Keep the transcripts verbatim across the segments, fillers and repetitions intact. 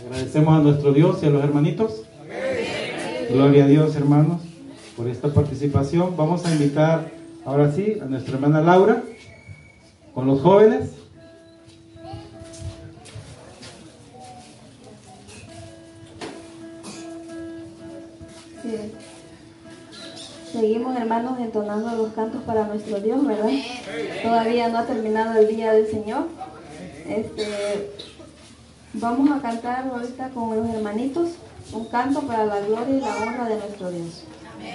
Agradecemos a nuestro Dios y a los hermanitos. Amén. Gloria a Dios, hermanos, por esta participación. Vamos a invitar ahora sí a nuestra hermana Laura con los jóvenes. Sí. Seguimos, hermanos, entonando los cantos para nuestro Dios, ¿verdad? Todavía no ha terminado el día del Señor. Este, vamos a cantar ahorita con los hermanitos un canto para la gloria y la honra de nuestro Dios.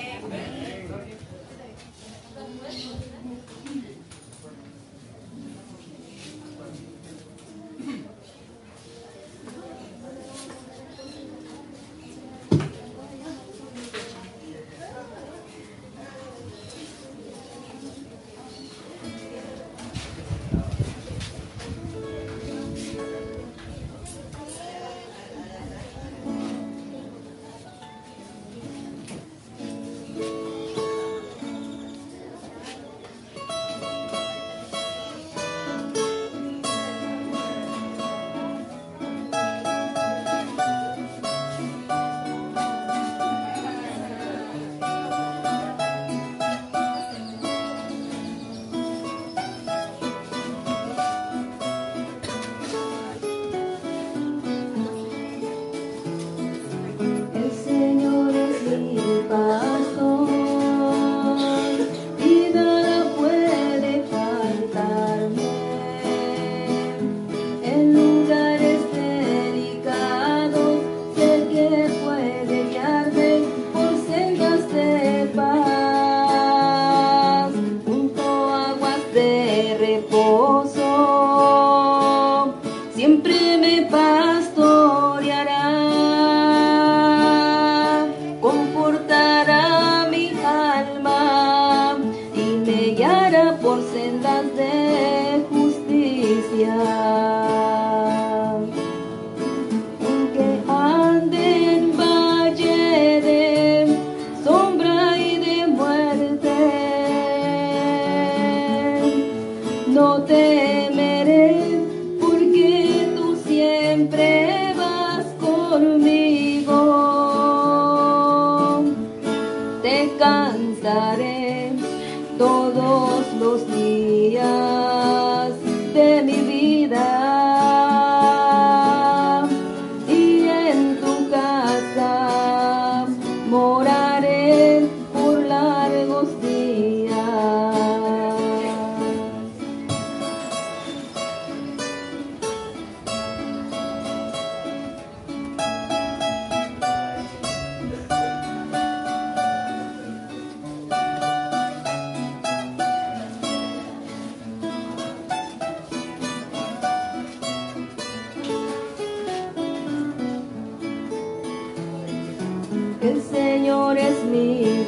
El Señor es mi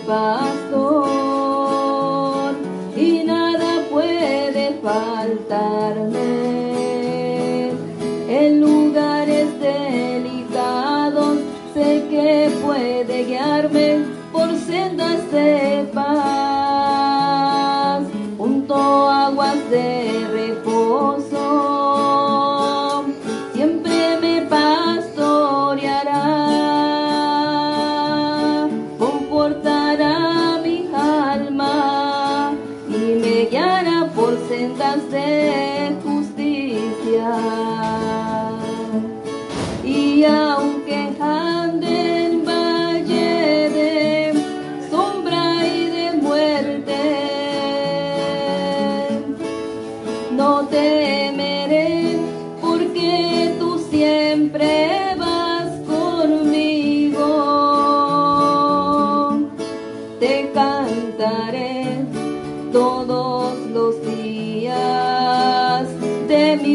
pastor y nada puede faltarme. En lugares delicados sé que puede guiarme por sendas de paz, junto a aguas de reposo, siempre me pastoreará. Sendas de justicia, y aunque ande en valle de sombra y de muerte, no temeré, porque tú siempre vas conmigo. Te cantaré todos los días de mi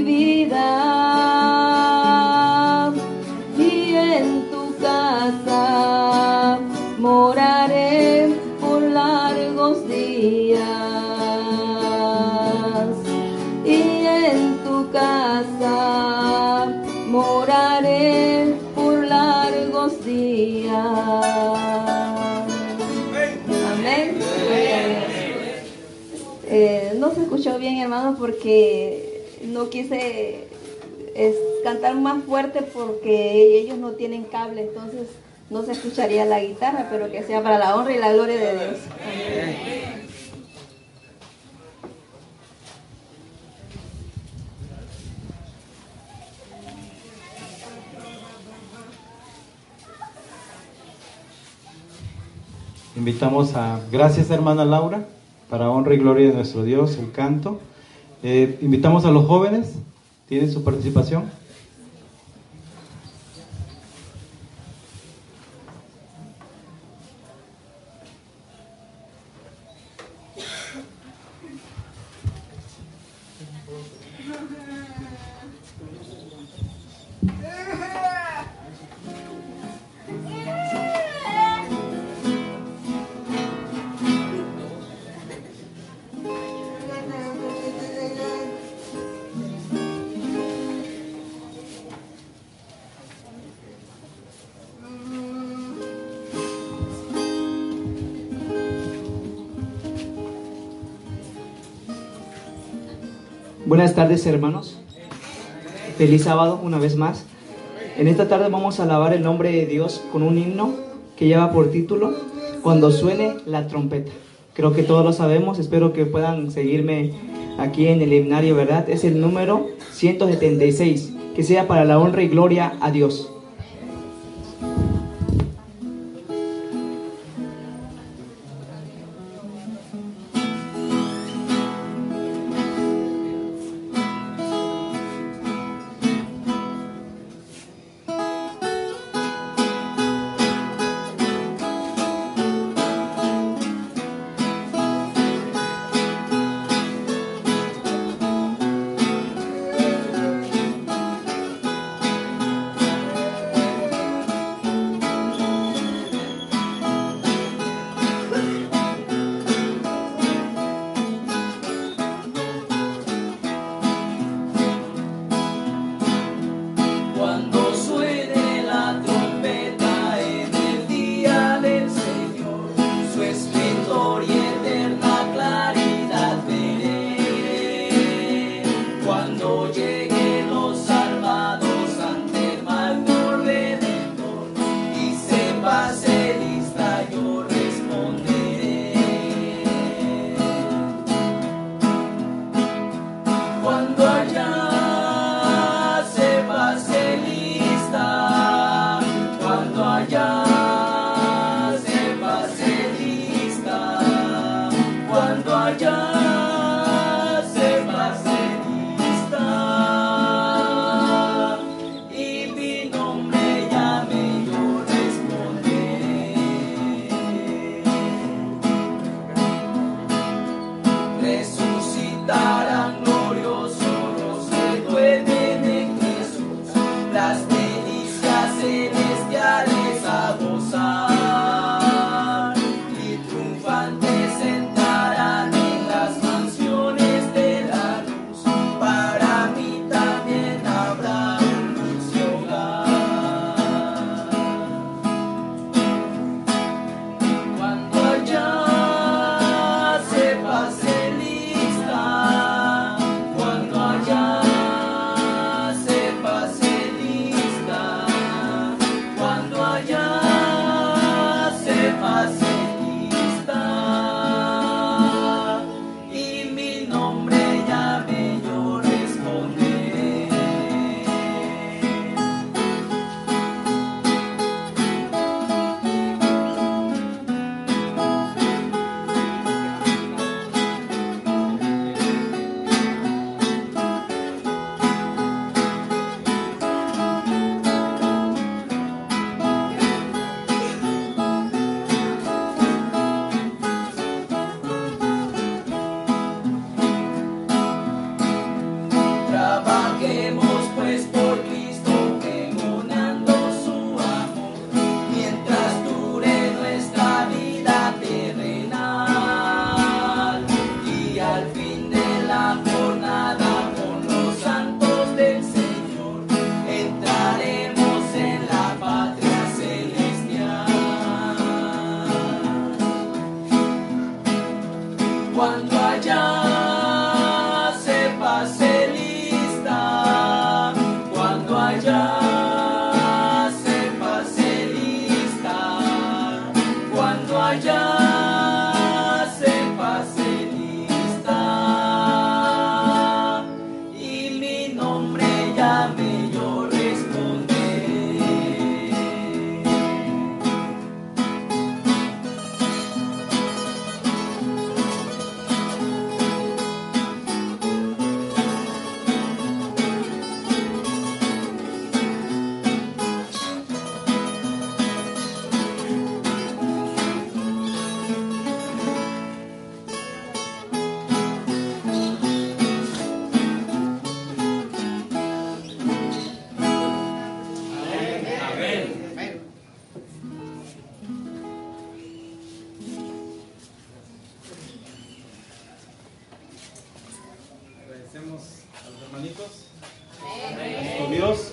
vida, y en tu casa moraré por largos días, y en tu casa moraré por largos días. Amén. Eh, no se escuchó bien, hermanos, porque no quise es cantar más fuerte porque ellos no tienen cable, entonces no se escucharía la guitarra, pero que sea para la honra y la gloria de Dios. Amén. Invitamos a, gracias hermana Laura, para honra y gloria de nuestro Dios, el canto. Eh, invitamos a los jóvenes, ¿tienen su participación? Buenas tardes, hermanos. Feliz sábado una vez más. En esta tarde vamos a alabar el nombre de Dios con un himno que lleva por título Cuando suene la trompeta. Creo que todos lo sabemos, espero que puedan seguirme aquí en el himnario, ¿verdad? Es el número ciento setenta y seis, que sea para la honra y gloria a Dios.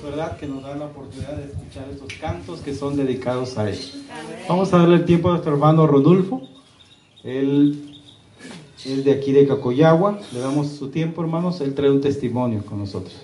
¿verdad?, que nos da la oportunidad de escuchar estos cantos que son dedicados a Él. Vamos a darle el tiempo a nuestro hermano Rodolfo. Él es de aquí de Cacoyagua. Le damos su tiempo, hermanos. Él trae un testimonio con nosotros.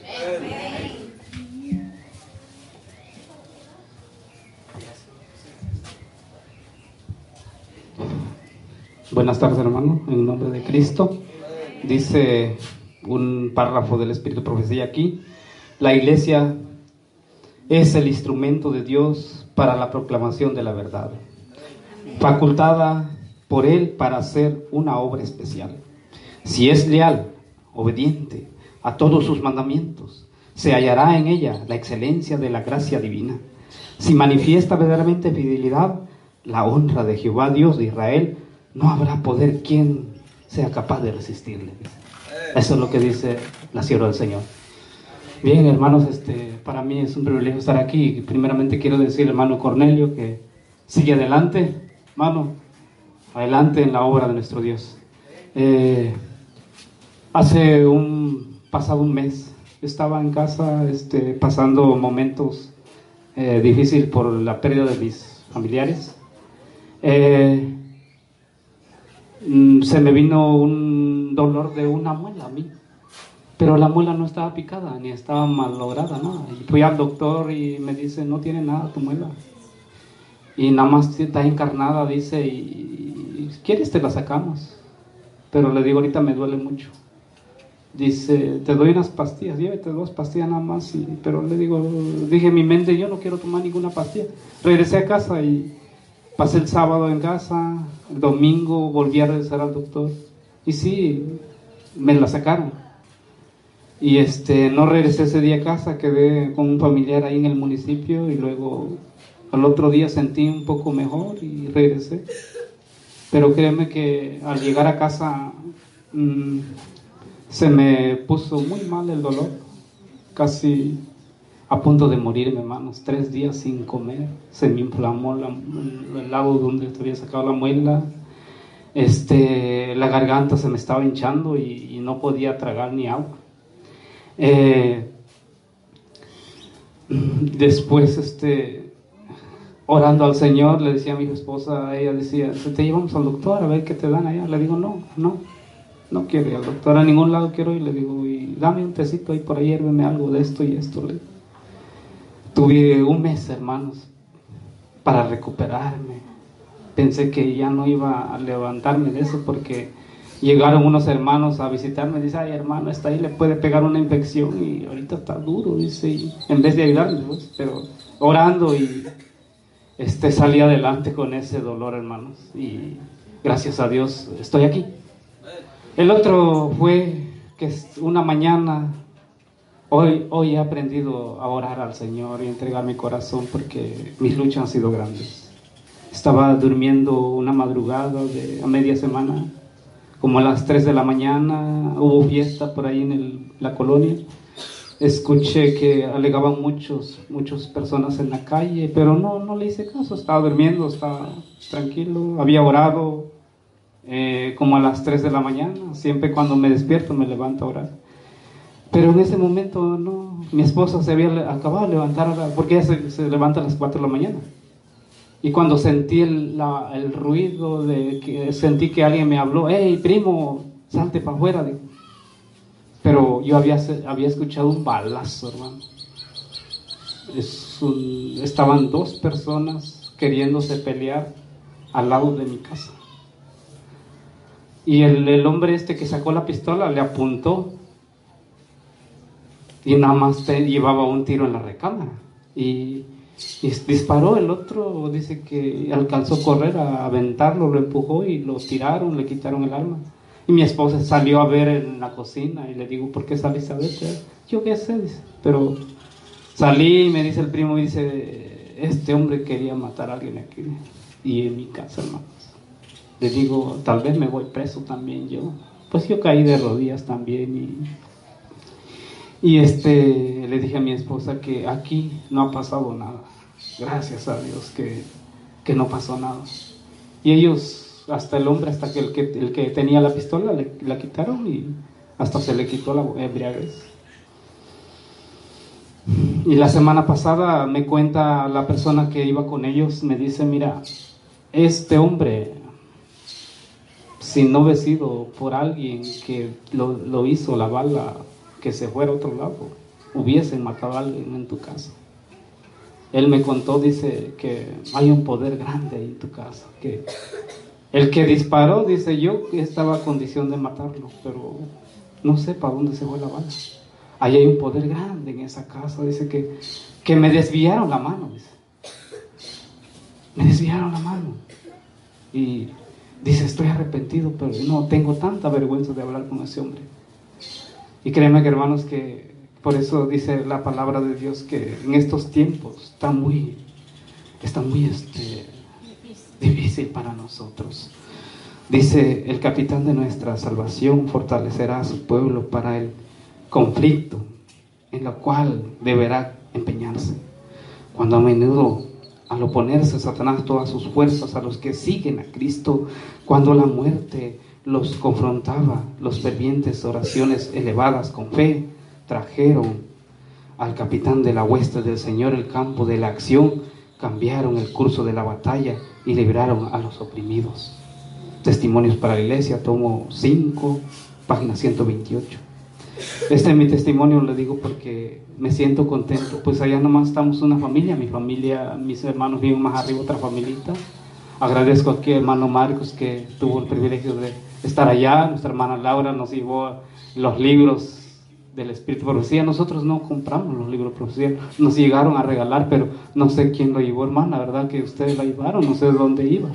Buenas tardes, hermano, en nombre de Cristo. Dice un párrafo del Espíritu de Profecía aquí: la iglesia es el instrumento de Dios para la proclamación de la verdad, facultada por Él para hacer una obra especial. Si es leal, obediente a todos sus mandamientos, se hallará en ella la excelencia de la gracia divina. Si manifiesta verdaderamente fidelidad, la honra de Jehová Dios de Israel, no habrá poder quien sea capaz de resistirle. Eso es lo que dice la sierva del Señor. Bien, hermanos, este, para mí es un privilegio estar aquí. Primeramente quiero decir, hermano Cornelio, que sigue adelante, hermano, adelante en la obra de nuestro Dios. Eh, hace un pasado un mes estaba en casa, este, pasando momentos eh, difíciles por la pérdida de mis familiares. Eh, se me vino un dolor de una muela a mí, pero la muela no estaba picada ni estaba malograda, nada. Y fui al doctor y me dice: no tiene nada tu muela, y nada más está encarnada, dice, y ¿quieres te la sacamos? Pero le digo: ahorita me duele mucho. Dice: te doy unas pastillas, llévate dos pastillas nada más. Y, pero le digo, dije en mi mente: yo no quiero tomar ninguna pastilla. Regresé a casa y pasé el sábado en casa, el domingo volví a regresar al doctor y sí, me la sacaron. Y este, no regresé ese día a casa, quedé con un familiar ahí en el municipio y luego al otro día sentí un poco mejor y regresé. Pero créeme que al llegar a casa mmm, se me puso muy mal el dolor, casi a punto de morirme, hermanos. Tres días sin comer, se me inflamó la, el lado donde te había sacado la muela, este, la garganta se me estaba hinchando y, y no podía tragar ni agua. Eh, después, este, orando al Señor, le decía a mi esposa, ella decía: te llevamos al doctor a ver qué te dan allá. Le digo: no, no, no quiero ir al doctor, a ningún lado quiero ir. Le digo: y dame un tecito ahí por ahí, hérveme algo de esto y esto. Le Tuve un mes, hermanos, para recuperarme. Pensé que ya no iba a levantarme de eso porque llegaron unos hermanos a visitarme. Dice: ay, hermano, está ahí, le puede pegar una infección y ahorita está duro, dice, y en vez de ayudarme, pues, pero orando y este, salí adelante con ese dolor, hermanos, y gracias a Dios estoy aquí. El otro fue que una mañana, hoy, hoy he aprendido a orar al Señor y entregar mi corazón porque mis luchas han sido grandes. Estaba durmiendo una madrugada de a media semana, como a las tres de la mañana, hubo fiesta por ahí en el, la colonia. Escuché que alegaban muchos, muchas personas en la calle, pero no, no le hice caso, estaba durmiendo, estaba tranquilo, había orado eh, como a las tres de la mañana, siempre cuando me despierto me levanto a orar. Pero en ese momento no, mi esposa se había acabado de levantar, porque ella se, se levanta a las cuatro de la mañana. Y cuando sentí el, la, el ruido, de que sentí que alguien me habló: hey, primo, salte para afuera. Digo. Pero yo había, había escuchado un balazo, hermano. Es un, estaban dos personas queriéndose pelear al lado de mi casa. Y el, el hombre este que sacó la pistola le apuntó. Y nada más te, llevaba un tiro en la recámara. Y... y disparó. El otro dice que alcanzó a correr, a aventarlo, lo empujó y lo tiraron, le quitaron el arma. Y mi esposa salió a ver en la cocina y le digo: ¿por qué saliste a ver? Yo qué sé, dice. Pero salí y me dice el primo, dice: este hombre quería matar a alguien aquí y en mi casa, hermanos. Le digo: tal vez me voy preso también yo. Pues yo caí de rodillas también y Y este, le dije a mi esposa que aquí no ha pasado nada. Gracias a Dios que, que no pasó nada. Y ellos, hasta el hombre, hasta que el que, el que tenía la pistola, le, la quitaron y hasta se le quitó la embriaguez. y la semana pasada me cuenta la persona que iba con ellos, me dice, mira, este hombre, si no hubiera sido por alguien que lo, lo hizo, la bala, que se fuera a otro lado, hubiesen matado a alguien en tu casa. Él me contó, dice, que hay un poder grande ahí en tu casa, que el que disparó, dice, yo estaba a condición de matarlo, pero no sé para dónde se fue la bala. Ahí hay un poder grande en esa casa, dice que, que me desviaron la mano, dice. Me desviaron la mano. Y dice, estoy arrepentido, pero no tengo tanta vergüenza de hablar con ese hombre. Y créeme, que hermanos, que por eso dice la palabra de Dios que en estos tiempos está muy, está muy este, difícil para nosotros. Dice, el capitán de nuestra salvación fortalecerá a su pueblo para el conflicto en lo cual deberá empeñarse. Cuando a menudo, al oponerse Satanás todas sus fuerzas a los que siguen a Cristo, cuando la muerte los confrontaba, los fervientes oraciones elevadas con fe trajeron al capitán de la hueste del Señor el campo de la acción, cambiaron el curso de la batalla y libraron a los oprimidos. Testimonios para la Iglesia, tomo cinco, página ciento veintiocho. Este es mi testimonio, le digo porque me siento contento, pues allá nomás estamos una familia, mi familia, mis hermanos viven más arriba, otra familita. Agradezco aquí al hermano Marcos que tuvo el privilegio de estar allá, nuestra hermana Laura nos llevó los libros del Espíritu de Profecía. Nosotros no compramos los libros de profecía, nos llegaron a regalar, pero no sé quién lo llevó, hermana, ¿verdad? Que ustedes la llevaron, no sé de dónde iba.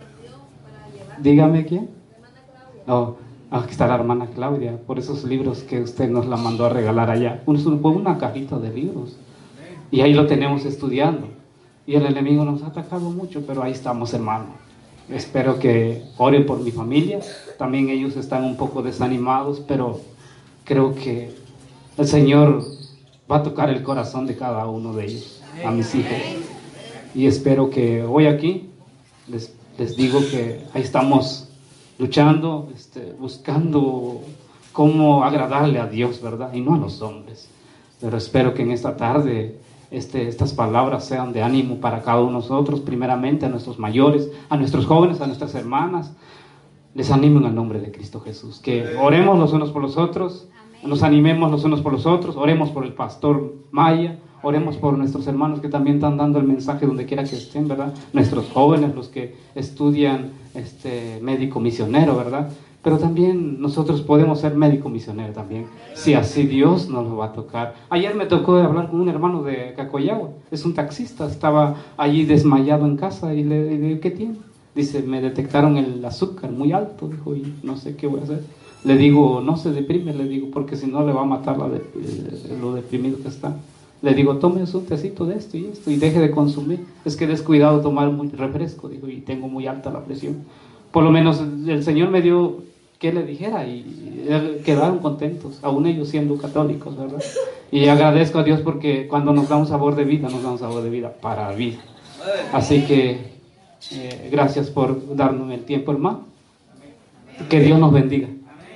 Dígame quién. Oh, aquí está la hermana Claudia, por esos libros que usted nos la mandó a regalar allá. Fue una cajita de libros y ahí lo tenemos estudiando. Y el enemigo nos ha atacado mucho, pero ahí estamos, hermano. Espero que oren por mi familia. También ellos están un poco desanimados, pero creo que el Señor va a tocar el corazón de cada uno de ellos, a mis hijos. Y espero que hoy aquí les, les digo que ahí estamos luchando, este, buscando cómo agradarle a Dios, ¿verdad? Y no a los hombres. Pero espero que en esta tarde Este, estas palabras sean de ánimo para cada uno de nosotros, primeramente a nuestros mayores, a nuestros jóvenes, a nuestras hermanas. Les animo en el nombre de Cristo Jesús, que oremos los unos por los otros, nos animemos los unos por los otros, oremos por el pastor Maya, oremos por nuestros hermanos que también están dando el mensaje donde quiera que estén, ¿verdad? Nuestros jóvenes, los que estudian este médico misionero, ¿verdad? Pero también nosotros podemos ser médico misionero también, si así Dios nos lo va a tocar. Ayer me tocó hablar con un hermano de Cacoyagua, es un taxista, estaba allí desmayado en casa y le, le digo, ¿qué tiene? Dice, me detectaron el azúcar muy alto, dijo, y no sé qué voy a hacer. Le digo, no se deprime, le digo, porque si no le va a matar la de, lo deprimido que está. Le digo, tome un tecito de esto y esto y deje de consumir. Es que he descuidado tomar muy refresco, digo, y tengo muy alta la presión. Por lo menos el Señor me dio que le dijera y quedaron contentos, aún ellos siendo católicos, ¿verdad? Y agradezco a Dios porque cuando nos da un sabor de vida, nos da un sabor de vida para vida. Así que eh, gracias por darnos el tiempo, hermano. Que Dios nos bendiga.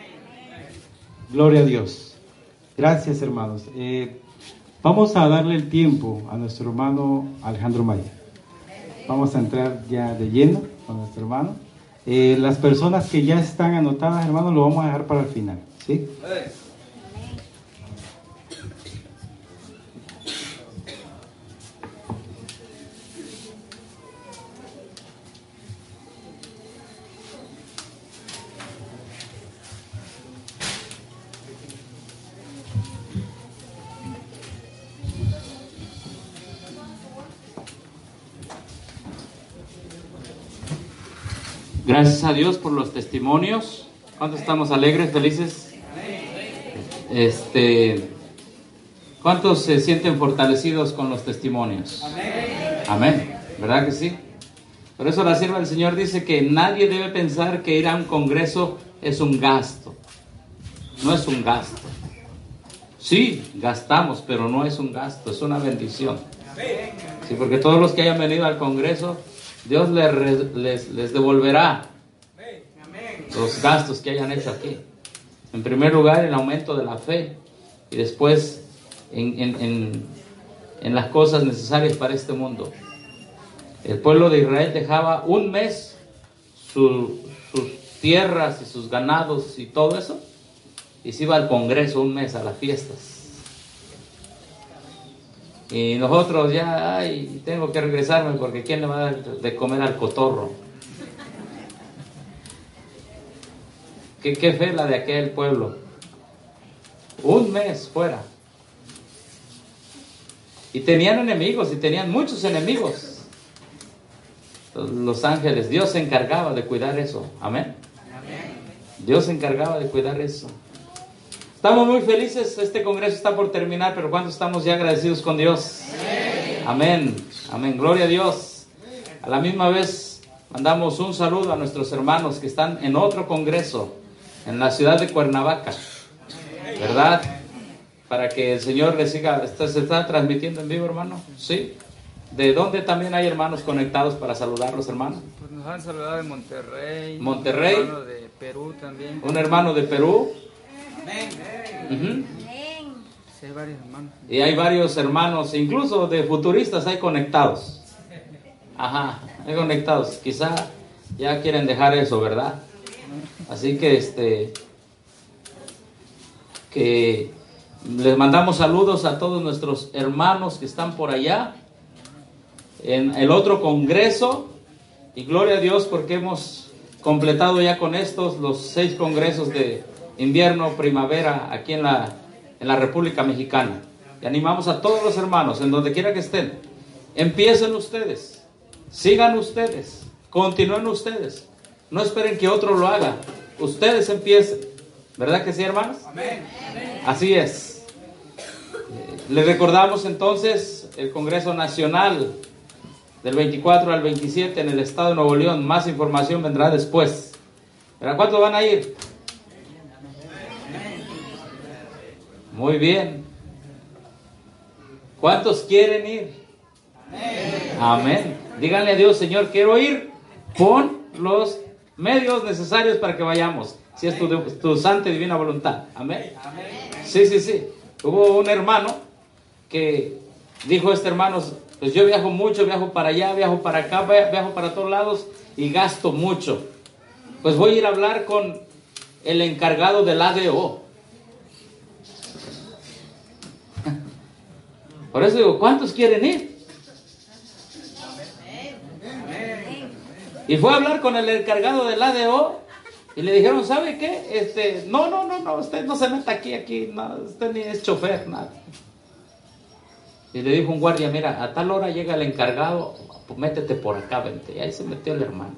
Gloria a Dios. Gracias, hermanos. Eh, vamos a darle el tiempo a nuestro hermano Alejandro Maya. Vamos a entrar ya de lleno con nuestro hermano. Eh, las personas que ya están anotadas, hermanos, lo vamos a dejar para el final, ¿sí? Gracias a Dios por los testimonios. ¿Cuántos estamos alegres, felices? Este, ¿cuántos se sienten fortalecidos con los testimonios? Amén. ¿Verdad que sí? Por eso la sierva del Señor dice que nadie debe pensar que ir a un congreso es un gasto. No es un gasto. Sí, gastamos, pero no es un gasto, es una bendición. Sí, porque todos los que hayan venido al congreso, Dios les, les, les devolverá los gastos que hayan hecho aquí. En primer lugar, el aumento de la fe. Y después, en, en, en, en las cosas necesarias para este mundo. El pueblo de Israel dejaba un mes su, sus tierras y sus ganados y todo eso, y se iba al Congreso un mes a las fiestas. Y nosotros ya, ay, tengo que regresarme porque ¿quién le va a dar de comer al cotorro? ¿Qué, qué fe la de aquel pueblo? Un mes fuera. Y tenían enemigos, y tenían muchos enemigos. Los ángeles, Dios se encargaba de cuidar eso. Amén. Dios se encargaba de cuidar eso. Estamos muy felices, este congreso está por terminar, pero ¿cuántos estamos ya agradecidos con Dios? Amén, amén, gloria a Dios. A la misma vez mandamos un saludo a nuestros hermanos que están en otro congreso, en la ciudad de Cuernavaca, ¿verdad? Para que el Señor les siga. ¿Se está transmitiendo en vivo, hermano? Sí. ¿De dónde también hay hermanos conectados para saludarlos, hermanos? Pues nos han saludado de Monterrey. Monterrey. Un hermano de Perú también. Un hermano de Perú. Uh-huh. Sí, hay varios hermanos. Y hay varios hermanos, incluso de futuristas hay conectados. Ajá, hay conectados. Quizá ya quieren dejar eso, ¿verdad? Así que este que les mandamos saludos a todos nuestros hermanos que están por allá en el otro congreso, y gloria a Dios porque hemos completado ya con estos los seis congresos de invierno, primavera aquí en la, en la República Mexicana. Y animamos a todos los hermanos, en donde quiera que estén, empiecen ustedes, sigan ustedes, continúen ustedes, no esperen que otro lo haga, ustedes empiecen, ¿verdad que sí, hermanos? Amén. Así es. Les recordamos entonces el Congreso Nacional del veinticuatro al veintisiete en el estado de Nuevo León. Más información vendrá después. ¿Pero cuántos van a ir? Muy bien. ¿Cuántos quieren ir? Amén. Amén. Díganle a Dios, Señor, quiero ir. Pon los medios necesarios para que vayamos, si es tu, tu santa y divina voluntad. Amén. Sí, sí, sí. Hubo un hermano que dijo, este hermano, pues yo viajo mucho, viajo para allá, viajo para acá, viajo para todos lados y gasto mucho. Pues voy a ir a hablar con el encargado del A D O. Por eso digo, ¿cuántos quieren ir? Y fue a hablar con el encargado del A D O y le dijeron, ¿sabe qué? Este, no, no, no, no, usted no se meta aquí, aquí, no, usted ni es chofer, nada. Y le dijo un guardia, mira, a tal hora llega el encargado, pues métete por acá, vente. Y ahí se metió el hermano.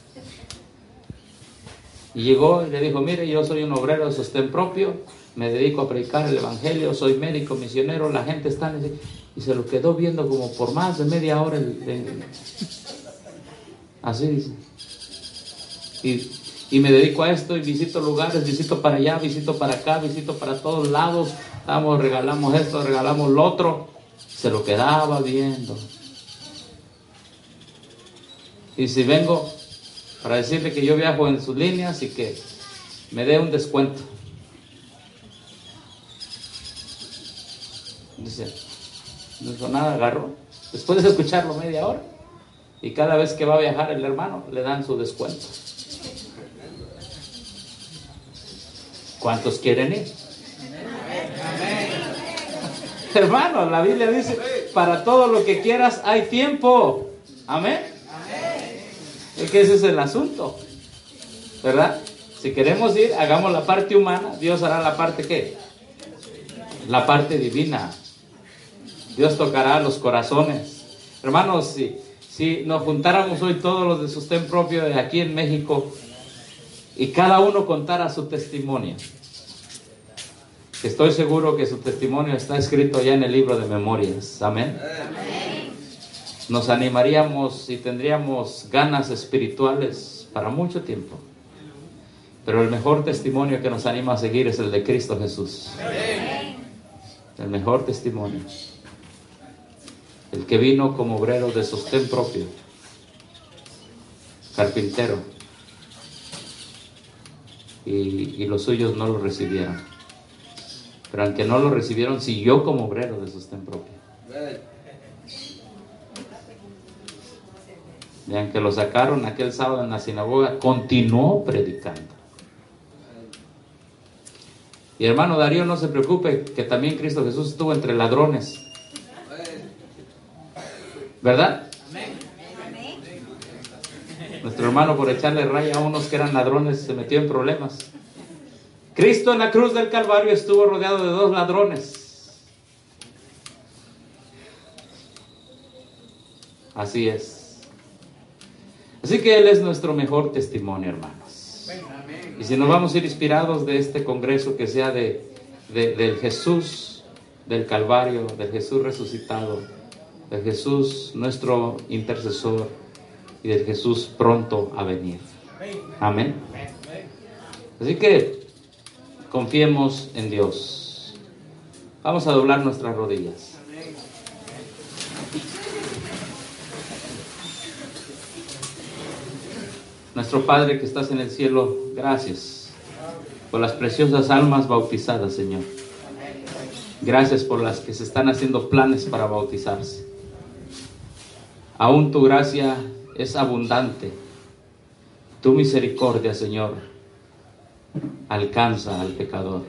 Y llegó y le dijo, mire, yo soy un obrero de sostén propio, me dedico a predicar el evangelio, soy médico, misionero, la gente está... Y se lo quedó viendo como por más de media hora. El, el, así dice. Y, y me dedico a esto y visito lugares, visito para allá, visito para acá, visito para todos lados. Damos, regalamos esto, regalamos lo otro. Se lo quedaba viendo. Y si vengo para decirle que yo viajo en sus líneas y que me dé un descuento. Dice, no hizo nada, agarró. Después de escucharlo media hora. Y cada vez que va a viajar el hermano, le dan su descuento. ¿Cuántos quieren ir? Hermano, la Biblia dice, para todo lo que quieras hay tiempo. Amén. Es que ese es el asunto, ¿verdad? Si queremos ir, hagamos la parte humana, Dios hará la parte ¿qué? La parte divina. Dios tocará los corazones. Hermanos, si, si nos juntáramos hoy todos los de sostén propio de aquí en México y cada uno contara su testimonio, estoy seguro que su testimonio está escrito ya en el libro de memorias. Amén. Amén. Nos animaríamos y tendríamos ganas espirituales para mucho tiempo. Pero el mejor testimonio que nos anima a seguir es el de Cristo Jesús. Amén. El mejor testimonio. El que vino como obrero de sostén propio, carpintero, y, y los suyos no lo recibieron. Pero aunque no lo recibieron, siguió como obrero de sostén propio. Vean que lo sacaron aquel sábado en la sinagoga, continuó predicando. Y hermano Darío, no se preocupe, que también Cristo Jesús estuvo entre ladrones. ¿Verdad? Nuestro hermano, por echarle raya a unos que eran ladrones, se metió en problemas. Cristo en la cruz del Calvario estuvo rodeado de dos ladrones. Así es. Así que Él es nuestro mejor testimonio, hermanos. Y si nos vamos a ir inspirados de este congreso, que sea de, de, del Jesús del Calvario, del Jesús resucitado, del Jesús nuestro intercesor y del Jesús pronto a venir. Amén. Así que confiemos en Dios. Vamos a doblar nuestras rodillas. Nuestro Padre que estás en el cielo, gracias por las preciosas almas bautizadas, Señor. Gracias por las que se están haciendo planes para bautizarse. Aún tu gracia es abundante. Tu misericordia, Señor, alcanza al pecador.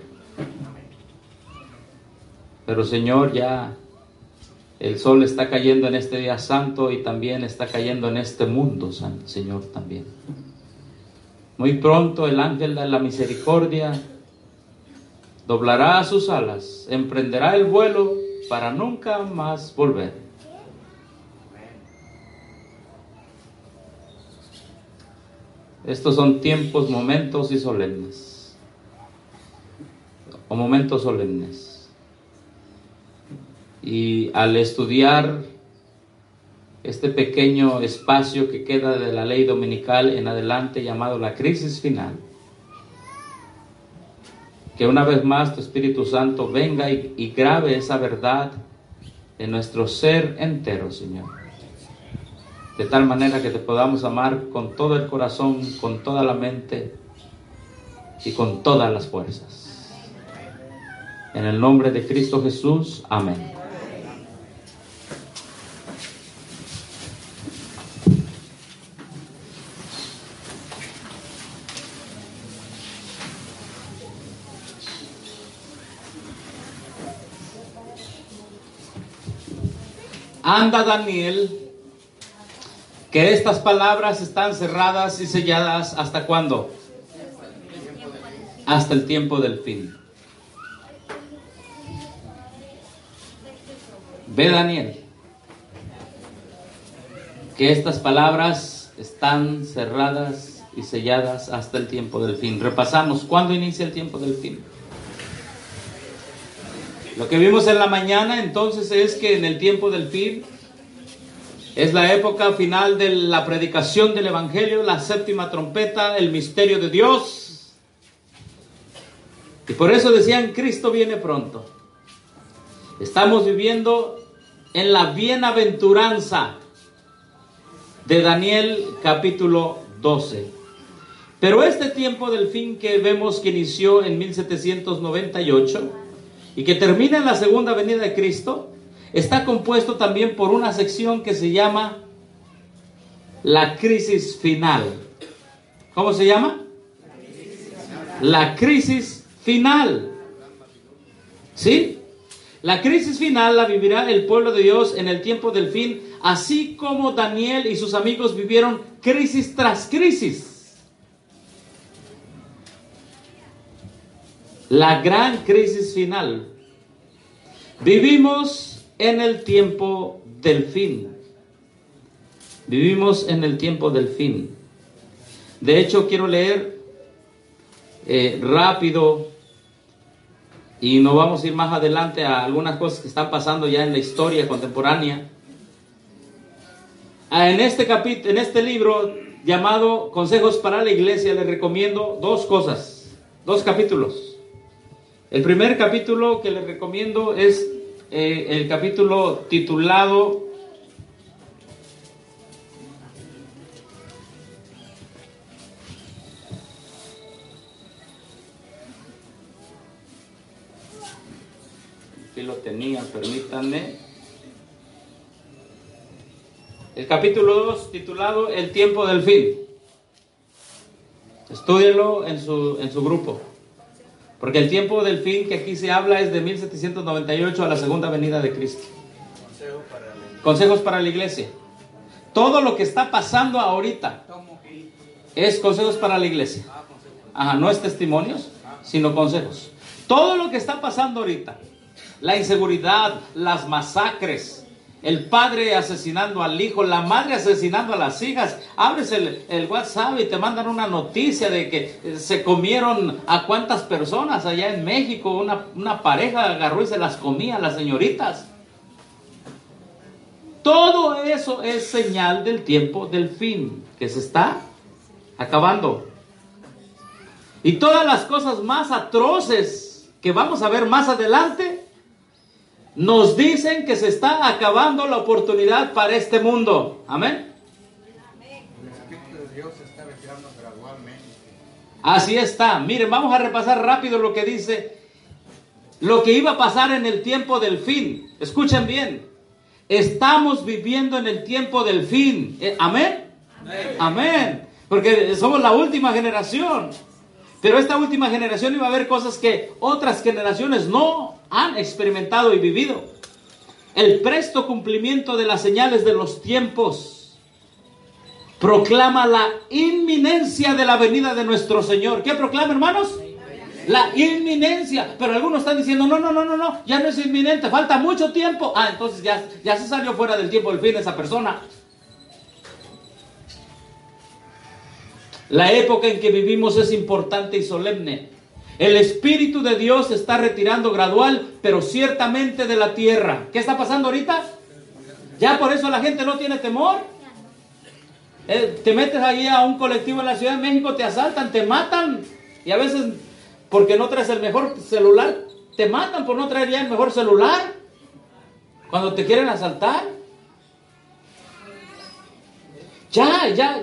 Pero, Señor, ya el sol está cayendo en este día santo y también está cayendo en este mundo santo, Señor, también. Muy pronto el ángel de la misericordia doblará sus alas, emprenderá el vuelo para nunca más volver. Estos son tiempos, momentos y solemnes, o momentos solemnes. Y al estudiar este pequeño espacio que queda de la ley dominical en adelante, llamado la crisis final, que una vez más tu Espíritu Santo venga y, y grabe esa verdad en nuestro ser entero, Señor, de tal manera que te podamos amar con todo el corazón, con toda la mente y con todas las fuerzas. En el nombre de Cristo Jesús, amén. Anda, Daniel, que estas palabras están cerradas y selladas ¿hasta cuándo? Hasta el tiempo del fin. Ve, Daniel, que estas palabras están cerradas y selladas hasta el tiempo del fin. Repasamos, ¿cuándo inicia el tiempo del fin? Lo que vimos en la mañana entonces es que en el tiempo del fin es la época final de la predicación del Evangelio, la séptima trompeta, el misterio de Dios. Y por eso decían, Cristo viene pronto. Estamos viviendo en la bienaventuranza de Daniel capítulo doce. Pero este tiempo del fin que vemos que inició en mil setecientos noventa y ocho y que termina en la segunda venida de Cristo, está compuesto también por una sección que se llama la crisis final. ¿Cómo se llama? La crisis final. ¿Sí? La crisis final la vivirá el pueblo de Dios en el tiempo del fin, así como Daniel y sus amigos vivieron crisis tras crisis. La gran crisis final. Vivimos en el tiempo del fin. Vivimos en el tiempo del fin. De hecho, quiero leer eh, rápido, y nos vamos a ir más adelante a algunas cosas que están pasando ya en la historia contemporánea. En este capítulo, en este libro llamado Consejos para la Iglesia, les recomiendo dos cosas, dos capítulos. El primer capítulo que les recomiendo es eh, el capítulo titulado Aquí lo tenía, permítanme. El capítulo dos, titulado El tiempo del fin. Estúdienlo en su, en su grupo. Porque el tiempo del fin que aquí se habla es de mil setecientos noventa y ocho a la segunda venida de Cristo. Consejos para la iglesia. Todo lo que está pasando ahorita es consejos para la iglesia. Ajá, no es testimonios, sino consejos. Todo lo que está pasando ahorita, la inseguridad, las masacres, el padre asesinando al hijo, la madre asesinando a las hijas. Abres el, el WhatsApp y te mandan una noticia de que se comieron a cuántas personas allá en México. Una, una pareja agarró y se las comía a las señoritas. Todo eso es señal del tiempo del fin, que se está acabando. Y todas las cosas más atroces que vamos a ver más adelante nos dicen que se está acabando la oportunidad para este mundo. Amén. El Espíritu de Dios se está retirando gradualmente. Así está. Miren, vamos a repasar rápido lo que dice, lo que iba a pasar en el tiempo del fin. Escuchen bien. Estamos viviendo en el tiempo del fin. Eh, ¿Amén? Amén. Amén. Porque somos la última generación. Pero esta última generación iba a ver cosas que otras generaciones no han experimentado y vivido. El presto cumplimiento de las señales de los tiempos proclama la inminencia de la venida de nuestro Señor. ¿Qué proclama, hermanos? La inminencia. Pero algunos están diciendo, no, no, no, no, no, ya no es inminente, falta mucho tiempo. Ah, entonces ya, ya se salió fuera del tiempo del fin esa persona. La época en que vivimos es importante y solemne. El Espíritu de Dios se está retirando gradual, pero ciertamente de la tierra. ¿Qué está pasando ahorita? Ya por eso la gente no tiene temor. Eh, te metes ahí a un colectivo en la Ciudad de México, te asaltan, te matan. Y a veces, porque no traes el mejor celular, te matan por no traer ya el mejor celular. Cuando te quieren asaltar. Ya, ya.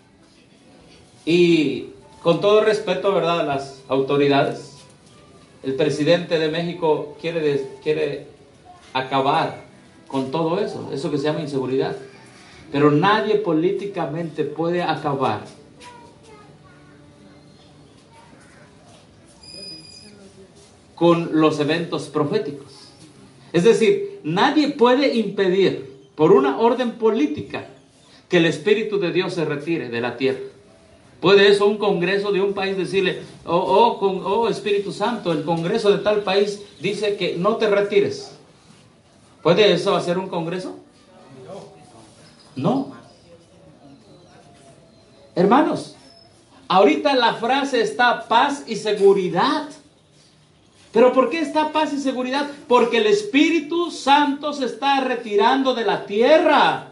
Y con todo respeto, ¿verdad?, a las autoridades, el presidente de México quiere, quiere acabar con todo eso, eso que se llama inseguridad. Pero nadie políticamente puede acabar con los eventos proféticos. Es decir, nadie puede impedir por una orden política que el Espíritu de Dios se retire de la tierra. ¿Puede eso un congreso de un país decirle, oh, oh, con, oh Espíritu Santo, el congreso de tal país dice que no te retires? ¿Puede eso hacer un congreso? No. Hermanos, ahorita la frase está paz y seguridad. ¿Pero por qué está paz y seguridad? Porque el Espíritu Santo se está retirando de la tierra.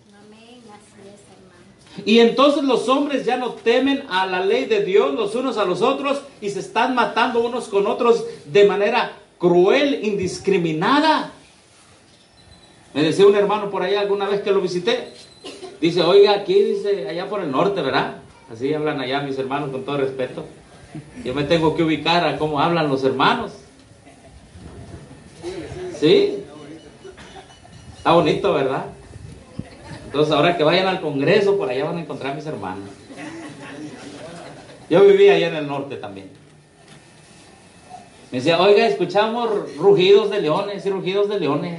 Y entonces los hombres ya no temen a la ley de Dios los unos a los otros y se están matando unos con otros de manera cruel, indiscriminada. Me decía un hermano por allá alguna vez que lo visité. Dice, oiga, aquí dice, allá por el norte, ¿verdad? Así hablan allá mis hermanos con todo respeto. Yo me tengo que ubicar a cómo hablan los hermanos. ¿Sí? Está bonito, ¿verdad? Entonces ahora que vayan al congreso, por allá van a encontrar a mis hermanos. Yo vivía allá en el norte también. Me decía, oiga, escuchamos rugidos de leones y rugidos de leones.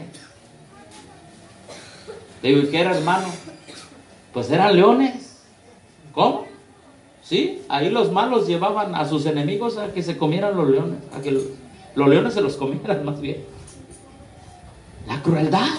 Le digo, ¿y qué era, hermano? Pues eran leones. ¿Cómo? Sí, ahí los malos llevaban a sus enemigos a que se comieran los leones, a que los, los leones se los comieran más bien. La crueldad.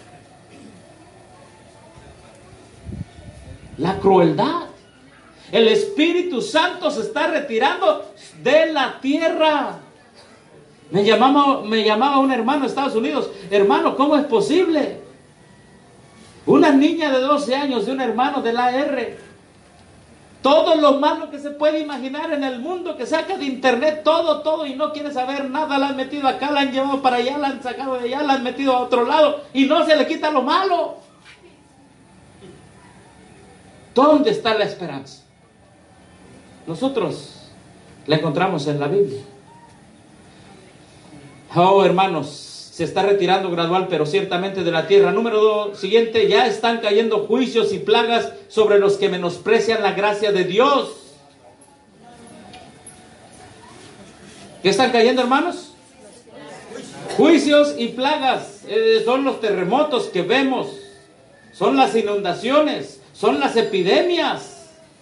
La crueldad. El Espíritu Santo se está retirando de la tierra. Me llamaba, me llamaba un hermano de Estados Unidos. Hermano, ¿cómo es posible? Una niña de doce años de un hermano del A R. Todo lo malo que se puede imaginar en el mundo, que saca de internet todo, todo, y no quiere saber nada. La han metido acá, la han llevado para allá, la han sacado de allá, la han metido a otro lado, y no se le quita lo malo. ¿Dónde está la esperanza? Nosotros la encontramos en la Biblia. Oh, hermanos, se está retirando gradual, pero ciertamente de la tierra. Número dos, siguiente, ya están cayendo juicios y plagas sobre los que menosprecian la gracia de Dios. ¿Qué están cayendo, hermanos? Juicios y plagas. Eh, son los terremotos que vemos, son las inundaciones, son las epidemias.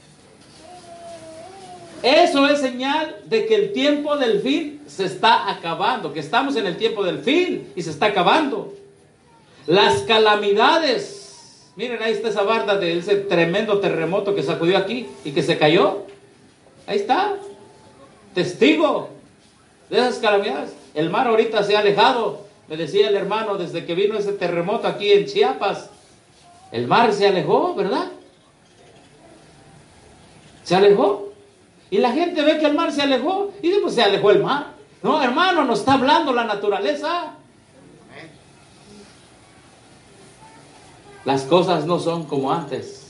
Eso es señal de que el tiempo del fin se está acabando, que estamos en el tiempo del fin y se está acabando. Las calamidades. Miren, ahí está esa barda de ese tremendo terremoto que sacudió aquí y que se cayó. Ahí está, testigo de esas calamidades. El mar ahorita se ha alejado. Me decía el hermano, desde que vino ese terremoto aquí en Chiapas, el mar se alejó, ¿verdad? Se alejó. Y la gente ve que el mar se alejó y después se alejó el mar. No, hermano, nos está hablando la naturaleza. Las cosas no son como antes.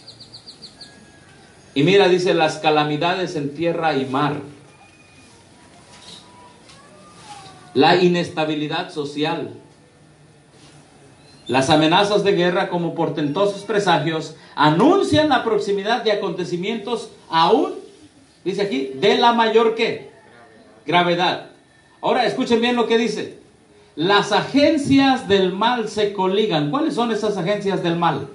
Y mira, dice, las calamidades en tierra y mar. La inestabilidad social. Las amenazas de guerra como portentosos presagios anuncian la proximidad de acontecimientos aún, dice aquí, de la mayor ¿qué? Gravedad. Ahora escuchen bien lo que dice. Las agencias del mal se coligan. ¿Cuáles son esas agencias del mal?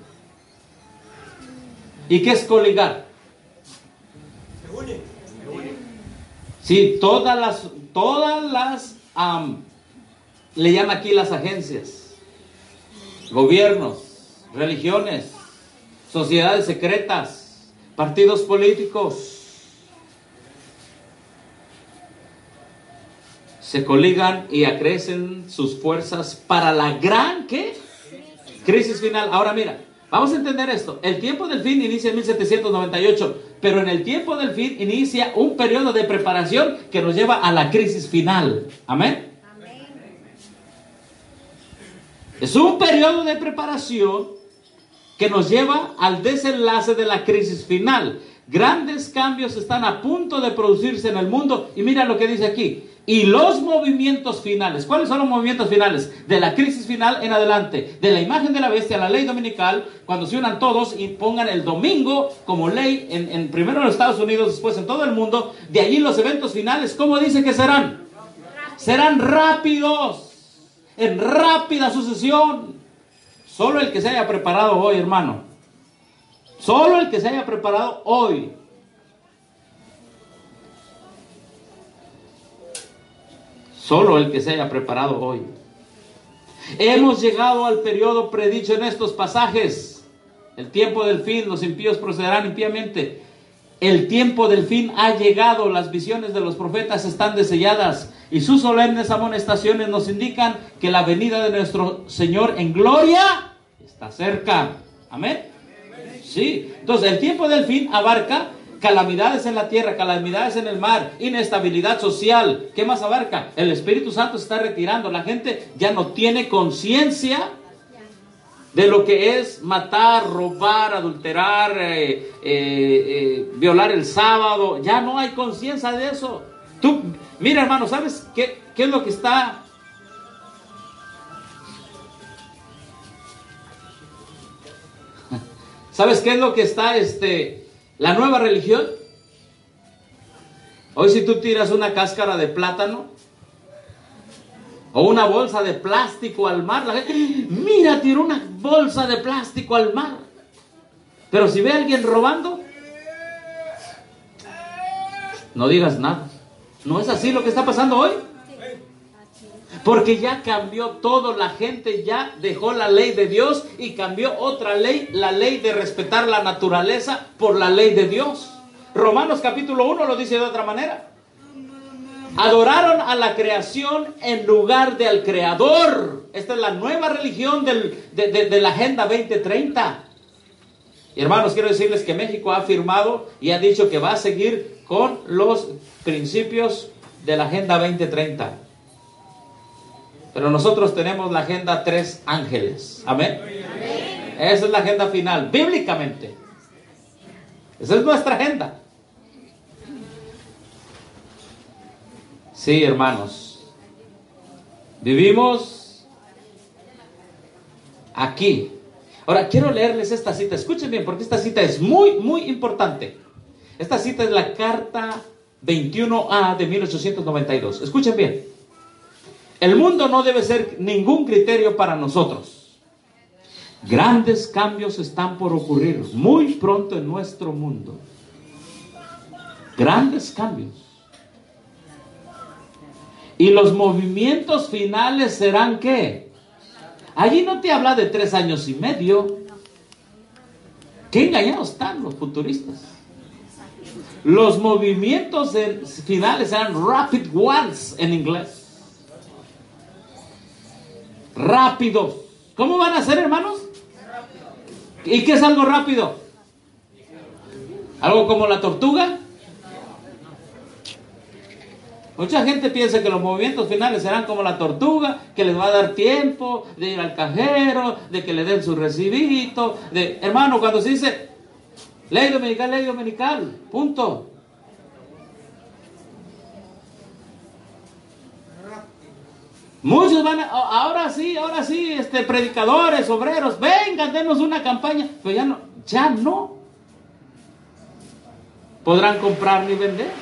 ¿Y qué es coligar? Se unen. Sí, todas las, todas las, um, le llama aquí las agencias. Gobiernos, religiones, sociedades secretas, partidos políticos. Se coligan y acrecen sus fuerzas para la gran, ¿qué? Crisis final. Ahora mira, vamos a entender esto. El tiempo del fin inicia en mil setecientos noventa y ocho, pero en el tiempo del fin inicia un periodo de preparación que nos lleva a la crisis final. ¿Amén? Amén. Es un periodo de preparación que nos lleva al desenlace de la crisis final. Grandes cambios están a punto de producirse en el mundo. Y mira lo que dice aquí. Y los movimientos finales. ¿Cuáles son los movimientos finales? De la crisis final en adelante. De la imagen de la bestia a la ley dominical. Cuando se unan todos y pongan el domingo como ley. En, en primero en los Estados Unidos, después en todo el mundo. De allí los eventos finales. ¿Cómo dice que serán? Serán rápidos. En rápida sucesión. Solo el que se haya preparado hoy, hermano. Solo el que se haya preparado hoy. Solo el que se haya preparado hoy. Hemos llegado al periodo predicho en estos pasajes. El tiempo del fin, los impíos procederán impíamente. El tiempo del fin ha llegado. Las visiones de los profetas están deselladas. Y sus solemnes amonestaciones nos indican que la venida de nuestro Señor en gloria está cerca. Amén. Sí. Entonces el tiempo del fin abarca calamidades en la tierra, calamidades en el mar, inestabilidad social. ¿Qué más abarca? El Espíritu Santo se está retirando. La gente ya no tiene conciencia de lo que es matar, robar, adulterar, eh, eh, eh, violar el sábado. Ya no hay conciencia de eso. Tú, mira, hermano, ¿sabes qué, qué es lo que está? ¿Sabes qué es lo que está, este, la nueva religión? Hoy si tú tiras una cáscara de plátano o una bolsa de plástico al mar, la gente, mira, tiró una bolsa de plástico al mar. Pero si ve a alguien robando, no digas nada. ¿No es así lo que está pasando hoy? Porque ya cambió todo, la gente ya dejó la ley de Dios y cambió otra ley, la ley de respetar la naturaleza por la ley de Dios. Romanos capítulo uno lo dice de otra manera. Adoraron a la creación en lugar de al Creador. Esta es la nueva religión del, de, de, de la Agenda veinte treinta. Y hermanos, quiero decirles que México ha firmado y ha dicho que va a seguir con los principios de la Agenda veinte treinta. Pero nosotros tenemos la agenda tres ángeles. Amén. Amén. Esa es la agenda final, bíblicamente. Esa es nuestra agenda. Sí, hermanos. Vivimos Aquí. Ahora, quiero leerles esta cita. Escuchen bien, porque esta cita es muy, muy importante. Esta cita es la carta veintiuno A de mil ochocientos noventa y dos. Escuchen bien. El mundo no debe ser ningún criterio para nosotros. Grandes cambios están por ocurrir muy pronto en nuestro mundo. Grandes cambios. Y los movimientos finales serán ¿qué? Allí no te habla de tres años y medio. Qué engañados están los futuristas. Los movimientos de, finales serán rapid ones en inglés. Rápidos. ¿Cómo van a ser, hermanos? ¿Y qué es algo rápido? ¿Algo como la tortuga? Mucha gente piensa que los movimientos finales serán como la tortuga, que les va a dar tiempo de ir al cajero, de que le den su recibito. De, hermano, cuando se dice ley dominical, ley dominical, punto. Muchos van a, ahora sí, ahora sí, este, predicadores, obreros, vengan, denos una campaña. Pero ya no, ya no. Podrán comprar ni vender.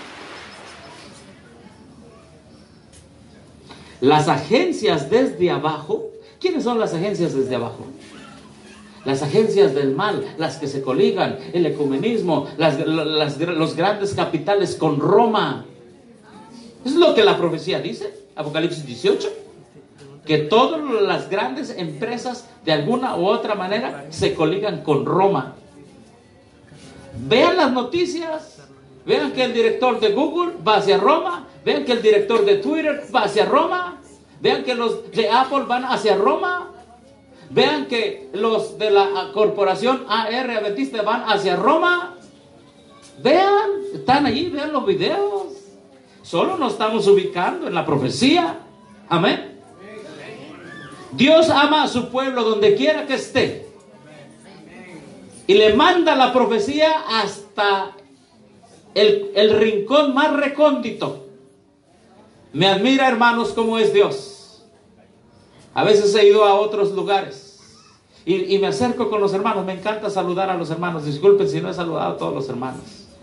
Las agencias desde abajo. ¿Quiénes son las agencias desde abajo? Las agencias del mal, las que se coligan, el ecumenismo, las, las, los grandes capitales con Roma. Es lo que la profecía dice, Apocalipsis dieciocho. Que todas las grandes empresas de alguna u otra manera se coligan con Roma. Vean las noticias. Vean que el director de Google va hacia Roma. Vean que el director de Twitter va hacia Roma. Vean que los de Apple van hacia Roma. Vean que los de la corporación A R Adventista van hacia Roma. Vean, están allí, vean los videos. Solo nos estamos ubicando en la profecía. Amén. Dios ama a su pueblo donde quiera que esté. Y le manda la profecía hasta el, el rincón más recóndito. Me admira, hermanos, cómo es Dios. A veces he ido a otros lugares y, y me acerco con los hermanos. Me encanta saludar a los hermanos. Disculpen si no he saludado a todos los hermanos.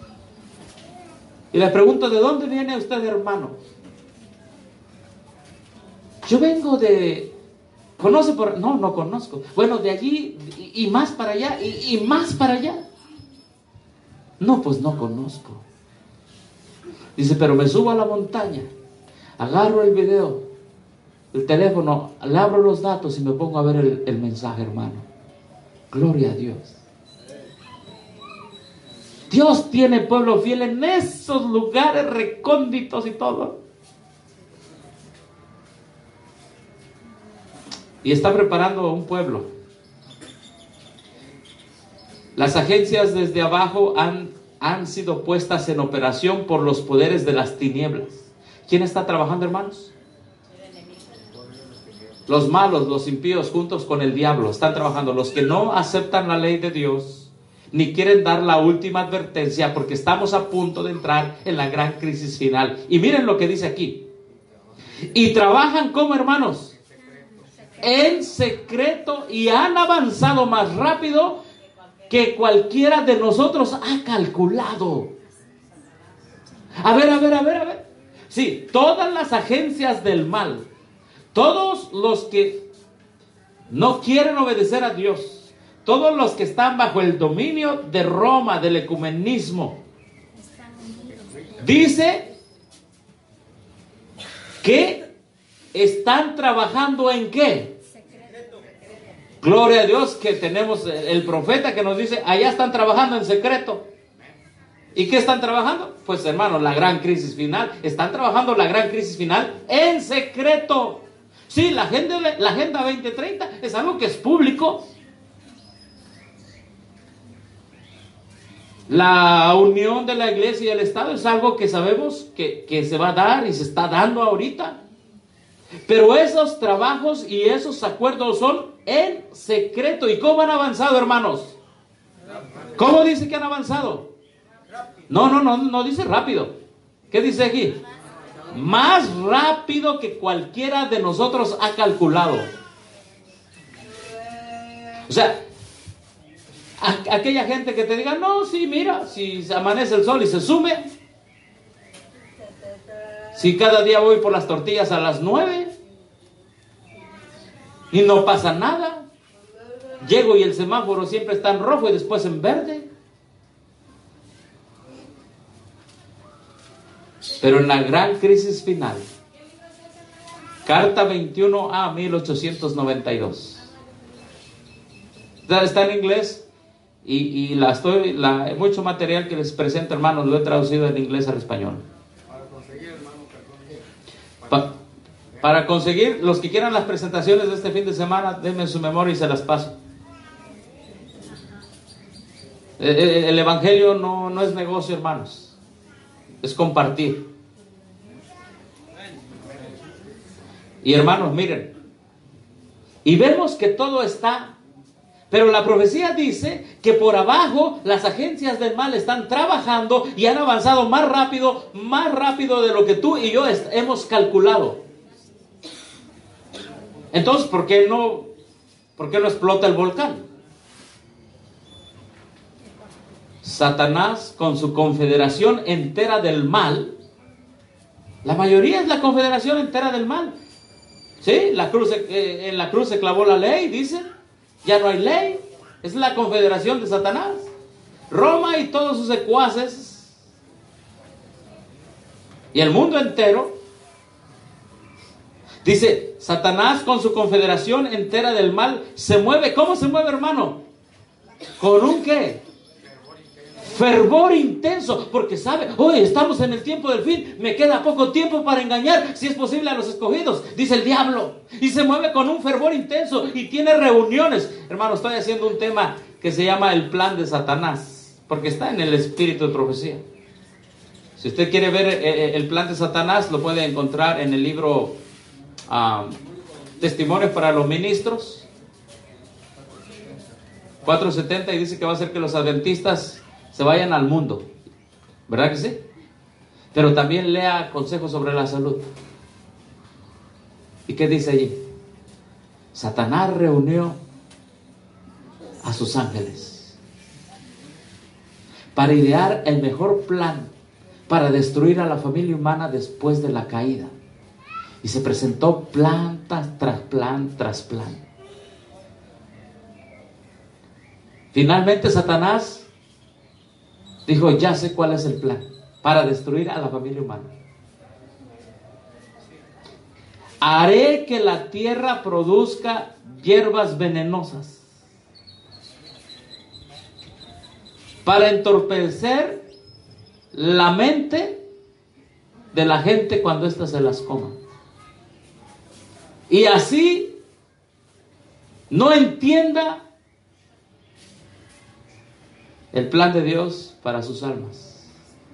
Y les pregunto, ¿de dónde viene usted, hermano? Yo vengo de... ¿Conoce por...? No, no conozco. Bueno, de allí y, y más para allá y, y más para allá. No, pues no conozco. Dice, pero me subo a la montaña, agarro el video, el teléfono, le abro los datos y me pongo a ver el, el mensaje, hermano. Gloria a Dios. Dios tiene pueblo fiel en esos lugares recónditos y todo. Y está preparando un pueblo. Las agencias desde abajo han, han sido puestas en operación por los poderes de las tinieblas. ¿Quién está trabajando, hermanos? Los malos, los impíos, juntos con el diablo, están trabajando. Los que no aceptan la ley de Dios, ni quieren dar la última advertencia, porque estamos a punto de entrar en la gran crisis final. Y miren lo que dice aquí. Y trabajan como, hermanos, en secreto, y han avanzado más rápido que cualquiera de nosotros ha calculado. A ver, a ver, a ver, a ver. Sí, todas las agencias del mal, todos los que no quieren obedecer a Dios, todos los que están bajo el dominio de Roma, del ecumenismo, dice que están trabajando en ¿qué? Gloria a Dios que tenemos el profeta que nos dice, allá están trabajando en secreto. ¿Y qué están trabajando? Pues, hermanos, la gran crisis final. Están trabajando la gran crisis final en secreto. Sí, la agenda, la agenda veinte treinta es algo que es público. La unión de la iglesia y el Estado es algo que sabemos que, que se va a dar y se está dando ahorita. Pero esos trabajos y esos acuerdos son en secreto. ¿Y cómo han avanzado, hermanos? ¿Cómo dice que han avanzado? No, no, no, no dice rápido. ¿Qué dice aquí? Más rápido que cualquiera de nosotros ha calculado. O sea, a, aquella gente que te diga, no, sí, mira, si amanece el sol y se sube, si cada día voy por las tortillas a las nueve y no pasa nada, llego y el semáforo siempre está en rojo y después en verde. Pero en la gran crisis final, Carta veintiuno a mil ochocientos noventa y dos, está en inglés y, y la estoy, la, mucho material que les presento, hermanos, lo he traducido en inglés al español. Pa, para conseguir, los que quieran las presentaciones de este fin de semana, denme su memoria y se las paso. El, el evangelio no, no es negocio, hermanos, es compartir. Y hermanos, miren, y vemos que todo está, pero la profecía dice que por abajo las agencias del mal están trabajando y han avanzado más rápido, más rápido de lo que tú y yo hemos calculado. Entonces, ¿por qué no, por qué no explota el volcán? Satanás con su confederación entera del mal, la mayoría es la confederación entera del mal. Sí, la cruz, eh, en la cruz se clavó la ley, dicen. Ya no hay ley. Es la confederación de Satanás. Roma y todos sus secuaces. Y el mundo entero. Dice, Satanás con su confederación entera del mal se mueve. ¿Cómo se mueve, hermano? ¿Con un qué? Fervor intenso, porque sabe, hoy estamos en el tiempo del fin, me queda poco tiempo para engañar, si es posible, a los escogidos, dice el diablo, y se mueve con un fervor intenso y tiene reuniones. Hermano, estoy haciendo un tema que se llama el plan de Satanás, porque está en el espíritu de profecía. Si usted quiere ver eh, el plan de Satanás, lo puede encontrar en el libro um, Testimonios para los Ministros, cuatrocientos setenta, y dice que va a hacer que los adventistas se vayan al mundo, ¿verdad que sí? Pero también lea consejos sobre la salud. ¿Y qué dice allí? Satanás reunió a sus ángeles para idear el mejor plan para destruir a la familia humana después de la caída. Y se presentó plan tras plan tras plan. Finalmente Satanás dijo, ya sé cuál es el plan para destruir a la familia humana. Haré que la tierra produzca hierbas venenosas para entorpecer la mente de la gente cuando ésta se las coma. Y así no entienda el plan de Dios para sus almas.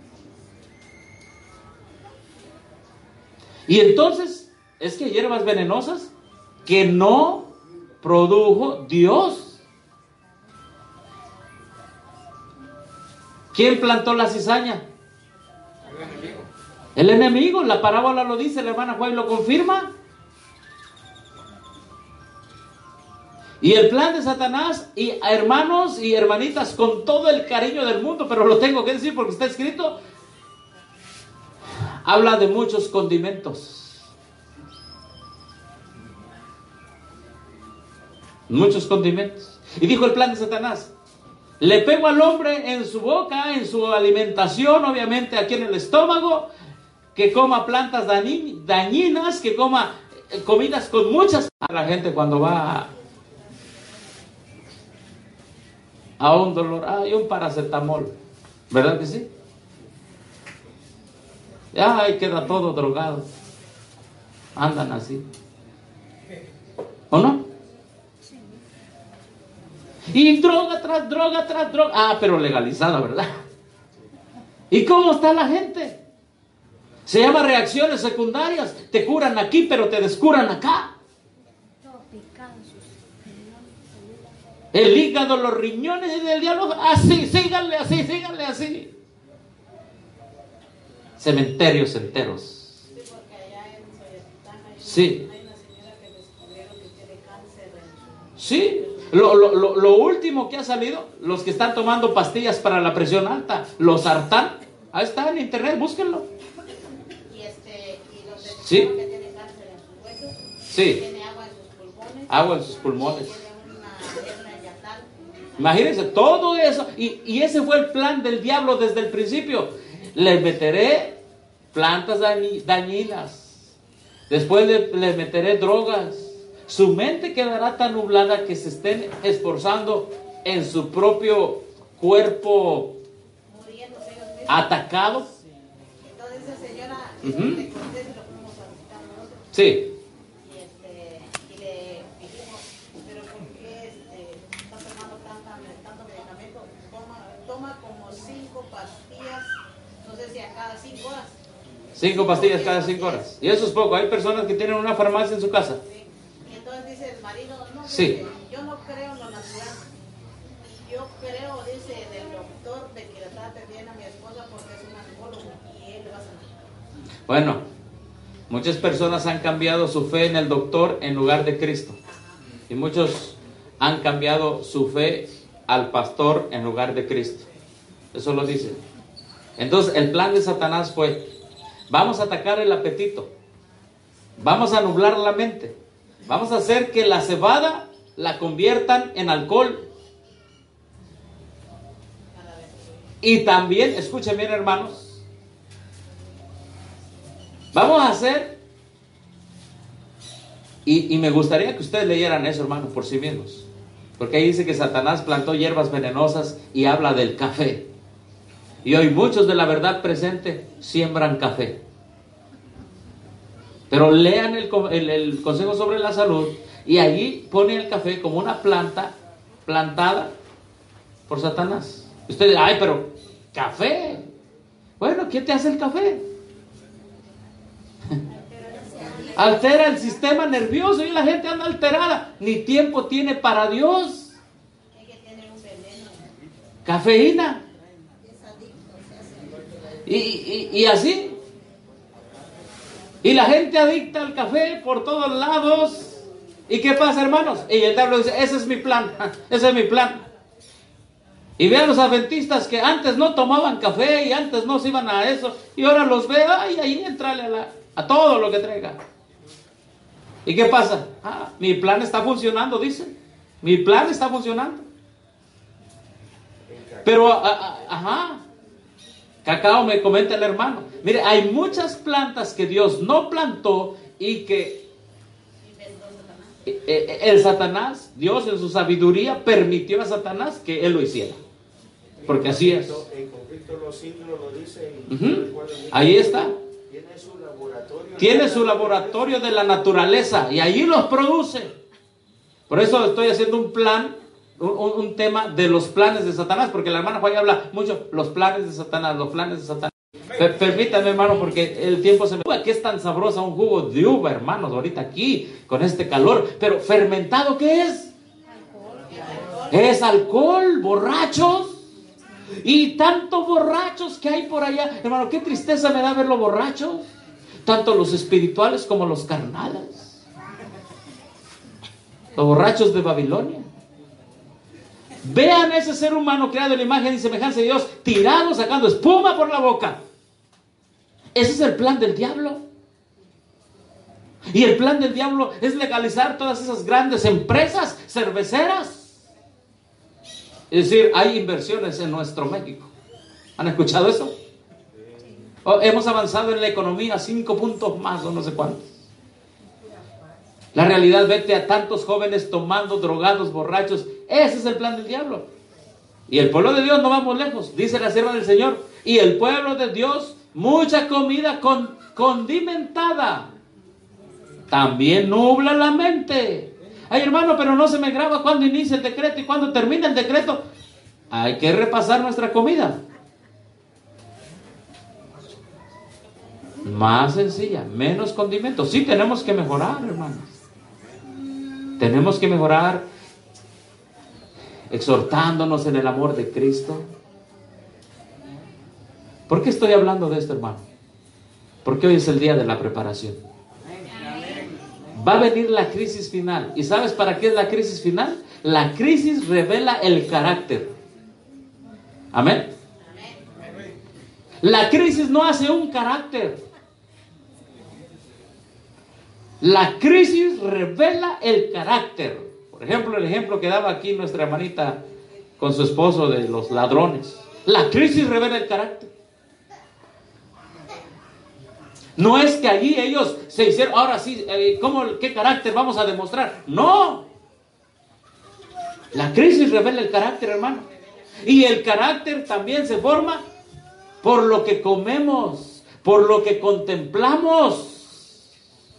Y entonces, es que hierbas venenosas que no produjo Dios. ¿Quién plantó la cizaña? El enemigo. El enemigo, la parábola lo dice, la hermana Juan lo confirma. Y el plan de Satanás, y hermanos y hermanitas, con todo el cariño del mundo, pero lo tengo que decir porque está escrito, habla de muchos condimentos. Muchos condimentos. Y dijo el plan de Satanás, le pego al hombre en su boca, en su alimentación, obviamente aquí en el estómago, que coma plantas dañinas, que coma comidas con muchas... A la gente cuando va a... a un dolor, hay un paracetamol, ¿verdad que sí? Ya ahí queda todo drogado, andan así, ¿o no? Y droga tras droga tras droga, ah, pero legalizada, ¿verdad? ¿Y cómo está la gente? Se llama reacciones secundarias, te curan aquí pero te descuran acá. El hígado, los riñones y el diablo, así, síganle así, síganle así. Cementerios enteros. Sí. Sí, Lo, lo, lo, lo último que ha salido, los que están tomando pastillas para la presión alta, los sartán, ahí está en internet, búsquenlo. Y este, y los de Sí. que tienen cáncer en sus huesos, Sí. tiene agua en sus pulmones, Agua en sus pulmones. tiene una hernia yatal. Imagínense, todo eso. Y, y ese fue el plan del diablo desde el principio. Les meteré plantas dañi- dañinas. Después le- les meteré drogas. Su mente quedará tan nublada que se estén esforzando en su propio cuerpo Muriéndose ellos mismos. atacado. Entonces esa señora, Ujú. le conté, lo fuimos a visitar nosotros. Sí. Y, este, y le dijimos, pero ¿por qué este, está tomando tanta, tanto medicamento? Toma, toma como cinco pastillas, no sé si a cada cinco horas. Cinco pastillas cada cinco horas. Y eso es poco. Hay personas que tienen una farmacia en su casa. Sí. Y entonces dice el marido, no, Sí. dice, yo no creo en lo natural. Yo creo, dice, del doctor de que le trate bien a mi esposa porque es un oncólogo y él le va a sanar. Bueno, muchas personas han cambiado su fe en el doctor en lugar de Cristo. Y muchos han cambiado su fe al pastor en lugar de Cristo. Eso lo dice. Entonces el plan de Satanás fue: vamos a atacar el apetito, vamos a nublar la mente, vamos a hacer que la cebada la conviertan en alcohol. Y también, escuchen bien, hermanos, vamos a hacer, y, y me gustaría que ustedes leyeran eso, hermanos, por sí mismos, porque ahí dice que Satanás plantó hierbas venenosas y habla del café. Y hoy muchos de la verdad presente siembran café. Pero lean el, el, el consejo sobre la salud y allí pone el café como una planta plantada por Satanás. Ustedes, ay, pero café. Bueno, ¿qué te hace el café? Altera el sistema nervioso y la gente anda alterada. Ni tiempo tiene para Dios. Cafeína. Y, y, y así. Y la gente adicta al café por todos lados. ¿Y qué pasa, hermanos? Y el diablo dice, ese es mi plan, ese es mi plan. Y vean los adventistas que antes no tomaban café y antes no se iban a eso. Y ahora los ve, ay, ahí entrale a, la, a todo lo que traiga. ¿Y qué pasa? Ah, mi plan está funcionando, dice. Mi plan está funcionando. Pero, a, a, ajá. Cacao, me comenta el hermano. Mire, hay muchas plantas que Dios no plantó y que el Satanás, Dios en su sabiduría permitió a Satanás que él lo hiciera. Porque así es. En conflicto los siglos lo dicen. Uh-huh. Ahí está. Tiene su laboratorio. Tiene su laboratorio de la naturaleza y allí los produce. Por eso estoy haciendo un plan, un, un tema de los planes de Satanás, porque la hermana Juan habla mucho los planes de Satanás, los planes de Satanás. Per- permítame, hermano, porque el tiempo se me... ¿Qué es tan sabrosa un jugo de uva, hermanos, ahorita aquí, con este calor? Pero fermentado, ¿qué es? Es alcohol, borrachos. Y tantos borrachos que hay por allá. Hermano, qué tristeza me da ver los borrachos. Tanto los espirituales como los carnales. Los borrachos de Babilonia. Vean ese ser humano creado en la imagen y semejanza de Dios, tirado, sacando espuma por la boca. Ese es el plan del diablo. Y el plan del diablo es legalizar todas esas grandes empresas cerveceras. Es decir, hay inversiones en nuestro México. ¿Han escuchado eso? Oh, hemos avanzado en la economía cinco puntos más o no sé cuántos. La realidad, vete a tantos jóvenes tomando, drogados, borrachos. Ese es el plan del diablo. Y el pueblo de Dios no vamos lejos, dice la sierva del Señor. Y el pueblo de Dios, mucha comida con, condimentada. También nubla la mente. Ay, hermano, pero no se me graba cuando inicia el decreto y cuando termina el decreto. Hay que repasar nuestra comida. Más sencilla, menos condimentos. Sí, tenemos que mejorar, hermanos. Tenemos que mejorar exhortándonos en el amor de Cristo. ¿Por qué estoy hablando de esto, hermano? Porque hoy es el día de la preparación. Va a venir la crisis final. ¿Y sabes para qué es la crisis final? La crisis revela el carácter. Amén. La crisis no hace un carácter. La crisis revela el carácter. Por ejemplo, el ejemplo que daba aquí nuestra hermanita con su esposo de los ladrones. La crisis revela el carácter. No es que allí ellos se hicieron, ahora sí, eh, ¿cómo, qué carácter vamos a demostrar? No. La crisis revela el carácter, hermano. Y el carácter también se forma por lo que comemos, por lo que contemplamos.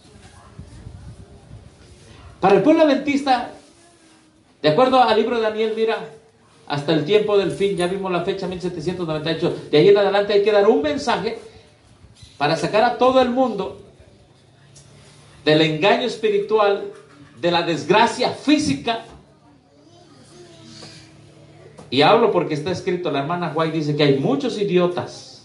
Para el pueblo adventista, de acuerdo al libro de Daniel, mira, hasta el tiempo del fin, ya vimos la fecha mil setecientos noventa y ocho, de ahí en adelante hay que dar un mensaje para sacar a todo el mundo del engaño espiritual, de la desgracia física. Y hablo porque está escrito, la hermana White dice que hay muchos idiotas.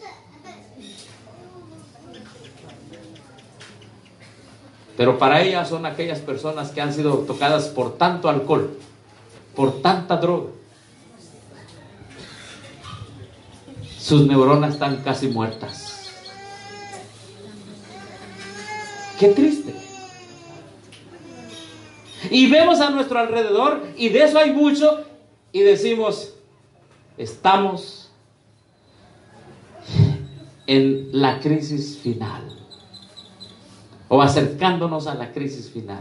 Pero para ella son aquellas personas que han sido tocadas por tanto alcohol, por tanta droga. Sus neuronas están casi muertas. Qué triste. Y vemos a nuestro alrededor, y de eso hay mucho, y decimos, estamos en la crisis final, o acercándonos a la crisis final.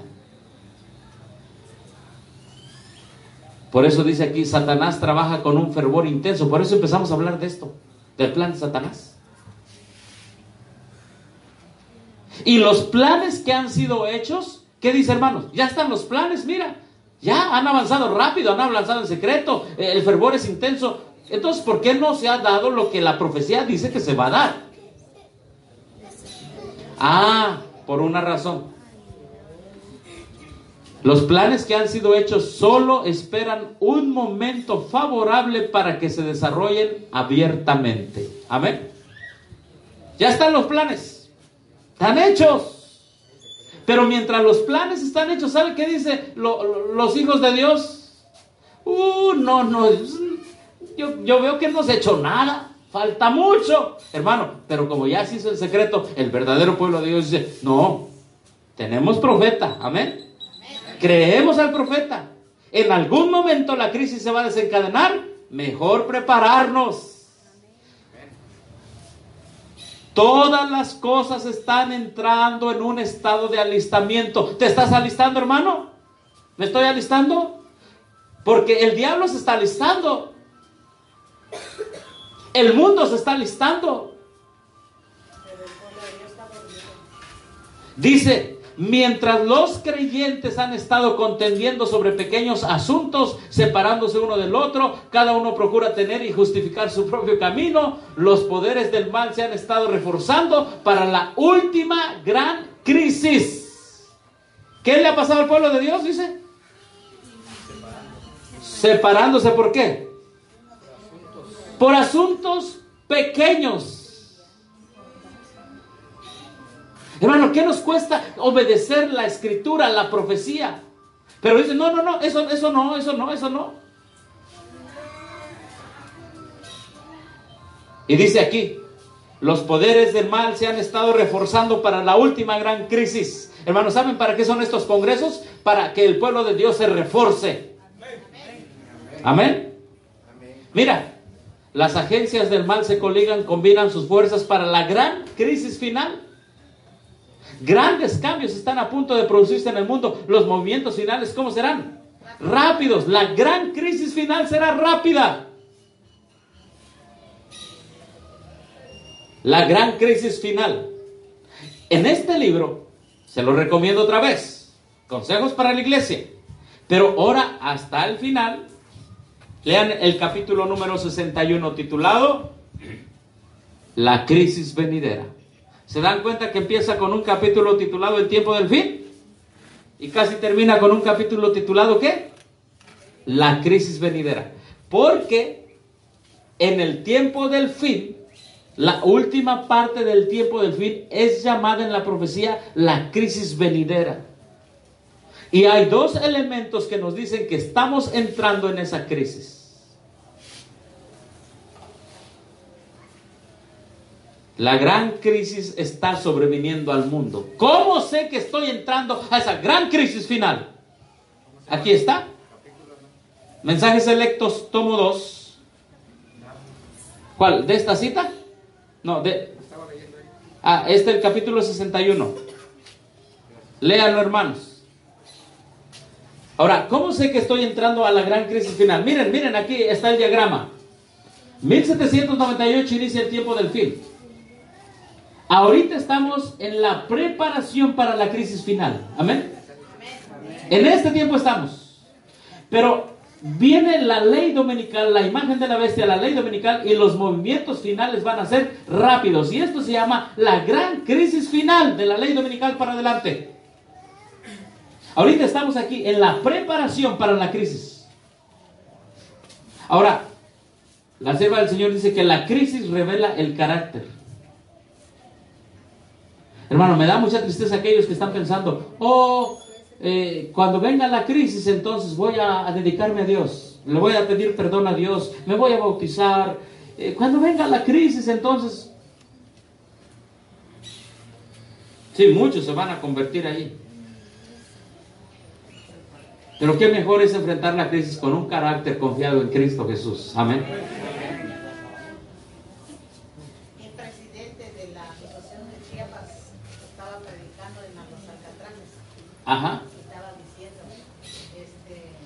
Por eso dice aquí, Satanás trabaja con un fervor intenso. Por eso empezamos a hablar de esto, del plan de Satanás. Y los planes que han sido hechos, ¿qué dice, hermanos? Ya están los planes, mira, ya han avanzado rápido, han avanzado en secreto, el fervor es intenso. Entonces, ¿por qué no se ha dado lo que la profecía dice que se va a dar? Ah, por una razón. Los planes que han sido hechos solo esperan un momento favorable para que se desarrollen abiertamente. Amén. Ya están los planes. Están hechos. Pero mientras los planes están hechos, ¿sabe qué dice lo, lo, los hijos de Dios? Uh, no, no. Yo, yo veo que no se ha hecho nada. Falta mucho. Hermano, pero como ya se hizo el secreto, el verdadero pueblo de Dios dice, no, tenemos profeta. Amén. Creemos al profeta. En algún momento la crisis se va a desencadenar. Mejor prepararnos. Todas las cosas están entrando en un estado de alistamiento. ¿Te estás alistando, hermano? ¿Me estoy alistando? Porque el diablo se está alistando. El mundo se está alistando. Dice, mientras los creyentes han estado contendiendo sobre pequeños asuntos, separándose uno del otro, cada uno procura tener y justificar su propio camino, los poderes del mal se han estado reforzando para la última gran crisis. ¿Qué le ha pasado al pueblo de Dios? Dice, separándose. ¿Por qué? Por asuntos pequeños. Hermano, ¿qué nos cuesta obedecer la escritura, la profecía? Pero dice, no, no, no, eso, eso no, eso no, eso no. Y dice aquí, los poderes del mal se han estado reforzando para la última gran crisis. Hermanos, ¿saben para qué son estos congresos? Para que el pueblo de Dios se refuerce. Amén. Mira, las agencias del mal se coligan, combinan sus fuerzas para la gran crisis final. Grandes cambios están a punto de producirse en el mundo. Los movimientos finales, ¿cómo serán? Rápidos. La gran crisis final será rápida. La gran crisis final. En este libro, se lo recomiendo otra vez, consejos para la iglesia. Pero ahora, hasta el final, lean el capítulo número sesenta y uno, titulado La crisis venidera. ¿Se dan cuenta que empieza con un capítulo titulado El tiempo del fin? Y casi termina con un capítulo titulado ¿qué? La crisis venidera. Porque en el tiempo del fin, la última parte del tiempo del fin es llamada en la profecía la crisis venidera. Y hay dos elementos que nos dicen que estamos entrando en esa crisis. La gran crisis está sobreviniendo al mundo. ¿Cómo sé que estoy entrando a esa gran crisis final? Aquí está. Mensajes selectos, tomo dos. ¿Cuál? ¿De esta cita? No, de... Ah, este es el capítulo sesenta y uno. Léanlo, hermanos. Ahora, ¿cómo sé que estoy entrando a la gran crisis final? Miren, miren, aquí está el diagrama. mil setecientos noventa y ocho inicia el tiempo del fin. Ahorita estamos en la preparación para la crisis final. Amén. En este tiempo estamos. Pero viene la ley dominical, la imagen de la bestia, la ley dominical, y los movimientos finales van a ser rápidos. Y esto se llama la gran crisis final de la ley dominical para adelante. Ahorita estamos aquí en la preparación para la crisis. Ahora, la sierva del Señor dice que la crisis revela el carácter. Hermano, me da mucha tristeza aquellos que están pensando, oh, eh, cuando venga la crisis, entonces voy a, a dedicarme a Dios, le voy a pedir perdón a Dios, me voy a bautizar. Eh, cuando venga la crisis, entonces, sí, muchos se van a convertir ahí. Pero qué mejor es enfrentar la crisis con un carácter confiado en Cristo Jesús. Amén. El presidente de la Asociación de Chiapas estaba predicando en los Alcatranes. Ajá. Estaba diciendo, este,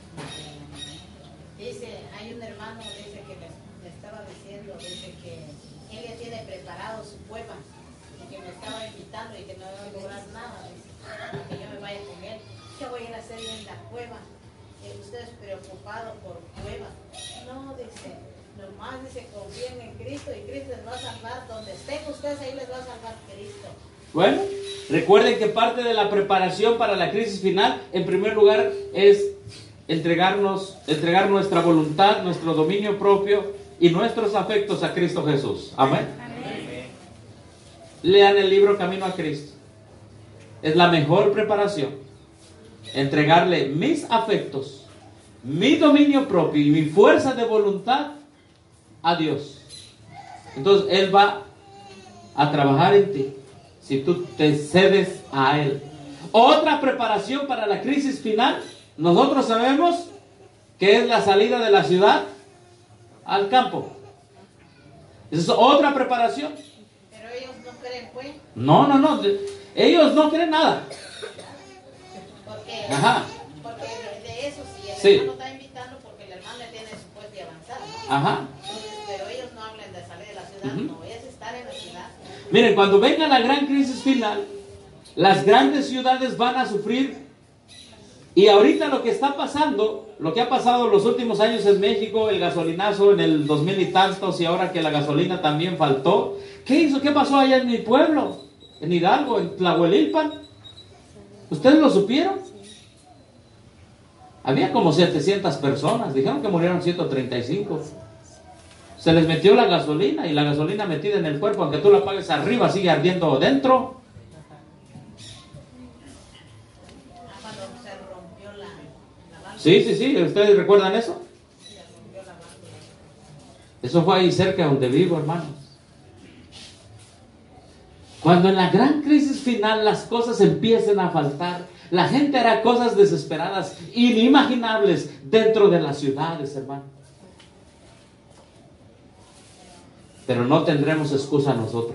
dice, hay un hermano, dice que me, me estaba diciendo, dice que él ya tiene preparado su cueva y que me estaba invitando y que no iba a lograr nada, dice, que yo me vaya con él. ¿Qué voy a ir a hacer yo en la cueva? Eh, ustedes preocupados por cueva. No, dice, nomás dice, confíen en Cristo y Cristo les va a salvar. Donde estén ustedes, ahí les va a salvar Cristo. Bueno, recuerden que parte de la preparación para la crisis final, en primer lugar, es entregarnos, entregar nuestra voluntad, nuestro dominio propio y nuestros afectos a Cristo Jesús. Amén. Amén. Lean el libro Camino a Cristo. Es la mejor preparación. Entregarle mis afectos, mi dominio propio y mi fuerza de voluntad a Dios. Entonces Él va a trabajar en ti si tú te cedes a Él. Otra preparación para la crisis final, nosotros sabemos que es la salida de la ciudad al campo. Esa es otra preparación. Pero ellos no creen, pues. No, no, no. Ellos no creen nada. Porque, Ajá. porque de, de eso sí, el Sí. hermano está invitando porque el hermano le tiene su puesto de avanzar, ¿no? Ajá. Entonces, pero ellos no hablan de salir de la ciudad, Ujú. no, es estar en la ciudad. Miren, cuando venga la gran crisis final, las grandes ciudades van a sufrir. Y ahorita lo que está pasando, lo que ha pasado los últimos años en México, el gasolinazo en el dos mil y tantos, y ahora que la gasolina también faltó. ¿Qué hizo? ¿Qué pasó allá en mi pueblo? En Hidalgo, en Tlahuelilpan. ¿Ustedes lo supieron? Había como setecientas personas. Dijeron que murieron ciento treinta y cinco. Se les metió la gasolina, y la gasolina metida en el cuerpo, aunque tú la pagues arriba, sigue ardiendo dentro. Ah, cuando se rompió la, la válvula. Sí, sí, sí. ¿Ustedes recuerdan eso? Se rompió la válvula. Eso fue ahí cerca donde vivo, hermanos. Cuando en la gran crisis final las cosas empiecen a faltar, la gente hará cosas desesperadas, inimaginables dentro de las ciudades, hermano. Pero no tendremos excusa nosotros.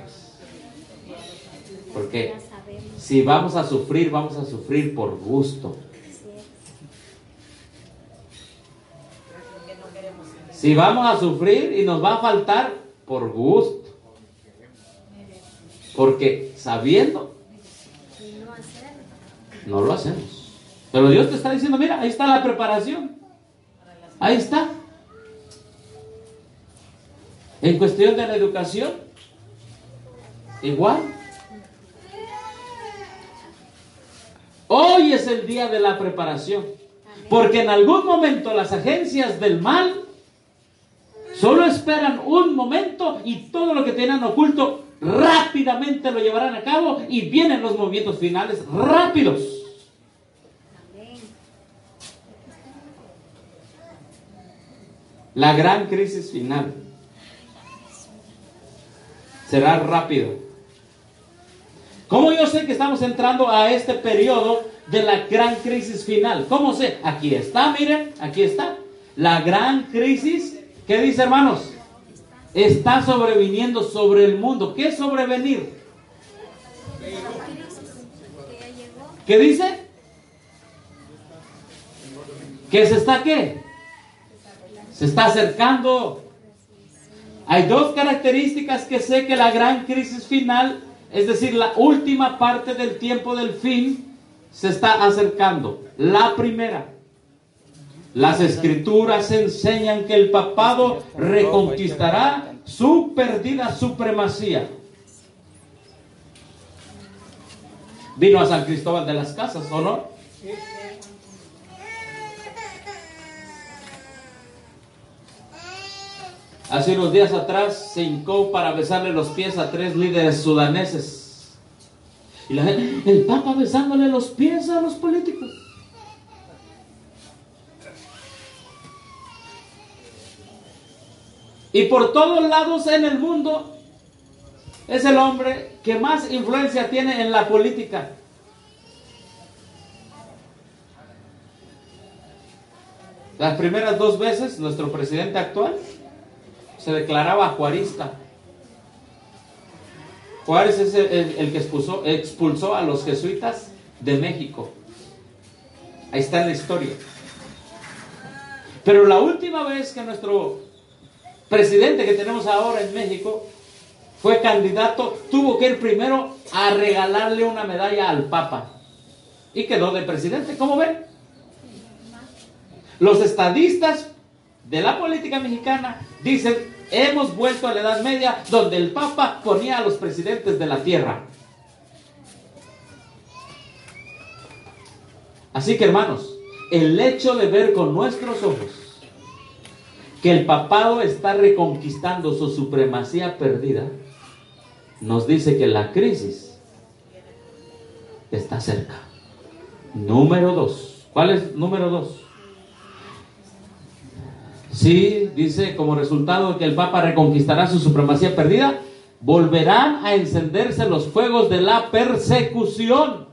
Porque si vamos a sufrir, vamos a sufrir por gusto. Si vamos a sufrir y nos va a faltar por gusto. Porque sabiendo, no lo hacemos. Pero Dios te está diciendo, mira, ahí está la preparación. Ahí está. En cuestión de la educación, igual. Hoy es el día de la preparación. Porque en algún momento las agencias del mal solo esperan un momento y todo lo que tienen oculto rápidamente lo llevarán a cabo, y vienen los movimientos finales rápidos. La gran crisis final será rápido. ¿Cómo yo sé que estamos entrando a este periodo de la gran crisis final? ¿Cómo sé? Aquí está, miren, aquí está. La gran crisis, ¿qué dice, hermanos? Está sobreviniendo sobre el mundo. ¿Qué es sobrevenir? ¿Qué dice? ¿Que se está qué? Se está acercando. Hay dos características que sé que la gran crisis final, es decir, la última parte del tiempo del fin, se está acercando. La primera, las escrituras enseñan que el papado reconquistará su perdida supremacía. Vino a San Cristóbal de las Casas, ¿o no? Hace unos días atrás se hincó para besarle los pies a tres líderes sudaneses. Y la gente, el Papa besándole los pies a los políticos. Y por todos lados en el mundo es el hombre que más influencia tiene en la política. Las primeras dos veces nuestro presidente actual se declaraba juarista. Juárez es el, el, el que expulsó, expulsó a los jesuitas de México. Ahí está en la historia. Pero la última vez que nuestro presidente que tenemos ahora en México fue candidato, tuvo que ir primero a regalarle una medalla al Papa. Y quedó de presidente. ¿Cómo ven? Los estadistas de la política mexicana dicen: hemos vuelto a la Edad Media, donde el Papa ponía a los presidentes de la tierra. Así que, hermanos, el hecho de ver con nuestros ojos que el papado está reconquistando su supremacía perdida, nos dice que la crisis está cerca. Número dos. ¿Cuál es número dos? Sí, dice, como resultado de que el Papa reconquistará su supremacía perdida, volverán a encenderse los fuegos de la persecución.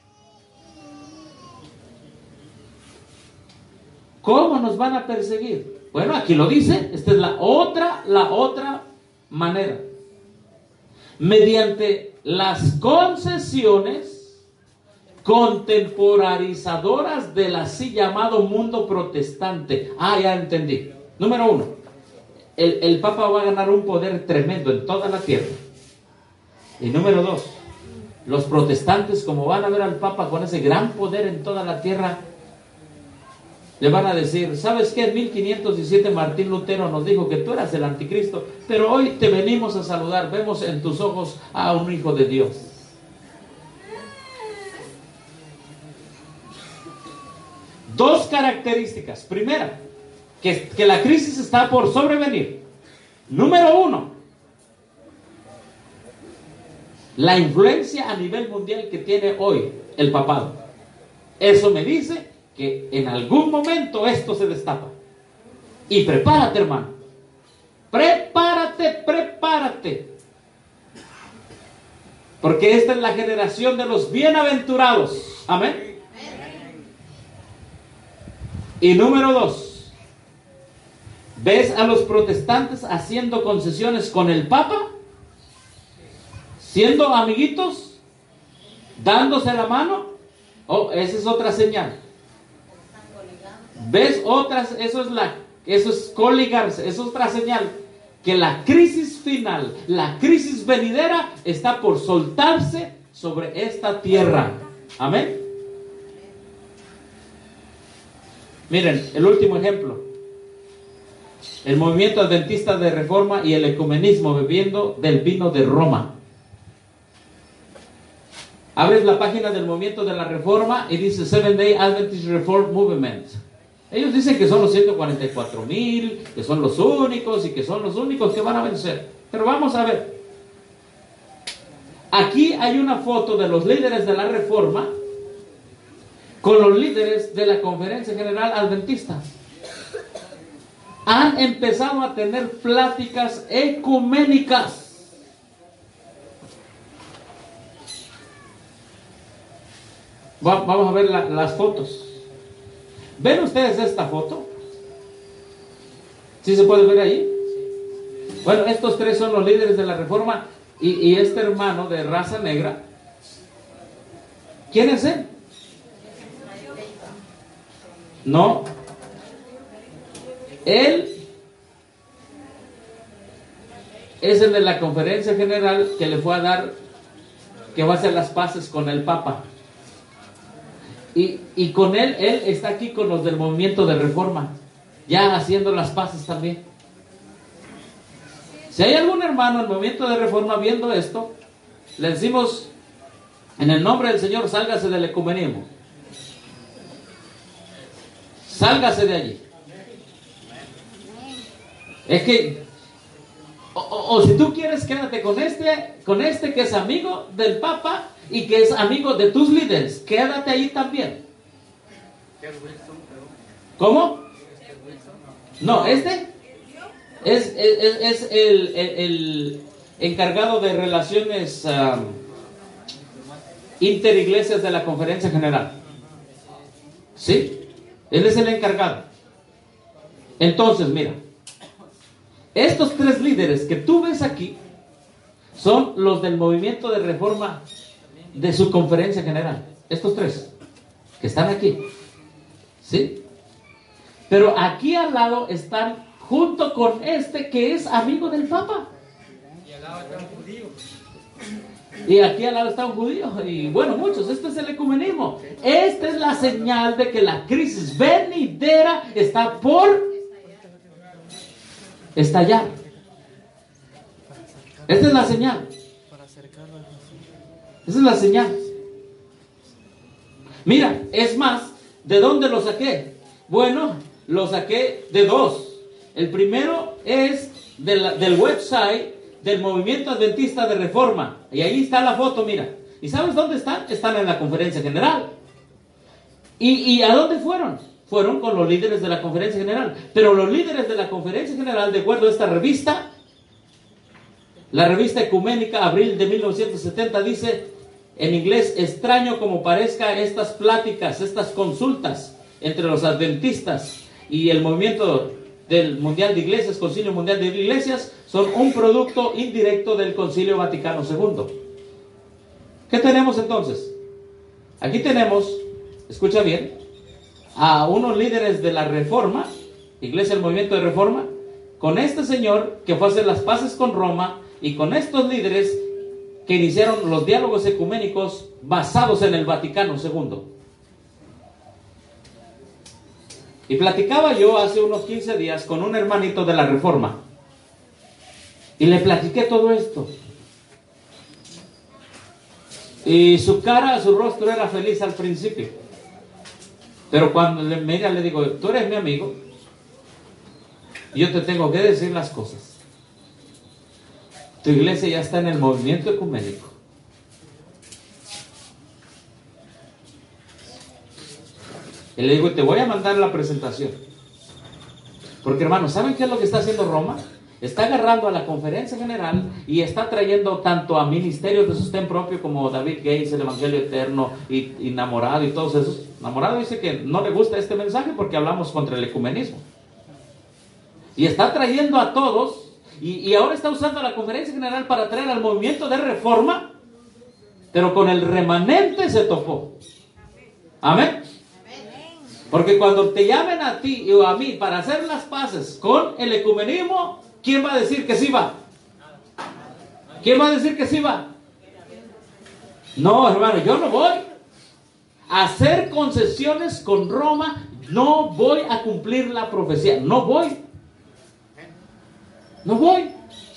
¿Cómo nos van a perseguir? Bueno, aquí lo dice. Esta es la otra, la otra manera. Mediante las concesiones contemporarizadoras del así llamado mundo protestante. Ah, ya entendí. Número uno, el, el Papa va a ganar un poder tremendo en toda la tierra. Y número dos, los protestantes, como van a ver al Papa con ese gran poder en toda la tierra, le van a decir: ¿sabes qué? En mil quinientos diecisiete Martín Lutero nos dijo que tú eras el anticristo, pero hoy te venimos a saludar, vemos en tus ojos a un hijo de Dios. Dos características. Primera, que, que la crisis está por sobrevenir. Número uno, la influencia a nivel mundial que tiene hoy el papado. Eso me dice que en algún momento esto se destapa. Y prepárate, hermano. Prepárate, prepárate. Porque esta es la generación de los bienaventurados. Amén. Y número dos, ¿ves a los protestantes haciendo concesiones con el Papa? ¿Siendo amiguitos? ¿Dándose la mano? Oh, esa es otra señal. ¿Ves otras? Eso es la, eso es coligarse, eso es otra señal. Que la crisis final, la crisis venidera está por soltarse sobre esta tierra. Amén. Miren, el último ejemplo. El movimiento adventista de reforma y el ecumenismo bebiendo del vino de Roma. Abres la página del movimiento de la reforma y dice Seven Day Adventist Reform Movement. Ellos dicen que son los ciento cuarenta y cuatro mil, que son los únicos y que son los únicos que van a vencer. Pero vamos a ver. Aquí hay una foto de los líderes de la reforma con los líderes de la Conferencia General Adventista. han empezado a tener pláticas ecuménicas. Va, vamos a ver la, las fotos. ¿Ven ustedes esta foto? ¿Sí se puede ver ahí? Bueno, estos tres son los líderes de la Reforma y, y este hermano de raza negra. ¿Quién es él? No. Él es el de la conferencia general que le fue a dar, que va a hacer las paces con el Papa. Y, y con él, él está aquí con los del movimiento de Reforma, ya haciendo las paces también. Si hay algún hermano del movimiento de Reforma viendo esto, le decimos, en el nombre del Señor, sálgase del ecumenismo. Sálgase de allí. Es que, o, o, o si tú quieres, quédate con este, con este que es amigo del Papa y que es amigo de tus líderes. Quédate ahí también. ¿Cómo? No, este es, es, es el, el, el encargado de relaciones um, interiglesias de la Conferencia General. ¿Sí? Él es el encargado. Entonces, mira, estos tres líderes que tú ves aquí son los del movimiento de Reforma de su Conferencia General. Estos tres que están aquí. ¿Sí? Pero aquí al lado están junto con este que es amigo del Papa. Y al lado está un judío. Y aquí al lado está un judío. Y bueno, muchos. Este es el ecumenismo. Esta es la señal de que la crisis venidera está por estallar. Esta es la señal. Esa es la señal. Mira, es más, ¿de dónde lo saqué? Bueno, lo saqué de dos. El primero es de la, del website del Movimiento Adventista de Reforma. Y ahí está la foto, mira. ¿Y sabes dónde están? Están en la Conferencia General. ¿Y, y a dónde fueron? Fueron con los líderes de la Conferencia General. Pero los líderes de la Conferencia General, de acuerdo a esta revista, la revista ecuménica, abril de mil novecientos setenta, dice en inglés: extraño como parezca, estas pláticas, estas consultas entre los adventistas y el movimiento del Mundial de Iglesias, Concilio Mundial de Iglesias, son un producto indirecto del Concilio Vaticano segundo. ¿Qué tenemos entonces? Aquí tenemos, escucha bien, a unos líderes de la Reforma, Iglesia del Movimiento de Reforma, con este señor que fue a hacer las paces con Roma, y con estos líderes que iniciaron los diálogos ecuménicos basados en el Vaticano segundo. Y platicaba yo hace unos quince días con un hermanito de la Reforma. Y le platiqué todo esto. Y su cara, su rostro era feliz al principio. Pero cuando le mira, le digo: tú eres mi amigo, y yo te tengo que decir las cosas. Tu iglesia ya está en el movimiento ecuménico. Y le digo: te voy a mandar la presentación. Porque, hermanos, ¿saben qué es lo que está haciendo Roma? Está agarrando a la Conferencia General y está trayendo tanto a ministerios de sostén propio como David Gates, el Evangelio Eterno, y, y Namorado y todos esos. Namorado dice que no le gusta este mensaje porque hablamos contra el ecumenismo. Y está trayendo a todos, y, y ahora está usando a la Conferencia General para traer al movimiento de Reforma, pero con el remanente se topó. Amén. Porque cuando te llamen a ti o a mí para hacer las paces con el ecumenismo, ¿quién va a decir que sí va? ¿Quién va a decir que sí va? No, hermano, yo no voy a hacer concesiones con Roma. No voy a cumplir la profecía. No voy. No voy.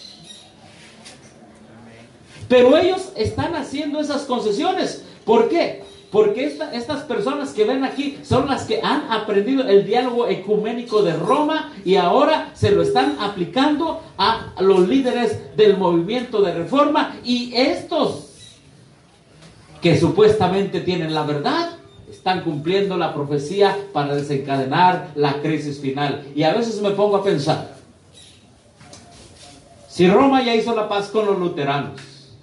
Pero ellos están haciendo esas concesiones. ¿Por qué? Porque esta, estas personas que ven aquí son las que han aprendido el diálogo ecuménico de Roma y ahora se lo están aplicando a los líderes del movimiento de Reforma. Y estos que supuestamente tienen la verdad están cumpliendo la profecía para desencadenar la crisis final. Y a veces me pongo a pensar, si Roma ya hizo la paz con los luteranos,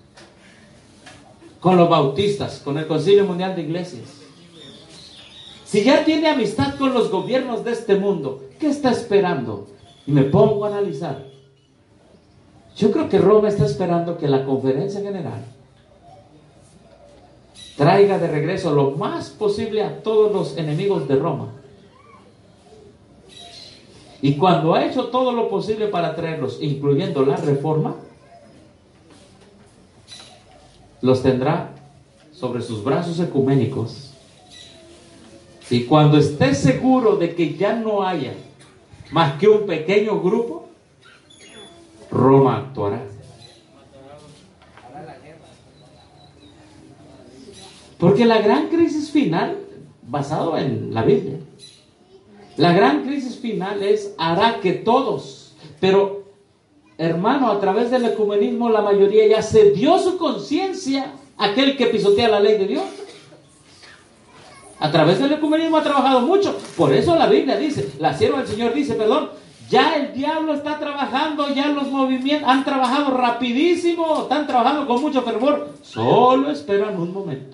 con los bautistas, con el Concilio Mundial de Iglesias, si ya tiene amistad con los gobiernos de este mundo, ¿qué está esperando? Y me pongo a analizar. Yo creo que Roma está esperando que la conferencia general traiga de regreso lo más posible a todos los enemigos de Roma. Y cuando ha hecho todo lo posible para traerlos, incluyendo la reforma, los tendrá sobre sus brazos ecuménicos. Y cuando esté seguro de que ya no haya más que un pequeño grupo, Roma actuará. Porque la gran crisis final, basado en la Biblia, la gran crisis final es, hará que todos, pero hermano, a través del ecumenismo la mayoría ya se dio su conciencia, aquel que pisotea la ley de Dios. A través del ecumenismo ha trabajado mucho. Por eso la Biblia dice, la sierva del Señor dice, perdón, ya el diablo está trabajando, ya los movimientos han trabajado rapidísimo, están trabajando con mucho fervor, solo esperan un momento.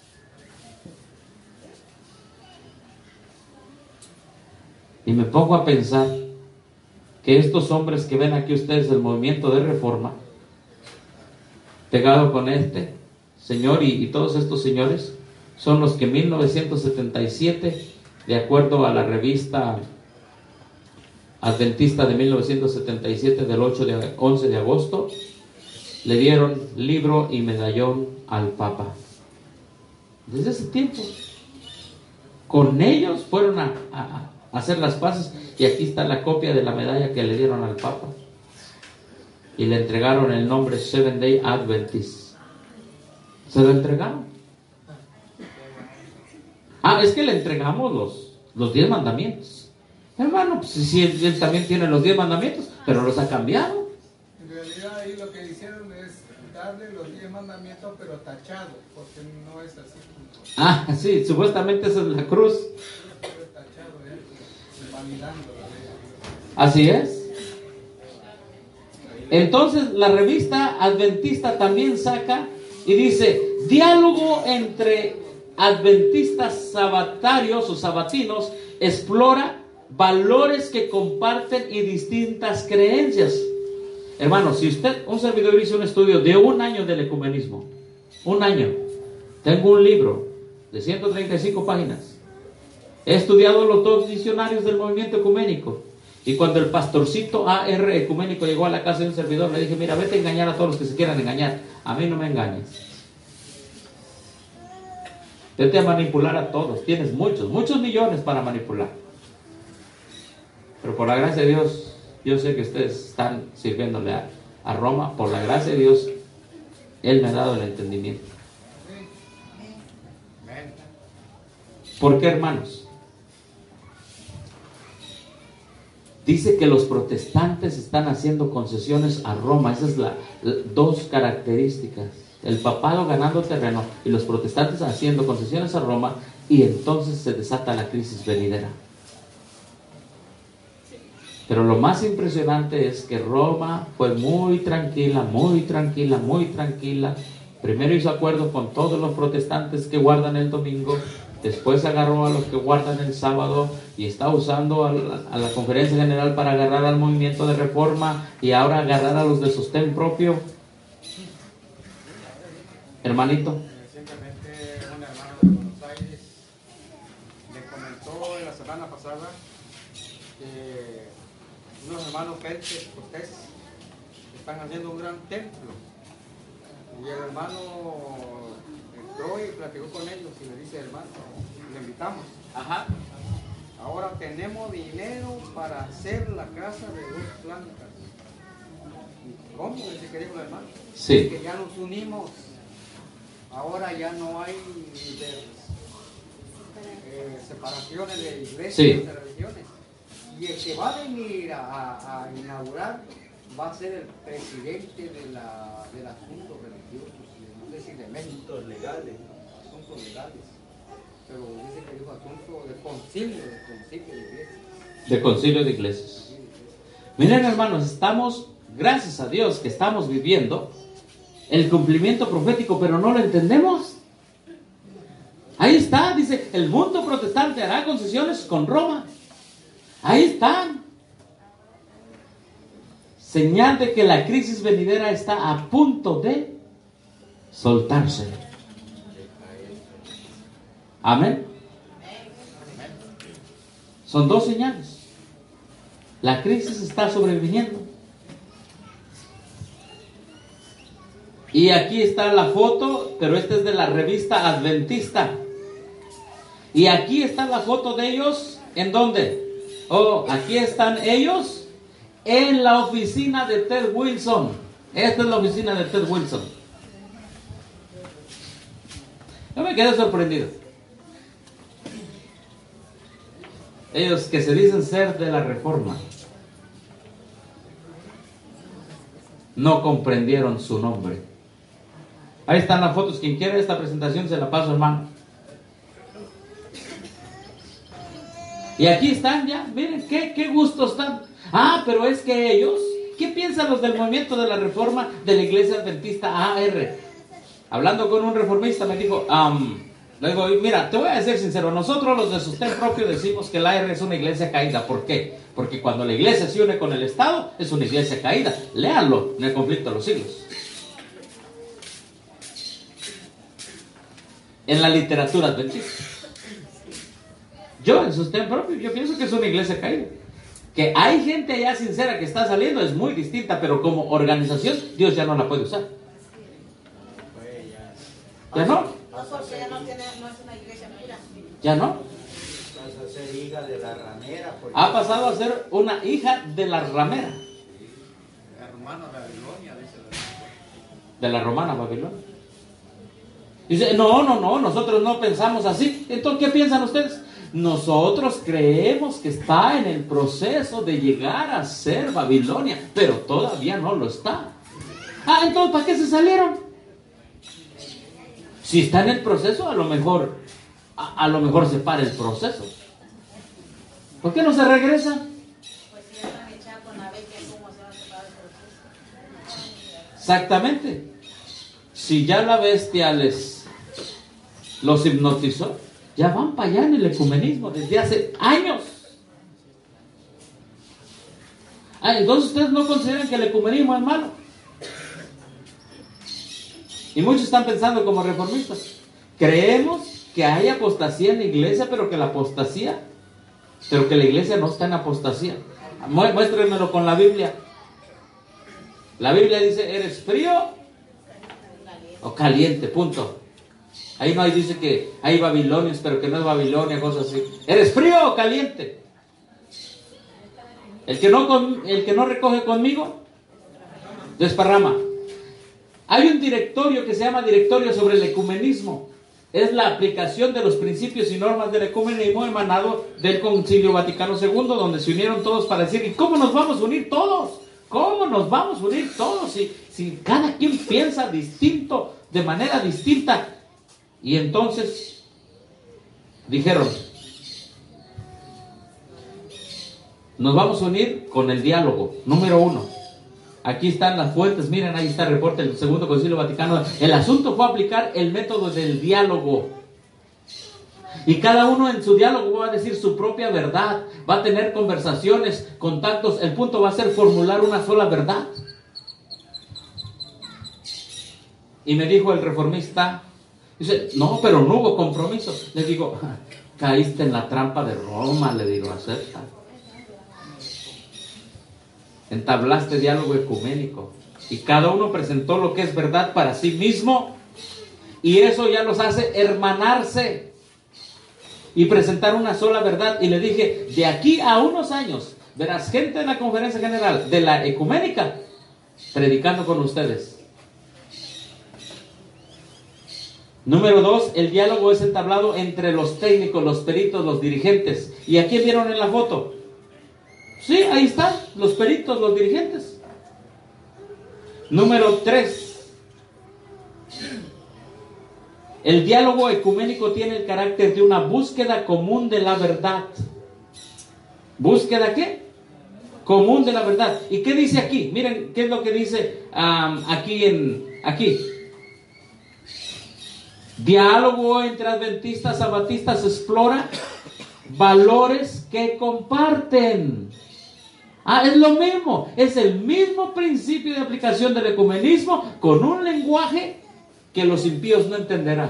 Y me pongo a pensar que estos hombres que ven aquí ustedes el movimiento de reforma, pegado con este señor y, y todos estos señores, son los que en mil novecientos setenta y siete, de acuerdo a la revista Adventista de mil novecientos setenta y siete, del ocho de, once de agosto, le dieron libro y medallón al Papa. Desde ese tiempo, con ellos fueron a, a, a hacer las paces, y aquí está la copia de la medalla que le dieron al Papa, y le entregaron el nombre Seven Day Adventist. Se lo entregaron. Ah, es que le entregamos los, los diez mandamientos. Hermano, pues si él, él también tiene los diez mandamientos, pero los ha cambiado. En realidad ahí lo que hicieron es darle los diez mandamientos, pero tachado, porque no es así. Ah, sí, supuestamente esa es la cruz. Tachado, ¿eh? Validando. Así es. Entonces la revista Adventista también saca y dice, diálogo entre adventistas sabatarios o sabatinos, explora valores que comparten y distintas creencias. Hermano, si usted, un servidor hizo un estudio de un año del ecumenismo, un año, tengo un libro de ciento treinta y cinco páginas, he estudiado los dos diccionarios del movimiento ecuménico, y cuando el pastorcito A R ecuménico llegó a la casa de un servidor, le dije, mira, vete a engañar a todos los que se quieran engañar, a mí no me engañes. Vete a manipular a todos, tienes muchos, muchos millones para manipular. Pero por la gracia de Dios, yo sé que ustedes están sirviéndole a, a Roma, por la gracia de Dios, Él me ha dado el entendimiento. ¿Por qué, hermanos? Dice que los protestantes están haciendo concesiones a Roma, esas son las la, dos características. El papado ganando terreno y los protestantes haciendo concesiones a Roma, y entonces se desata la crisis venidera. Pero lo más impresionante es que Roma fue muy tranquila, muy tranquila, muy tranquila. Primero hizo acuerdo con todos los protestantes que guardan el domingo, después agarró a los que guardan el sábado y está usando a la, a la conferencia general para agarrar al movimiento de reforma, y ahora agarrar a los de sostén propio. Hermanito. Recientemente un hermano de Buenos Aires me comentó la semana pasada que unos hermanos pentecostés están haciendo un gran templo, y el hermano entró y platicó con ellos y le dice, hermano, le invitamos. Ajá. Ahora tenemos dinero para hacer la casa de dos plantas. ¿Cómo? Dice que dijo el hermano. Sí. Que ya nos unimos. Ahora ya no hay de, eh, separaciones de iglesias, sí, de religiones. Y el que va a venir a, a, a inaugurar va a ser el presidente de la, del asunto religioso, no sé si de México. Asuntos legales. Asuntos legales. Pero dice que dijo asunto de concilio, de concilio de iglesias. De concilio de iglesias. Miren, hermanos, estamos, gracias a Dios, que estamos viviendo el cumplimiento profético, pero no lo entendemos. Ahí está, dice, el mundo protestante hará concesiones con Roma. Ahí están. Señal de que la crisis venidera está a punto de soltarse. Amén. Son dos señales. La crisis está sobreviniendo. Y aquí está la foto, pero esta es de la revista Adventista. Y aquí está la foto de ellos. ¿En dónde? Oh, aquí están ellos en la oficina de Ted Wilson. Esta es la oficina de Ted Wilson. Yo me quedé sorprendido. Ellos que se dicen ser de la Reforma no comprendieron su nombre. Ahí están las fotos. Quien quiera esta presentación se la paso, hermano. Y aquí están ya. Miren qué, qué gusto están. Ah, pero es que ellos, ¿qué piensan los del movimiento de la Reforma de la Iglesia Adventista A R? Hablando con un reformista me dijo, um, le digo, mira, te voy a ser sincero, nosotros los de sostén propio decimos que la A R es una iglesia caída. ¿Por qué? Porque cuando la iglesia se une con el Estado, es una iglesia caída. Léanlo en el conflicto de los siglos. En la literatura adventista. Yo, en sostén propio, yo pienso que es una iglesia caída. Que hay gente allá sincera que está saliendo es muy distinta, pero como organización, Dios ya no la puede usar. ¿Ya no? No, porque ya no, tiene, no es una iglesia pura. ¿Ya no? Pasa a ser hija de la ramera. Ha pasado a ser una hija de la ramera. Hermana Babilonia, dice la... De la romana Babilonia. Dice, no, no, no, nosotros no pensamos así. Entonces, ¿qué piensan ustedes? Nosotros creemos que está en el proceso de llegar a ser Babilonia, pero todavía no lo está. Ah, entonces, ¿para qué se salieron? Si está en el proceso, a lo mejor, a, a lo mejor se para el proceso. ¿Por qué no se regresa? Pues si ya están echados con la bestia, ¿cómo se va a separar el proceso? Exactamente. Si ya la bestia les los hipnotizó, ya van para allá en el ecumenismo desde hace años. Ah, entonces ustedes no consideran que el ecumenismo es malo. Y muchos están pensando como reformistas. Creemos que hay apostasía en la iglesia, pero que la apostasía, pero que la iglesia no está en apostasía. Muéstrenmelo con la Biblia. La Biblia dice, ¿eres frío o caliente? Punto. Ahí no hay, dice que hay babilonios, pero que no es Babilonia, cosas así. ¿Eres frío o caliente? El que no, con, el que no recoge conmigo, desparrama. Hay un directorio que se llama Directorio sobre el Ecumenismo. Es la aplicación de los principios y normas del ecumenismo emanado del Concilio Vaticano segundo, donde se unieron todos para decir, ¿y cómo nos vamos a unir todos? ¿Cómo nos vamos a unir todos si, si cada quien piensa distinto, de manera distinta? Y entonces dijeron, nos vamos a unir con el diálogo, número uno. Aquí están las fuentes, miren, ahí está el reporte del Segundo Concilio Vaticano. El asunto fue aplicar el método del diálogo. Y cada uno en su diálogo va a decir su propia verdad, va a tener conversaciones, contactos. El punto va a ser formular una sola verdad. Y me dijo el reformista, dice, no, pero no hubo compromiso. Le digo, caíste en la trampa de Roma, le digo, acepta. Entablaste diálogo ecuménico y cada uno presentó lo que es verdad para sí mismo, y eso ya los hace hermanarse y presentar una sola verdad. Y le dije, de aquí a unos años verás gente en la conferencia general de la ecuménica predicando con ustedes. Número dos, el diálogo es entablado entre los técnicos, los peritos, los dirigentes. ¿Y a quién vieron en la foto? Sí, ahí están, los peritos, los dirigentes. Número tres, El diálogo ecuménico tiene el carácter de una búsqueda común de la verdad. ¿Búsqueda qué? Común de la verdad. ¿Y qué dice aquí? Miren qué es lo que dice um, aquí en aquí. Diálogo entre adventistas, sabatistas explora valores que comparten. Ah, es lo mismo, es el mismo principio de aplicación del ecumenismo con un lenguaje que los impíos no entenderán.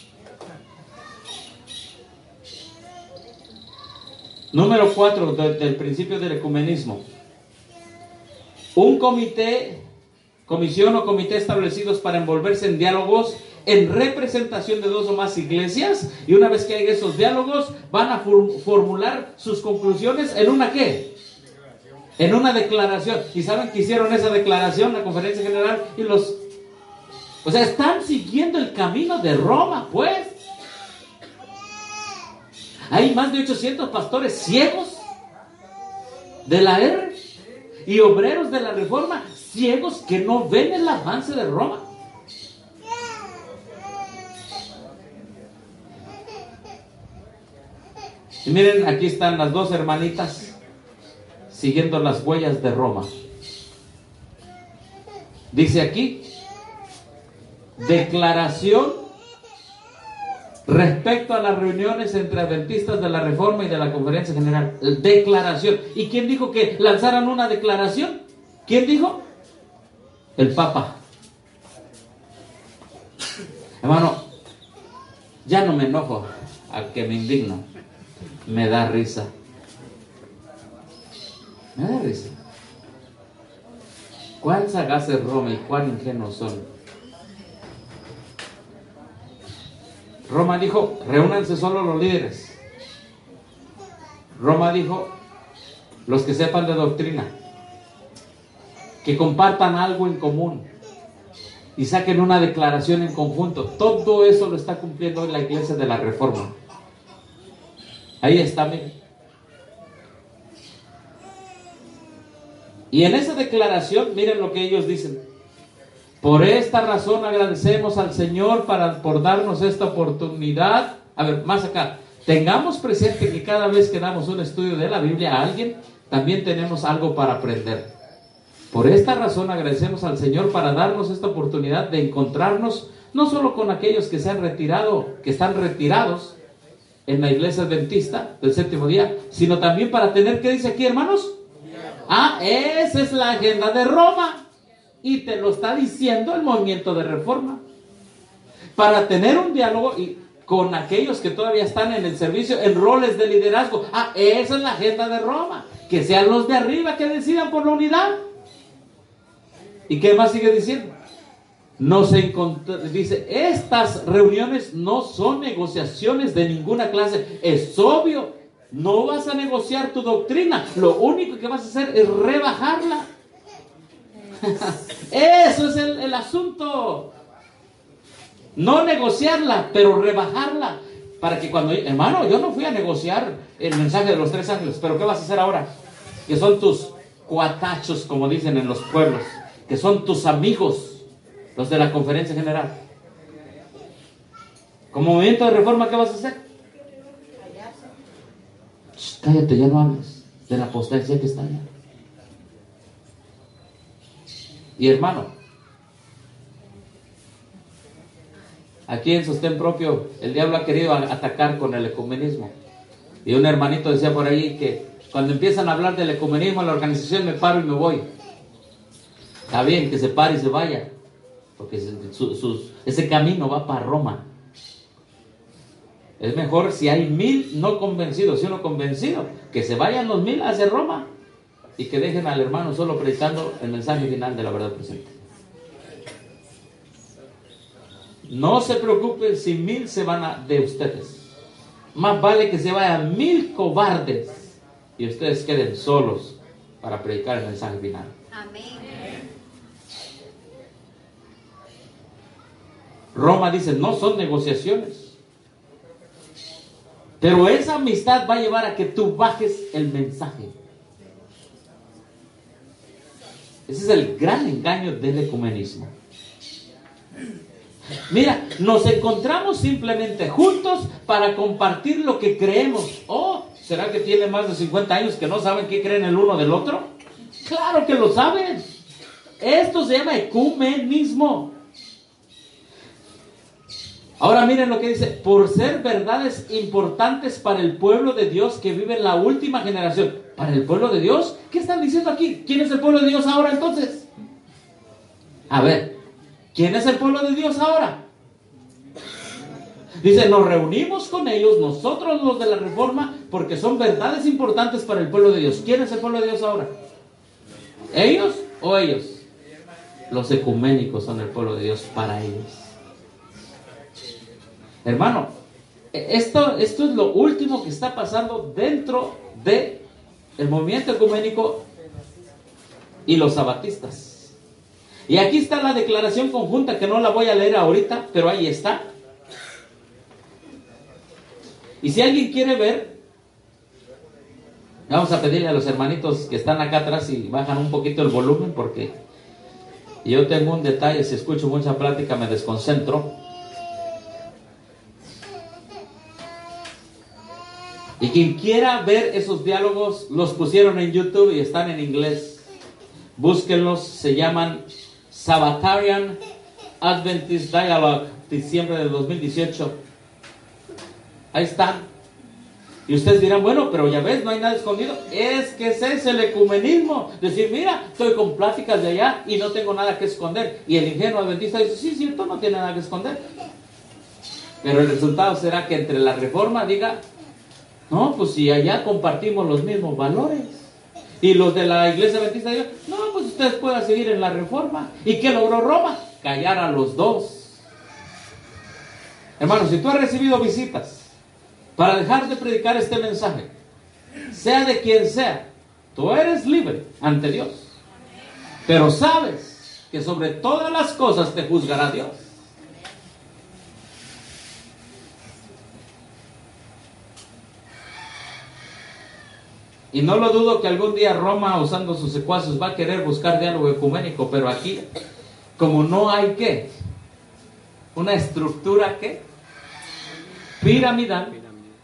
Número cuatro de, del principio del ecumenismo. Un comité, comisión o comité establecidos para envolverse en diálogos en representación de dos o más iglesias, y una vez que hay esos diálogos van a for- formular sus conclusiones en una ¿qué? En una declaración. ¿Y saben que hicieron esa declaración la conferencia general? Y los, o sea, están siguiendo el camino de Roma, pues. Hay más de ochocientos pastores ciegos de la R y obreros de la Reforma ciegos que no ven el avance de Roma. Y miren, aquí están las dos hermanitas siguiendo las huellas de Roma. Dice aquí, declaración respecto a las reuniones entre adventistas de la Reforma y de la Conferencia General. Declaración. ¿Y quién dijo que lanzaran una declaración? ¿Quién dijo? El Papa. Hermano, ya no me enojo al que me indigno. Me da risa. Me da risa. Cuán sagaz es Roma y cuán ingenuos son. Roma dijo, reúnanse solo los líderes. Roma dijo, los que sepan de doctrina, que compartan algo en común y saquen una declaración en conjunto. Todo eso lo está cumpliendo hoy la Iglesia de la Reforma. Ahí está, miren. Y en esa declaración, miren lo que ellos dicen. Por esta razón agradecemos al Señor para, por darnos esta oportunidad. A ver, más acá. Tengamos presente que cada vez que damos un estudio de la Biblia a alguien, también tenemos algo para aprender. Por esta razón agradecemos al Señor para darnos esta oportunidad de encontrarnos no solo con aquellos que se han retirado, que están retirados en la iglesia adventista del séptimo día, sino también para tener, ¿qué dice aquí, hermanos? Ah, esa es la agenda de Roma. Y te lo está diciendo el movimiento de Reforma. Para tener un diálogo y con aquellos que todavía están en el servicio, en roles de liderazgo. Ah, esa es la agenda de Roma. Que sean los de arriba que decidan por la unidad. ¿Y qué más sigue diciendo? No se encontró, dice, estas reuniones no son negociaciones de ninguna clase. Es obvio, no vas a negociar tu doctrina. Lo único que vas a hacer es rebajarla. Eso es el, el asunto. No negociarla, pero rebajarla. Para que cuando, hermano, yo no fui a negociar el mensaje de los tres ángeles, pero ¿qué vas a hacer ahora? Que son tus cuatachos, como dicen en los pueblos, que son tus amigos, los de la Conferencia General. Como movimiento de Reforma, ¿qué vas a hacer? Shh, cállate, ya no hables de la apostasía que está allá. Y hermano, aquí en Sostén Propio el diablo ha querido atacar con el ecumenismo. Y un hermanito decía por ahí que cuando empiezan a hablar del ecumenismo en la organización, me paro y me voy. Está bien que se pare y se vaya, porque su, su, ese camino va para Roma. Es mejor si hay mil no convencidos y uno convencido, que se vayan los mil hacia Roma y que dejen al hermano solo predicando el mensaje final de la verdad presente. No se preocupen si mil se van a, de ustedes. Más vale que se vayan mil cobardes y ustedes queden solos para predicar el mensaje final. Amén. Roma dice, no son negociaciones. Pero esa amistad va a llevar a que tú bajes el mensaje. Ese es el gran engaño del ecumenismo. Mira, nos encontramos simplemente juntos para compartir lo que creemos. Oh, ¿será que tiene más de cincuenta años que no saben qué creen el uno del otro? Claro que lo saben. Esto se llama ecumenismo. Ahora miren lo que dice: por ser verdades importantes para el pueblo de Dios que vive en la última generación. ¿Para el pueblo de Dios? ¿Qué están diciendo aquí? ¿Quién es el pueblo de Dios ahora entonces? A ver, ¿quién es el pueblo de Dios ahora? Dice, nos reunimos con ellos, nosotros los de la Reforma, porque son verdades importantes para el pueblo de Dios. ¿Quién es el pueblo de Dios ahora? ¿Ellos o ellos? Los ecuménicos son el pueblo de Dios para ellos. Hermano, esto, esto es lo último que está pasando dentro de el movimiento ecuménico y los sabatistas. Y aquí está la declaración conjunta, que no la voy a leer ahorita, pero ahí está. Y si alguien quiere ver, vamos a pedirle a los hermanitos que están acá atrás y bajan un poquito el volumen, porque yo tengo un detalle: si escucho mucha plática me desconcentro. Y quien quiera ver esos diálogos, los pusieron en YouTube y están en inglés. Búsquenlos, se llaman Sabbatarian Adventist Dialogue, diciembre del dos mil dieciocho. Ahí están. Y ustedes dirán, bueno, pero ya ves, no hay nada escondido. Es que ese es el ecumenismo. Decir, mira, estoy con pláticas de allá y no tengo nada que esconder. Y el ingenuo adventista dice, sí, cierto, no tiene nada que esconder. Pero el resultado será que entre la Reforma diga, no, pues si allá compartimos los mismos valores. Y los de la Iglesia Adventista digan, no, pues ustedes puedan seguir en la Reforma. ¿Y qué logró Roma? Callar a los dos. Hermano, si tú has recibido visitas para dejar de predicar este mensaje, sea de quien sea, tú eres libre ante Dios. Pero sabes que sobre todas las cosas te juzgará Dios. Y no lo dudo que algún día Roma, usando sus secuaces, va a querer buscar diálogo ecuménico, pero aquí, como no hay ¿qué? Una estructura ¿qué? Piramidal,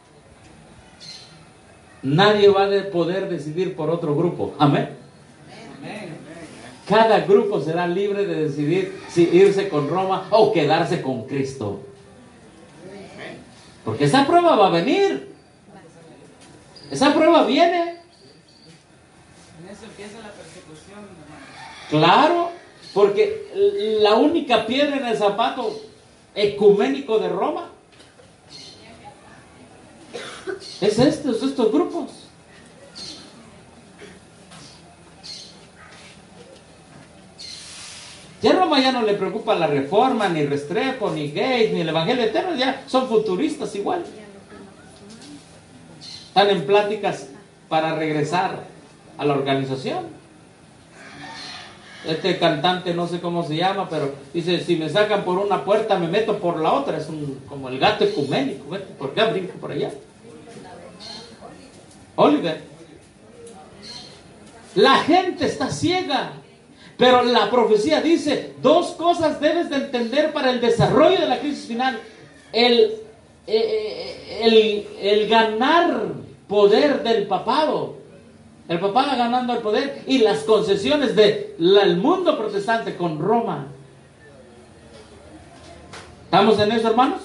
nadie va a poder decidir por otro grupo. Amén. Cada grupo será libre de decidir si irse con Roma o quedarse con Cristo. Porque esa prueba va a venir. Esa prueba viene. En eso empieza la persecución, hermano. Claro, porque la única piedra en el zapato ecuménico de Roma es estos, estos grupos. Ya a Roma ya no le preocupa la Reforma, ni Restrepo, ni Gates, ni el Evangelio Eterno, ya son futuristas igual. Están en pláticas para regresar a la organización. Este cantante, no sé cómo se llama, pero dice, si me sacan por una puerta, me meto por la otra. Es un, como el gato ecuménico. ¿Por qué brinco por allá? Oliver. La gente está ciega, pero la profecía dice, dos cosas debes de entender para el desarrollo de la crisis final. El, el, el ganar poder del papado, el papado ganando el poder, y las concesiones del mundo protestante con Roma. ¿Estamos en eso, hermanos?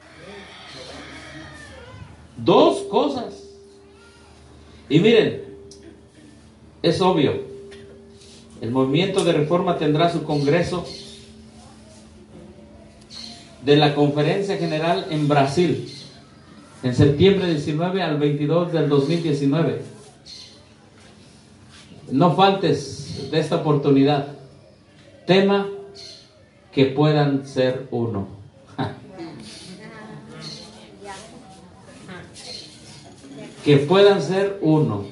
Dos cosas. Y miren, es obvio, el movimiento de Reforma tendrá su congreso de la Conferencia General en Brasil, en septiembre diecinueve al veintidós del dos mil diecinueve. No faltes de esta oportunidad. Tema: que puedan ser uno. Que puedan ser uno.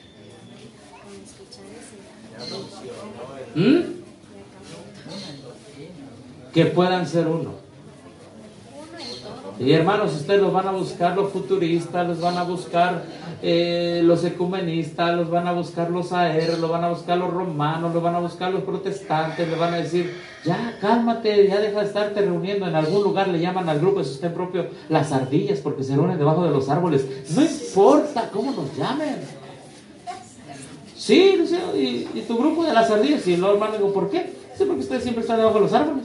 ¿Mm? Que puedan ser uno. Y hermanos, ustedes los van a buscar los futuristas, los van a buscar eh, los ecumenistas, los van a buscar los aéreos, los van a buscar los romanos, los van a buscar los protestantes, les van a decir, ya cálmate, ya deja de estarte reuniendo. En algún lugar le llaman al grupo de sostén propio las ardillas porque se reúnen debajo de los árboles. No importa cómo nos llamen. Sí, Lucio, y, y tu grupo de las ardillas. Y luego hermano digo, ¿por qué? Sí, porque ustedes siempre están debajo de los árboles.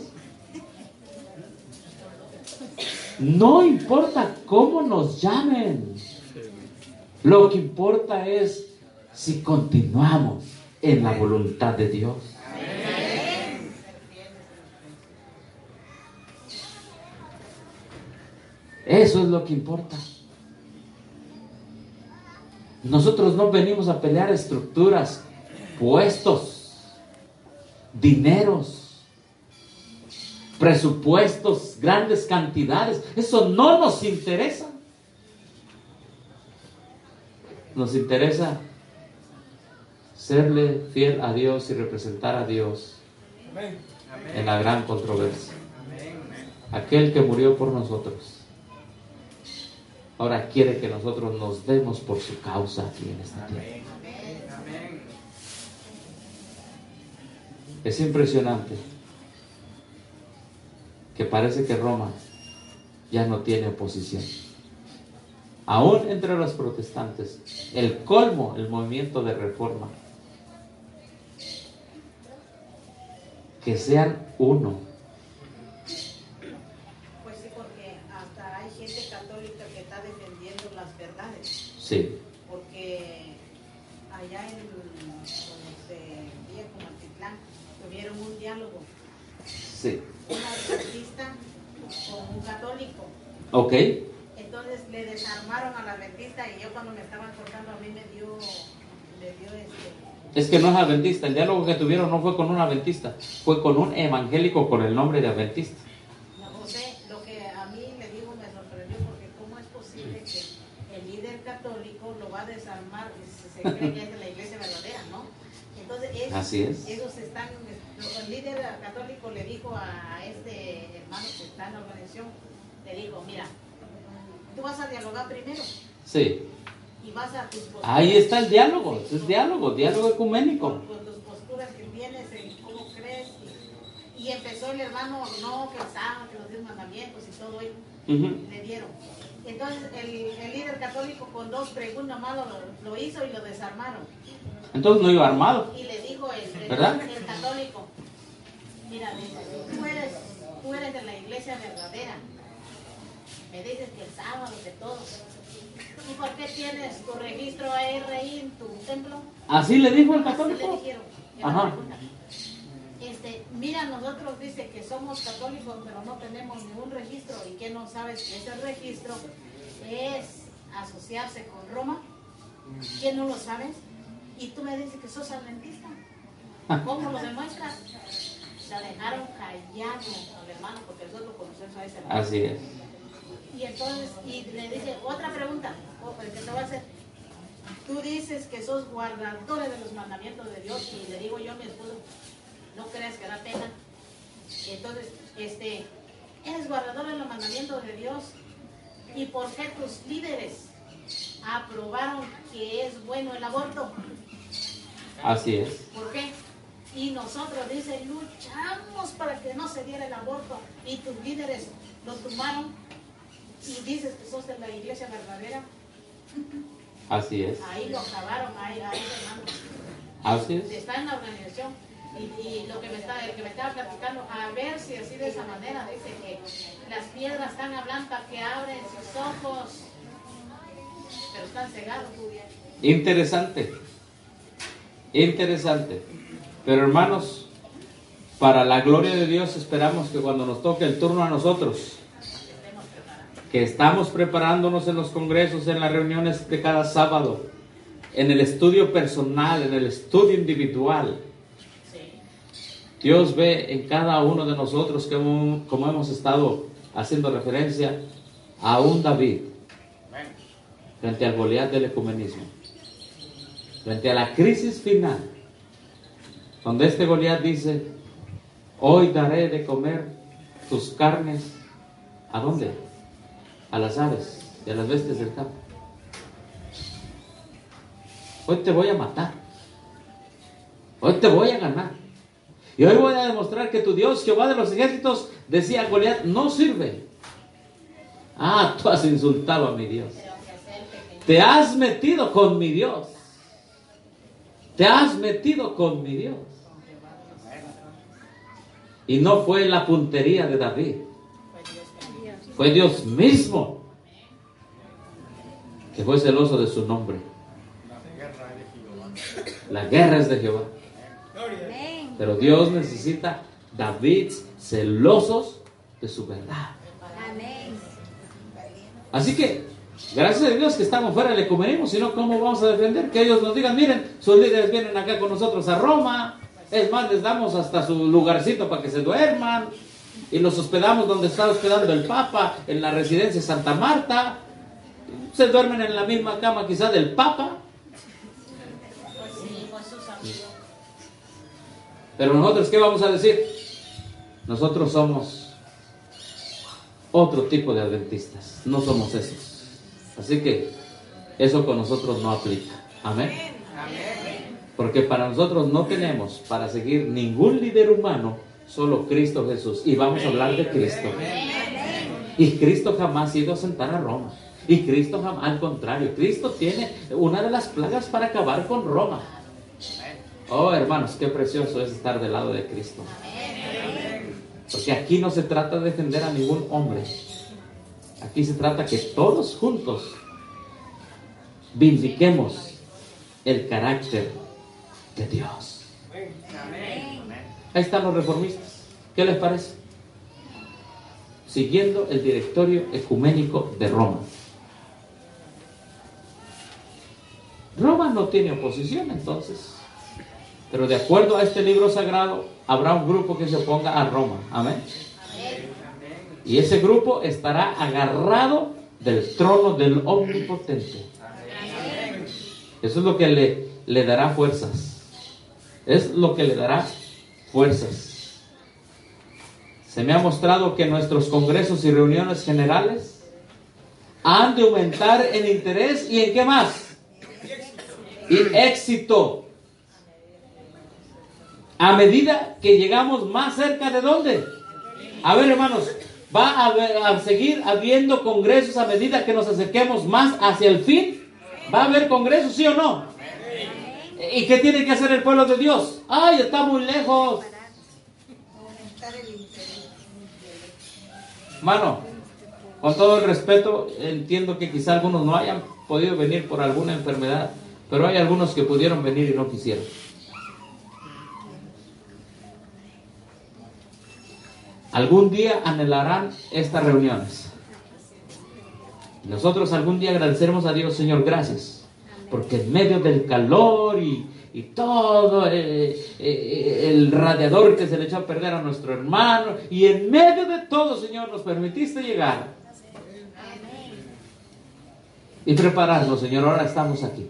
No importa cómo nos llamen. Lo que importa es si continuamos en la voluntad de Dios. Eso es lo que importa. Nosotros no venimos a pelear estructuras, puestos, dineros, presupuestos, grandes cantidades. Eso no nos interesa. Nos interesa serle fiel a Dios y representar a Dios en la gran controversia. Aquel que murió por nosotros ahora quiere que nosotros nos demos por su causa aquí en esta tierra. Es impresionante que parece que Roma ya no tiene oposición. Aún entre los protestantes, el colmo, el movimiento de reforma. Que sean uno. Pues sí, porque hasta hay gente católica que está defendiendo las verdades. Sí. Porque allá en donde se veía como Altitlán, tuvieron un diálogo. Sí. Un adventista con un católico. Ok. Entonces le desarmaron al adventista y yo cuando me estaban cortando a mí me dio, me dio este... Es que no es adventista, el diálogo que tuvieron no fue con un adventista, fue con un evangélico con el nombre de adventista. No, José, lo que a mí me dijo me sorprendió porque cómo es posible que el líder católico lo va a desarmar, se cree que es de la iglesia verdadera, ¿no? Entonces ellos, Así es. ellos están, el líder católico le dijo a este hermano que está en la organización, le dijo, mira, tú vas a dialogar primero. Sí. Y vas a tus posturas. Ahí está el diálogo, es diálogo, diálogo ecuménico. Con, con tus posturas que tienes, en cómo crees. Y, y empezó el hermano, no, que el sábado, que los diez mandamientos y todo eso, uh-huh. le dieron. Entonces el, el líder católico con dos preguntas más lo, lo hizo y lo desarmaron. Entonces no iba armado. Y le dijo el, el, ¿verdad? el católico, mira, dice, tú eres, tú eres de la iglesia verdadera. Me dices que el sábado, que todo. ¿Y por qué tienes tu registro A R I en tu templo? Así le dijo el católico. Así le dijeron. Ajá. Este, mira, nosotros dice que somos católicos, pero no tenemos ningún registro. ¿Y que no sabes que ese registro es asociarse con Roma? ¿Quién no lo sabes? Y tú me dices que sos adventista. ¿Cómo lo demuestras? La dejaron callado al hermano, porque nosotros conocemos a ese hermano. Así es. Y entonces, y le dice, otra pregunta, que te voy a hacer. Tú dices que sos guardadores de los mandamientos de Dios, y le digo yo a mi esposo, no creas que da pena. Y entonces, este, eres guardador de los mandamientos de Dios, ¿y por qué tus líderes aprobaron que es bueno el aborto? Así es. ¿Por qué? Y nosotros, dice, luchamos para que no se diera el aborto, y tus líderes lo tumbaron. Y dices que sos de la iglesia verdadera. Así es. Ahí lo acabaron, ahí, ahí hermano. Así es. Está en la organización. Y, y lo que me está, el que me estaba platicando, a ver si así de esa manera, dice que las piedras están hablando para que abren sus ojos, pero están cegados. Interesante. Interesante. Pero hermanos, para la gloria de Dios esperamos que cuando nos toque el turno a nosotros, que estamos preparándonos en los congresos, en las reuniones de cada sábado, en el estudio personal, en el estudio individual. Dios ve en cada uno de nosotros, como, como hemos estado haciendo referencia, a un David, frente al Goliat del ecumenismo, frente a la crisis final, donde este Goliat dice, hoy daré de comer tus carnes, ¿a dónde? a las aves y a las bestias del campo. Hoy te voy a matar. Hoy te voy a ganar. Y hoy voy a demostrar que tu Dios, Jehová de los ejércitos, decía a Goliat, no sirve. Ah, tú has insultado a mi Dios. Te has metido con mi Dios. Te has metido con mi Dios. Y no fue la puntería de David. Fue Dios mismo que fue celoso de su nombre. La guerra es de Jehová. Pero Dios necesita Davids celosos de su verdad. Así que, gracias a Dios que estamos fuera del ecumenismo, si no, ¿cómo vamos a defender? Que ellos nos digan, miren, sus líderes vienen acá con nosotros a Roma, es más, les damos hasta su lugarcito para que se duerman, y los hospedamos donde está hospedando el Papa, en la residencia Santa Marta, se duermen en la misma cama quizá del Papa. Pero nosotros, ¿qué vamos a decir? Nosotros somos otro tipo de adventistas, no somos esos. Así que eso con nosotros no aplica. Amén. Porque para nosotros no tenemos para seguir ningún líder humano, solo Cristo Jesús. Y vamos a hablar de Cristo. Y Cristo jamás ha ido a sentar a Roma. Y Cristo jamás, al contrario, Cristo tiene una de las plagas para acabar con Roma. Oh, hermanos, qué precioso es estar del lado de Cristo. Porque aquí no se trata de defender a ningún hombre. Aquí se trata que todos juntos vindiquemos el carácter de Dios. Ahí están los reformistas. ¿Qué les parece? Siguiendo el directorio ecuménico de Roma. Roma no tiene oposición, entonces. Pero de acuerdo a este libro sagrado, habrá un grupo que se oponga a Roma. Amén. Y ese grupo estará agarrado del trono del Omnipotente. Eso es lo que le, le dará fuerzas. Es lo que le dará fuerzas. Se me ha mostrado que nuestros congresos y reuniones generales han de aumentar en interés y en qué más. Y éxito. A medida que llegamos más cerca de ¿dónde? A ver, hermanos, va a, haber, a seguir habiendo congresos a medida que nos acerquemos más hacia el fin. ¿Va a haber congresos, sí o no? ¿Y qué tiene que hacer el pueblo de Dios? ¡Ay, está muy lejos! Mano, con todo el respeto, entiendo que quizá algunos no hayan podido venir por alguna enfermedad, pero hay algunos que pudieron venir y no quisieron. Algún día anhelarán estas reuniones. Nosotros algún día agradeceremos a Dios, Señor, gracias, porque en medio del calor y, y todo eh, eh, el radiador que se le echó a perder a nuestro hermano, y en medio de todo, Señor, nos permitiste llegar y prepararnos, Señor. Ahora estamos aquí.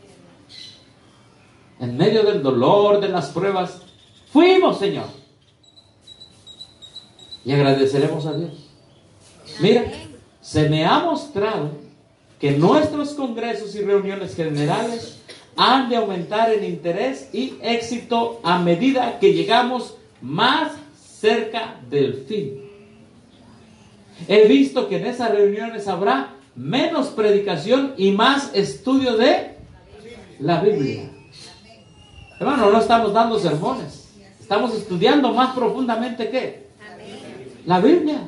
En medio del dolor, de las pruebas, fuimos, Señor. Y agradeceremos a Dios. Mira, se me ha mostrado que nuestros congresos y reuniones generales han de aumentar en interés y éxito a medida que llegamos más cerca del fin. He visto que en esas reuniones habrá menos predicación y más estudio de la Biblia. Hermano, no estamos dando sermones. Estamos estudiando más profundamente ¿qué? La Biblia.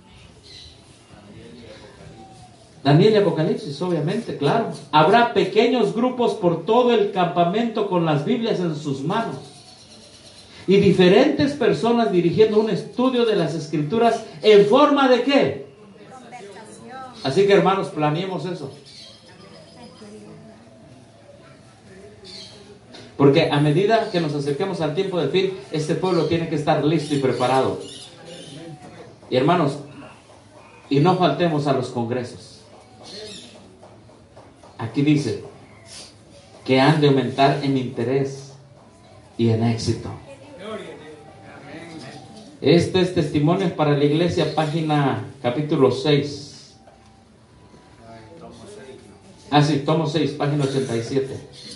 Daniel y Apocalipsis, obviamente, claro. Habrá pequeños grupos por todo el campamento con las Biblias en sus manos. Y diferentes personas dirigiendo un estudio de las Escrituras en forma de ¿qué? Así que, hermanos, planeemos eso. Porque a medida que nos acerquemos al tiempo del fin, este pueblo tiene que estar listo y preparado. Y hermanos, y no faltemos a los congresos. Aquí dice que han de aumentar en interés y en éxito. Este es Testimonios para la Iglesia, página capítulo seis. Ah, sí, tomo seis, página ochenta y siete.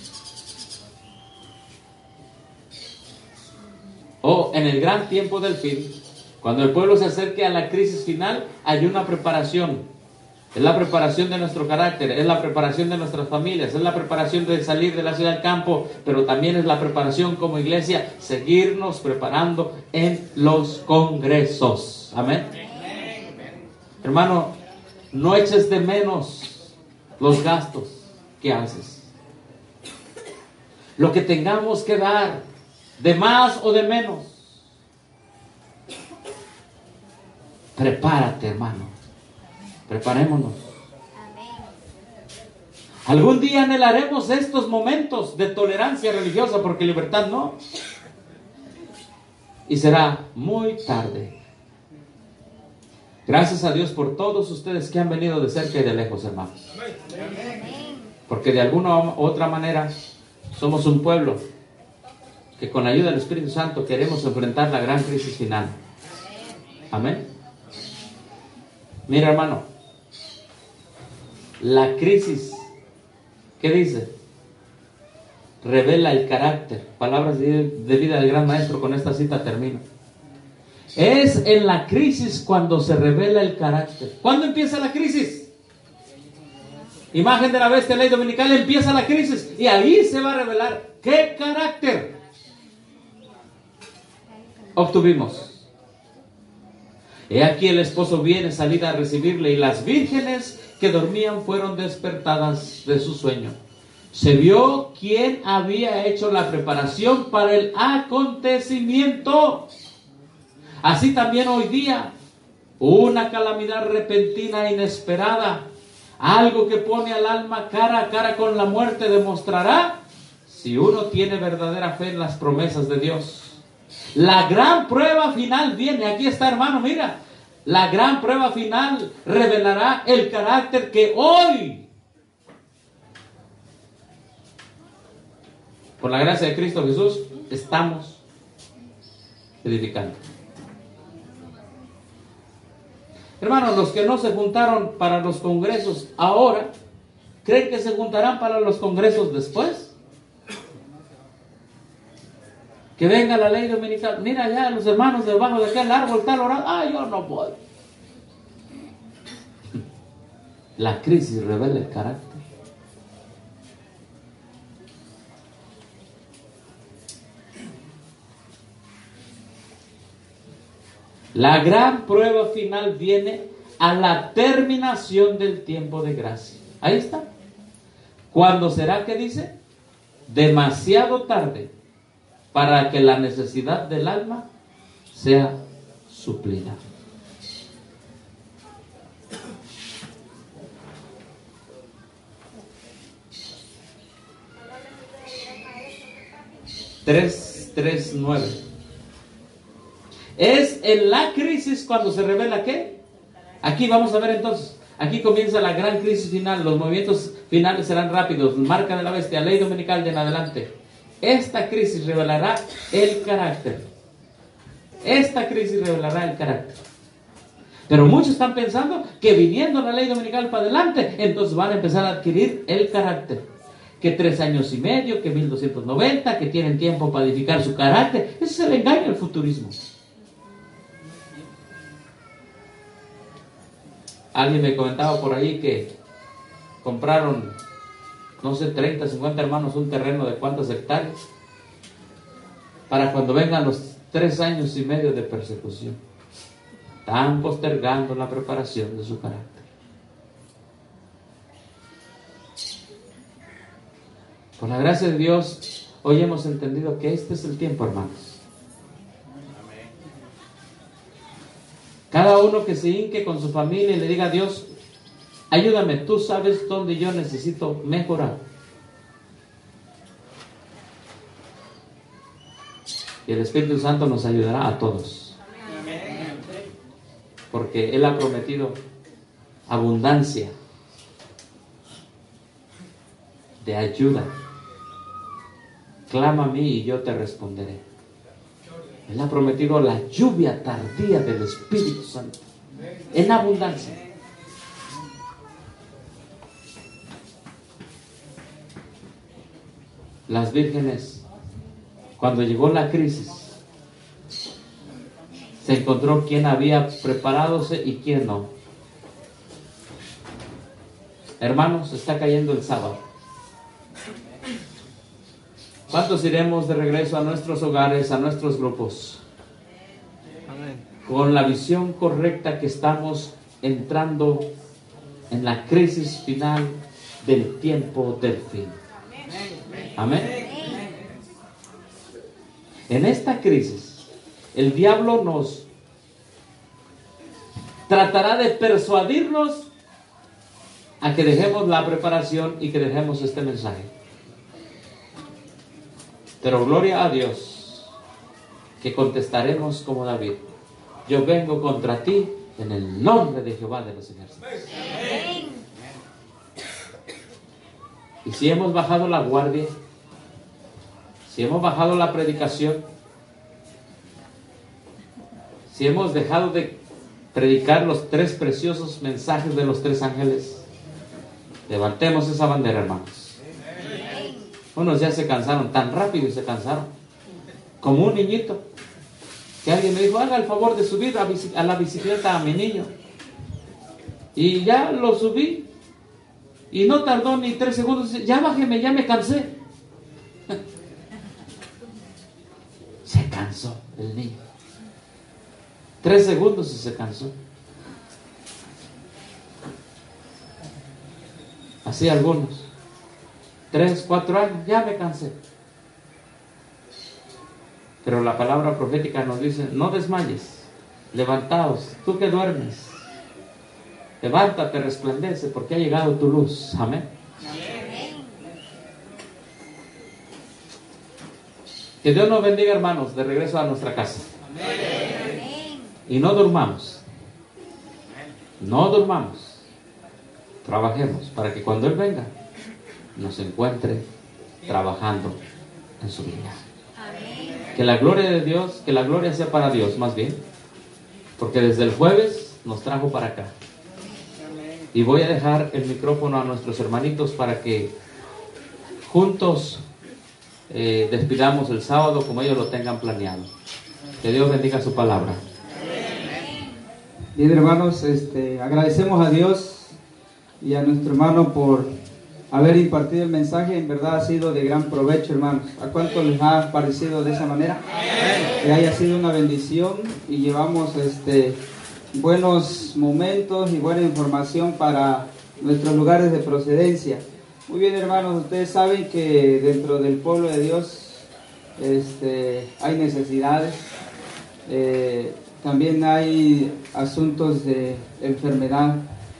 O en el gran tiempo del fin, cuando el pueblo se acerque a la crisis final, hay una preparación. Es la preparación de nuestro carácter, es la preparación de nuestras familias, es la preparación de salir de la ciudad al campo, pero también es la preparación como iglesia, seguirnos preparando en los congresos. Amén. Hermano, no eches de menos los gastos que haces. Lo que tengamos que dar, de más o de menos. Prepárate, hermano. Preparémonos. Algún día anhelaremos estos momentos de tolerancia religiosa, porque libertad no. Y será muy tarde. Gracias a Dios por todos ustedes que han venido de cerca y de lejos, hermanos. Porque de alguna u otra manera somos un pueblo que con la ayuda del Espíritu Santo queremos enfrentar la gran crisis final. Amén. Mira, hermano, la crisis, ¿qué dice? Revela el carácter. Palabras de, de vida del gran maestro. Con esta cita termino. Es en la crisis cuando se revela el carácter. ¿Cuándo empieza la crisis? Imagen de la bestia, ley dominical, empieza la crisis. Y ahí se va a revelar qué carácter obtuvimos. He aquí el esposo viene, salida a recibirle, y las vírgenes que dormían fueron despertadas de su sueño. Se vio quién había hecho la preparación para el acontecimiento. Así también hoy día, una calamidad repentina e inesperada, algo que pone al alma cara a cara con la muerte, demostrará si uno tiene verdadera fe en las promesas de Dios. La gran prueba final viene. Aquí está, hermano, mira. La gran prueba final revelará el carácter que hoy, por la gracia de Cristo Jesús, estamos edificando. Hermanos, los que no se juntaron para los congresos ahora, ¿creen que se juntarán para los congresos después? Que venga la ley dominical. Mira ya los hermanos debajo de aquel árbol tal orando. Ah, yo no puedo. La crisis revela el carácter. La gran prueba final viene a la terminación del tiempo de gracia. Ahí está. ¿Cuándo será que dice? Demasiado tarde para que la necesidad del alma sea suplida. tres, tres, nueve. Es en la crisis cuando se revela ¿qué? Aquí vamos a ver entonces. Aquí comienza la gran crisis final. Los movimientos finales serán rápidos. Marca de la bestia, ley dominical de en adelante. Esta crisis revelará el carácter. Esta crisis revelará el carácter. Pero muchos están pensando que viniendo la ley dominical para adelante, entonces van a empezar a adquirir el carácter. Que tres años y medio, que mil doscientos noventa, que tienen tiempo para edificar su carácter. Ese es el engaño del futurismo. Alguien me comentaba por ahí que compraron, no sé, treinta, cincuenta hermanos un terreno de cuántas hectáreas para cuando vengan los tres años y medio de persecución. Están postergando la preparación de su carácter. Por la gracia de Dios, hoy hemos entendido que este es el tiempo, hermanos. Cada uno que se hinque con su familia y le diga a Dios, ayúdame, tú sabes dónde yo necesito mejorar. Y el Espíritu Santo nos ayudará a todos. Porque Él ha prometido abundancia de ayuda. Clama a mí y yo te responderé. Él ha prometido la lluvia tardía del Espíritu Santo en abundancia. las vírgenes, cuando llegó la crisis, se encontró quién había preparadose y quién no. Hermanos, está cayendo el sábado. ¿Cuántos iremos de regreso a nuestros hogares, a nuestros grupos? Amén. Con la visión correcta que estamos entrando en la crisis final del tiempo del fin. Amén. En esta crisis, el diablo nos tratará de persuadirnos a que dejemos la preparación y que dejemos este mensaje. Pero gloria a Dios, que contestaremos como David: yo vengo contra ti en el nombre de Jehová de los ejércitos. Y si hemos bajado la guardia, si hemos bajado la predicación, si hemos dejado de predicar los tres preciosos mensajes de los tres ángeles, levantemos esa bandera, hermanos. Unos ya se cansaron, tan rápido se cansaron, como un niñito, que alguien me dijo: haga el favor de subir a, bici- a la bicicleta a mi niño. Y ya lo subí, y no tardó ni tres segundos, ya bájeme, ya me cansé. Se cansó el niño. Tres segundos y se cansó. Así algunos. Tres, cuatro años, ya me cansé. Pero la palabra profética nos dice: no desmayes, levantaos, tú que duermes, levántate, resplandece, porque ha llegado tu luz. Amén. Que Dios nos bendiga, hermanos, de regreso a nuestra casa. Y no durmamos, no durmamos, trabajemos para que cuando Él venga nos encuentre trabajando en su vida. Que la gloria de Dios, que la gloria sea para Dios más bien, porque desde el jueves nos trajo para acá. Y voy a dejar el micrófono a nuestros hermanitos para que juntos eh, despidamos el sábado como ellos lo tengan planeado. Que Dios bendiga su palabra. Bien, hermanos, este, agradecemos a Dios y a nuestro hermano por haber impartido el mensaje. En verdad ha sido de gran provecho, hermanos. ¿A cuánto les ha parecido de esa manera? Que haya sido una bendición y llevamos este, buenos momentos y buena información para nuestros lugares de procedencia. Muy bien, hermanos, ustedes saben que dentro del pueblo de Dios este, hay necesidades. Eh, también hay asuntos de enfermedad.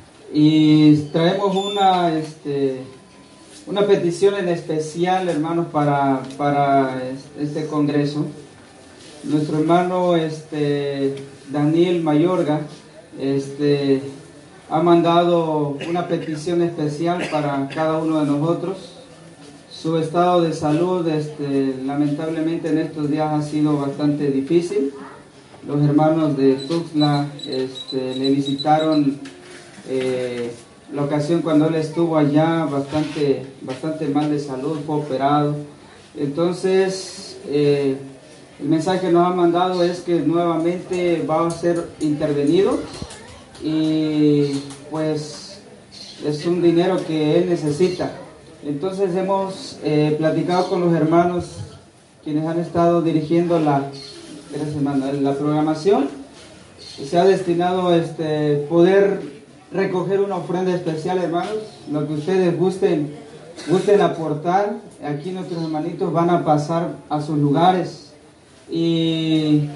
Y traemos una... Este, Una petición en especial, hermanos, para, para este congreso. Nuestro hermano este, Daniel Mayorga este, ha mandado una petición especial para cada uno de nosotros. Su estado de salud, este, lamentablemente en estos días ha sido bastante difícil. Los hermanos de Tuxtla este, le visitaron eh, la ocasión cuando él estuvo allá bastante, bastante mal de salud, fue operado. Entonces, eh, el mensaje que nos ha mandado es que nuevamente va a ser intervenido y pues es un dinero que él necesita. Entonces hemos eh, platicado con los hermanos quienes han estado dirigiendo la, la programación. Se ha destinado a este, poder recoger una ofrenda especial, hermanos. Lo que ustedes gusten, gusten aportar. Aquí nuestros hermanitos van a pasar a sus lugares y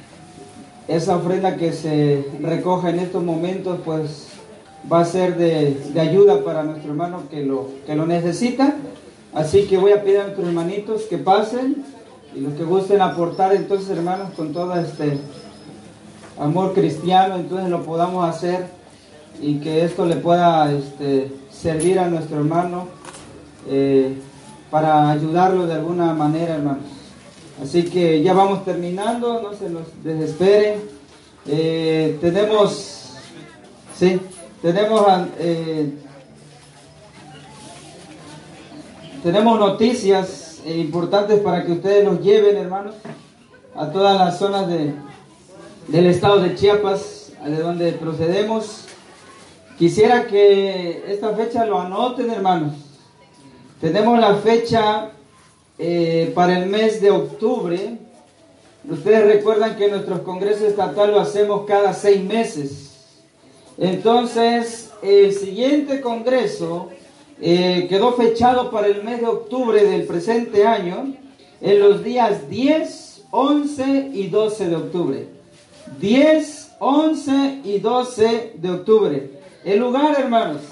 esa ofrenda que se recoja en estos momentos pues va a ser de, de ayuda para nuestro hermano que lo, que lo necesita. Así que voy a pedir a nuestros hermanitos que pasen y los que gusten aportar, entonces, hermanos, con todo este amor cristiano, entonces lo podamos hacer y que esto le pueda este, servir a nuestro hermano eh, para ayudarlo de alguna manera, hermanos. Así que ya vamos terminando, no se nos desesperen. Eh, tenemos, sí, tenemos, eh, tenemos noticias eh, importantes para que ustedes los lleven, hermanos, a todas las zonas de, del estado de Chiapas, de donde procedemos. Quisiera que esta fecha lo anoten, hermanos. Tenemos la fecha eh, para el mes de octubre. Ustedes recuerdan que nuestro congreso estatal lo hacemos cada seis meses. Entonces, el siguiente congreso eh, quedó fechado para el mes de octubre del presente año, en los días diez, once y doce de octubre. diez, once y doce de octubre. El lugar, hermanos,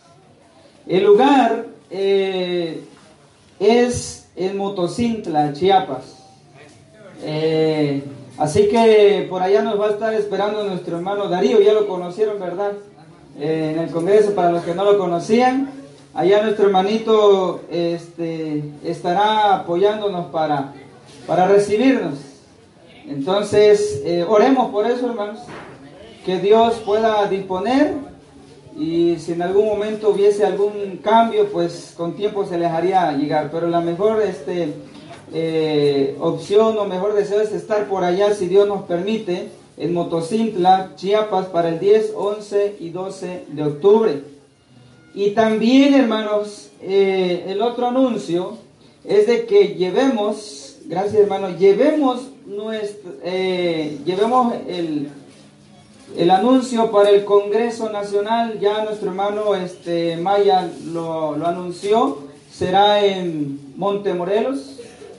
el lugar eh, es en Motocintla, Chiapas. Eh, así que por allá nos va a estar esperando nuestro hermano Darío. Ya lo conocieron, ¿verdad? Eh, en el congreso, para los que no lo conocían, allá nuestro hermanito este, estará apoyándonos para, para recibirnos. Entonces, eh, oremos por eso, hermanos, que Dios pueda disponer, y si en algún momento hubiese algún cambio, pues con tiempo se les haría llegar. Pero la mejor este, eh, opción o mejor deseo es estar por allá, si Dios nos permite, en Motocintla, Chiapas, para el diez, once y doce de octubre. Y también, hermanos, eh, el otro anuncio es de que llevemos, gracias hermanos, llevemos, nuestro, eh, llevemos el... El anuncio para el Congreso Nacional. Ya nuestro hermano este, Maya lo, lo anunció, será en Montemorelos.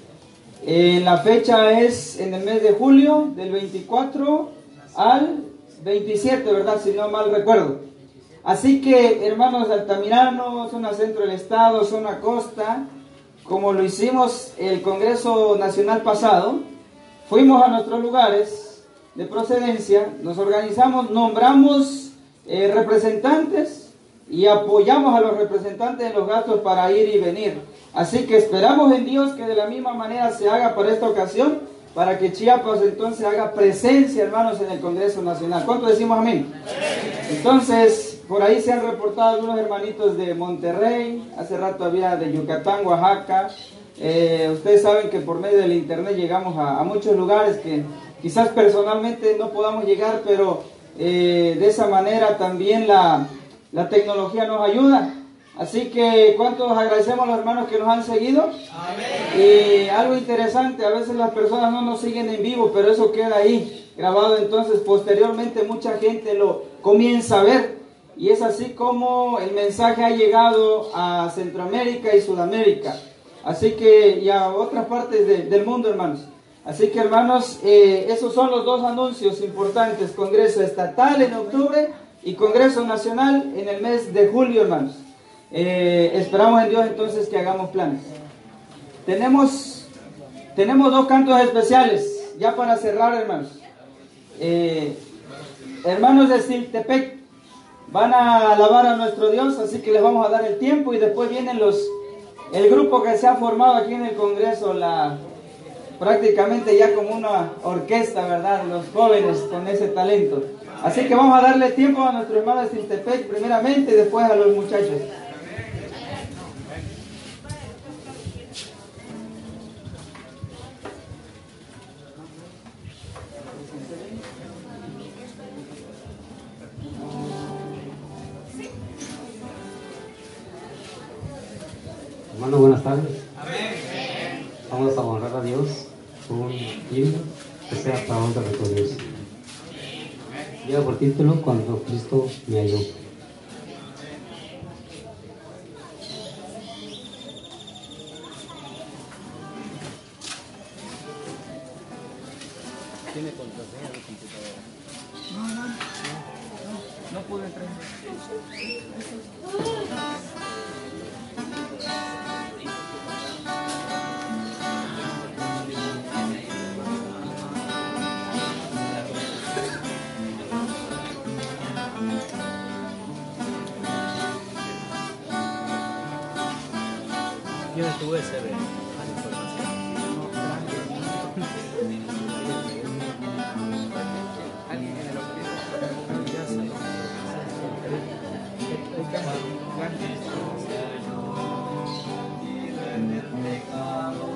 Eh, la fecha es en el mes de julio, del veinticuatro al veintisiete, ¿verdad? Si no mal recuerdo. Así que, hermanos de Altamirano, zona centro del estado, zona costa, como lo hicimos el Congreso Nacional pasado, fuimos a nuestros lugares de procedencia, nos organizamos, nombramos eh, representantes y apoyamos a los representantes en los gastos para ir y venir. Así que esperamos en Dios que de la misma manera se haga para esta ocasión, para que Chiapas entonces haga presencia, hermanos, en el Congreso Nacional. ¿Cuánto decimos amén? Entonces, por ahí se han reportado algunos hermanitos de Monterrey, hace rato había de Yucatán, Oaxaca. Eh, ustedes saben que por medio del internet llegamos a, a muchos lugares que quizás personalmente no podamos llegar, pero eh, de esa manera también la, la tecnología nos ayuda. Así que, ¿cuántos agradecemos a los hermanos que nos han seguido? Amén. Y algo interesante, a veces las personas no nos siguen en vivo, pero eso queda ahí grabado, entonces posteriormente mucha gente lo comienza a ver. Y es así como el mensaje ha llegado a Centroamérica y Sudamérica. Así que, y a otras partes de, del mundo, hermanos. Así que, hermanos, eh, esos son los dos anuncios importantes: Congreso Estatal en octubre y Congreso Nacional en el mes de julio, hermanos. Eh, esperamos en Dios entonces que hagamos planes. Tenemos, tenemos dos cantos especiales, ya para cerrar, hermanos. Eh, hermanos de Siltepec van a alabar a nuestro Dios, así que les vamos a dar el tiempo, y después vienen los, el grupo que se ha formado aquí en el Congreso, la... prácticamente ya como una orquesta, ¿verdad? Los jóvenes con ese talento. Así que vamos a darle tiempo a nuestro hermano de Siltepec primeramente, y después a los muchachos. Hermano, buenas tardes. Vamos a honrar a Dios con un himno que sea para honra de Dios. Lleva por título Cuando Cristo me halló. ¿Tiene contraseña de computadora? No, no, no, no pude entrar. Yo no tuve ese de Pecado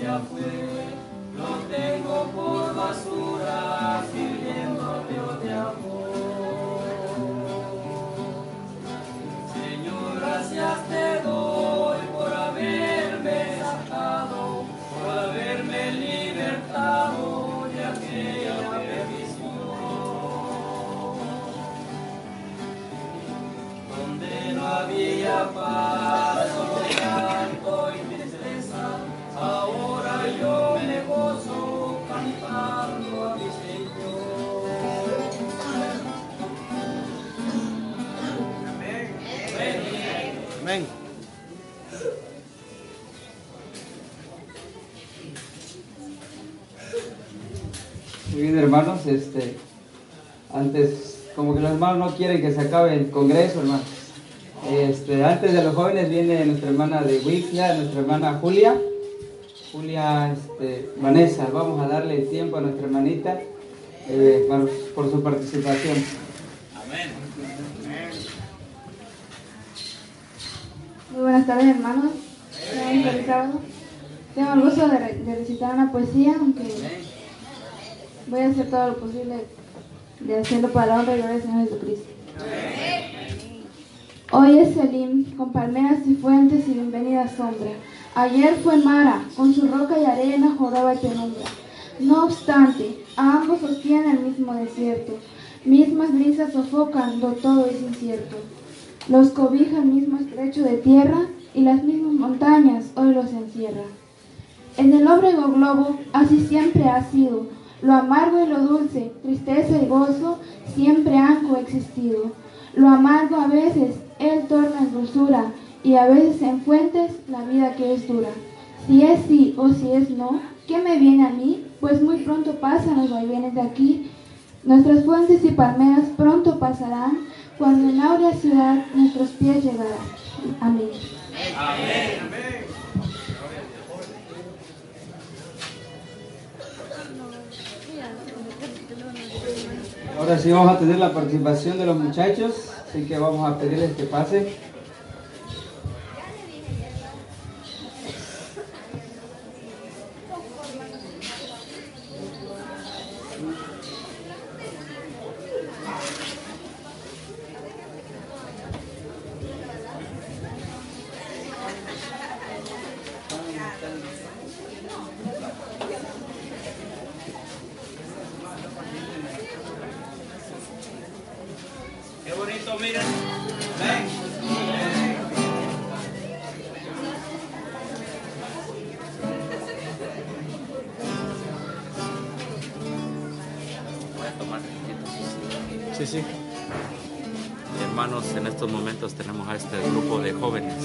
ya fue, lo tengo por basura, sirviéndote de amor. Señor, gracias te doy por haberme sacado, por haberme libertado de aquella perdición, donde no había paz, solo llanto y tristeza. Ahora yo me gozo cantando a mi Señor. Amén. Amén. Muy bien, hermanos, este, antes, como que los hermanos no quieren que se acabe el congreso, hermanos. Este, antes de los jóvenes viene nuestra hermana de Wixla, nuestra hermana Julia. Julia, este, Vanessa, vamos a darle el tiempo a nuestra hermanita eh, por, por su participación. Amén. Muy buenas tardes, hermanos. Feliz sábado. Tengo el gusto de, re- de recitar una poesía, aunque voy a hacer todo lo posible de hacerlo para la honra y gloria del Señor Jesucristo. Hoy es Selim, con palmeras y fuentes y bienvenida sombra. Ayer fue Mara, con su roca y arena, joroba y penumbra. No obstante, a ambos sostiene el mismo desierto. Mismas brisas sofocan, do todo es incierto. Los cobija el mismo estrecho de tierra, y las mismas montañas hoy los encierra. En el lóbrego globo, así siempre ha sido. Lo amargo y lo dulce, tristeza y gozo, siempre han coexistido. Lo amargo a veces él torna en dulzura, y a veces en fuentes la vida que es dura. Si es sí o si es no, ¿qué me viene a mí? Pues muy pronto pasan los vaivenes de aquí. Nuestras fuentes y palmeras pronto pasarán, cuando en áurea ciudad nuestros pies llegarán. Amén. Amén. Ahora sí vamos a tener la participación de los muchachos, así que vamos a pedirles que pasen. Qué bonito, miren. Voy a tomar poquitos. Sí, sí. Hermanos, en estos momentos tenemos a este grupo de jóvenes.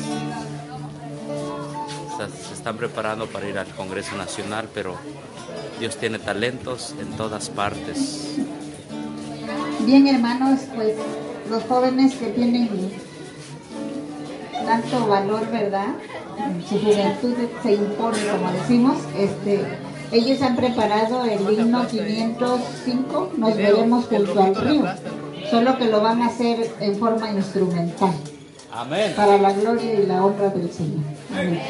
Se- Se están preparando para ir al Congreso Nacional, pero Dios tiene talentos en todas partes. Bien, hermanos, pues los jóvenes que tienen tanto valor, ¿verdad? Su juventud se impone, como decimos. Este, ellos han preparado el himno quinientos cinco, Nos veremos junto al río, solo que lo van a hacer en forma instrumental, Amén. para la gloria y la honra del Señor. Amén.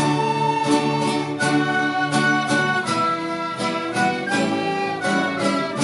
Amén.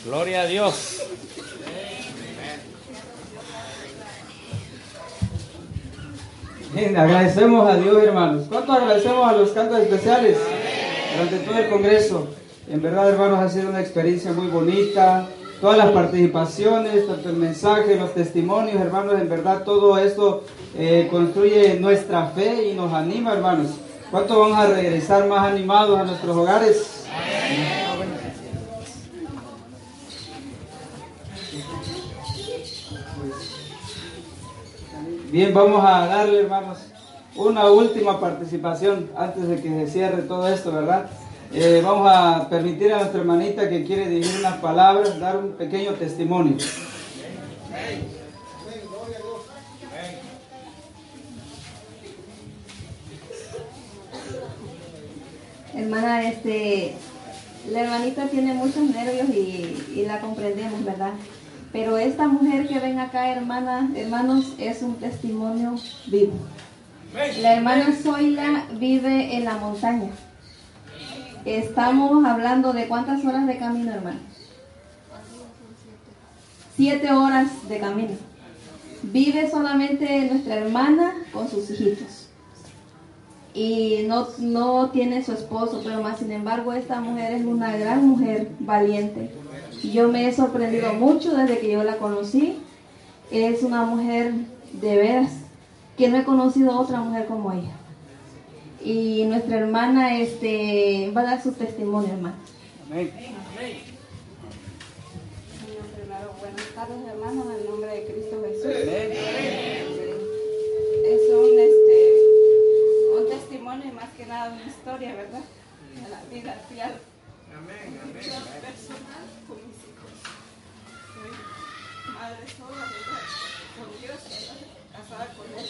Gloria a Dios. Bien, agradecemos a Dios, hermanos. ¿Cuánto agradecemos a los cantos especiales durante todo el Congreso? En verdad, hermanos, ha sido una experiencia muy bonita. Todas las participaciones, tanto el mensaje, los testimonios, hermanos, en verdad todo esto eh, construye nuestra fe y nos anima, hermanos. ¿Cuánto vamos a regresar más animados a nuestros hogares? Bien, vamos a darle, hermanos, una última participación antes de que se cierre todo esto, ¿verdad? Eh, vamos a permitir a nuestra hermanita que quiere dirigir unas palabras, dar un pequeño testimonio. Hermana, este, la hermanita tiene muchos nervios y, y la comprendemos, ¿verdad? Pero esta mujer que ven acá, hermana, hermanos, es un testimonio vivo. La hermana Zoila vive en la montaña. Estamos hablando de cuántas horas de camino, hermano. Siete horas de camino. Vive solamente nuestra hermana con sus hijitos. Y no, no tiene su esposo, pero más sin embargo esta mujer es una gran mujer valiente. Yo me he sorprendido mucho desde que yo la conocí. Es una mujer de veras que no he conocido otra mujer como ella. Y nuestra hermana este, va a dar su testimonio, hermano. Amén. Primero, buenas tardes, hermanos, en el nombre de Cristo Jesús. Amén. Es un, este, un testimonio y más que nada una historia, ¿verdad? De la vida real. Amén. Amén. Personal con mis hijos. Soy madre sola, ¿verdad? Con Dios, ¿verdad? Casada con Él.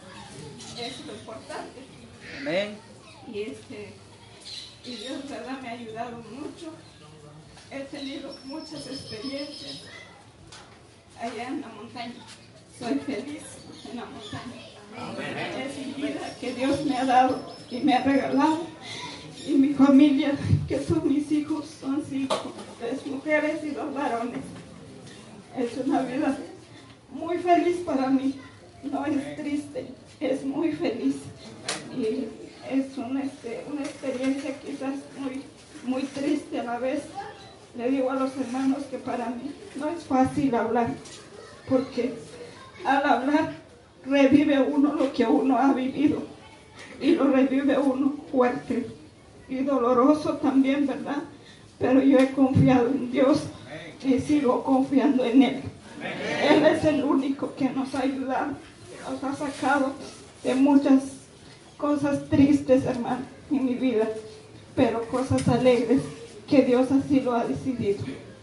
Es lo importante. Amén. Y, este, y Dios, ¿verdad? Me ha ayudado mucho. He tenido muchas experiencias allá en la montaña. Soy feliz en la montaña. Amén. Es mi vida que Dios me ha dado y me ha regalado. Y mi familia, que son mis hijos, son cinco, tres mujeres y dos varones. Es una vida muy feliz para mí. No es triste, es muy feliz. Y es una, este, una experiencia quizás muy, muy triste a la vez. Le digo a los hermanos que para mí no es fácil hablar, porque al hablar revive uno lo que uno ha vivido y lo revive uno fuerte y doloroso también, ¿verdad? Pero yo he confiado en Dios y sigo confiando en Él. Él es el único que nos ha ayudado, nos ha sacado de muchas cosas tristes, hermano, en mi vida, pero cosas alegres que Dios así lo ha decidido.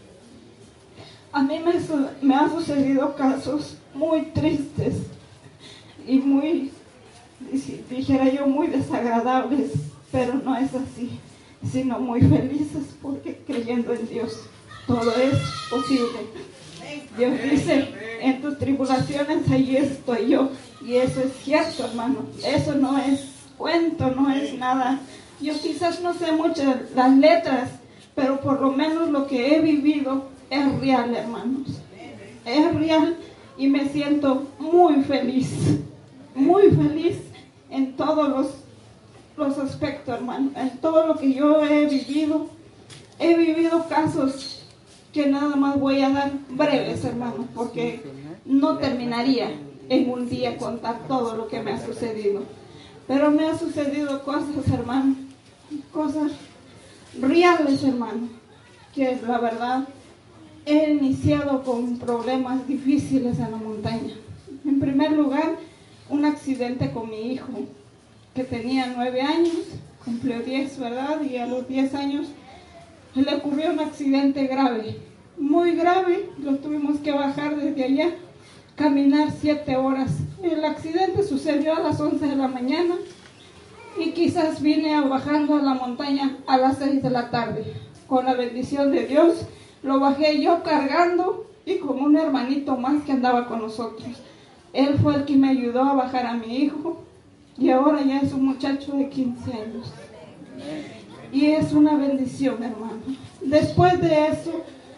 A mí me, me han sucedido casos muy tristes y muy, dijera yo, muy desagradables, pero no es así, sino muy felices, porque creyendo en Dios todo es posible. Dios dice, en tus tribulaciones ahí estoy yo. Y eso es cierto, hermano. Eso no es cuento, no es nada. Yo quizás no sé muchas las letras, pero por lo menos lo que he vivido es real, hermanos. Es real y me siento muy feliz. Muy feliz en todos los, los aspectos, hermano. En todo lo que yo he vivido. He vivido casos que nada más voy a dar breves, hermano, porque no terminaría en un día contar todo lo que me ha sucedido. Pero me ha sucedido cosas, hermano, cosas reales, hermano, que la verdad he iniciado con problemas difíciles en la montaña. En primer lugar, un accidente con mi hijo, que tenía nueve años, cumplió diez, ¿verdad? Y a los diez años le ocurrió un accidente grave, muy grave. Lo tuvimos que bajar desde allá, caminar siete horas. El accidente sucedió a las once de la mañana y quizás vine bajando a la montaña a las seis de la tarde. Con la bendición de Dios lo bajé yo cargando y con un hermanito más que andaba con nosotros. Él fue el que me ayudó a bajar a mi hijo y ahora ya es un muchacho de quince años. Y es una bendición, hermano. Después de eso,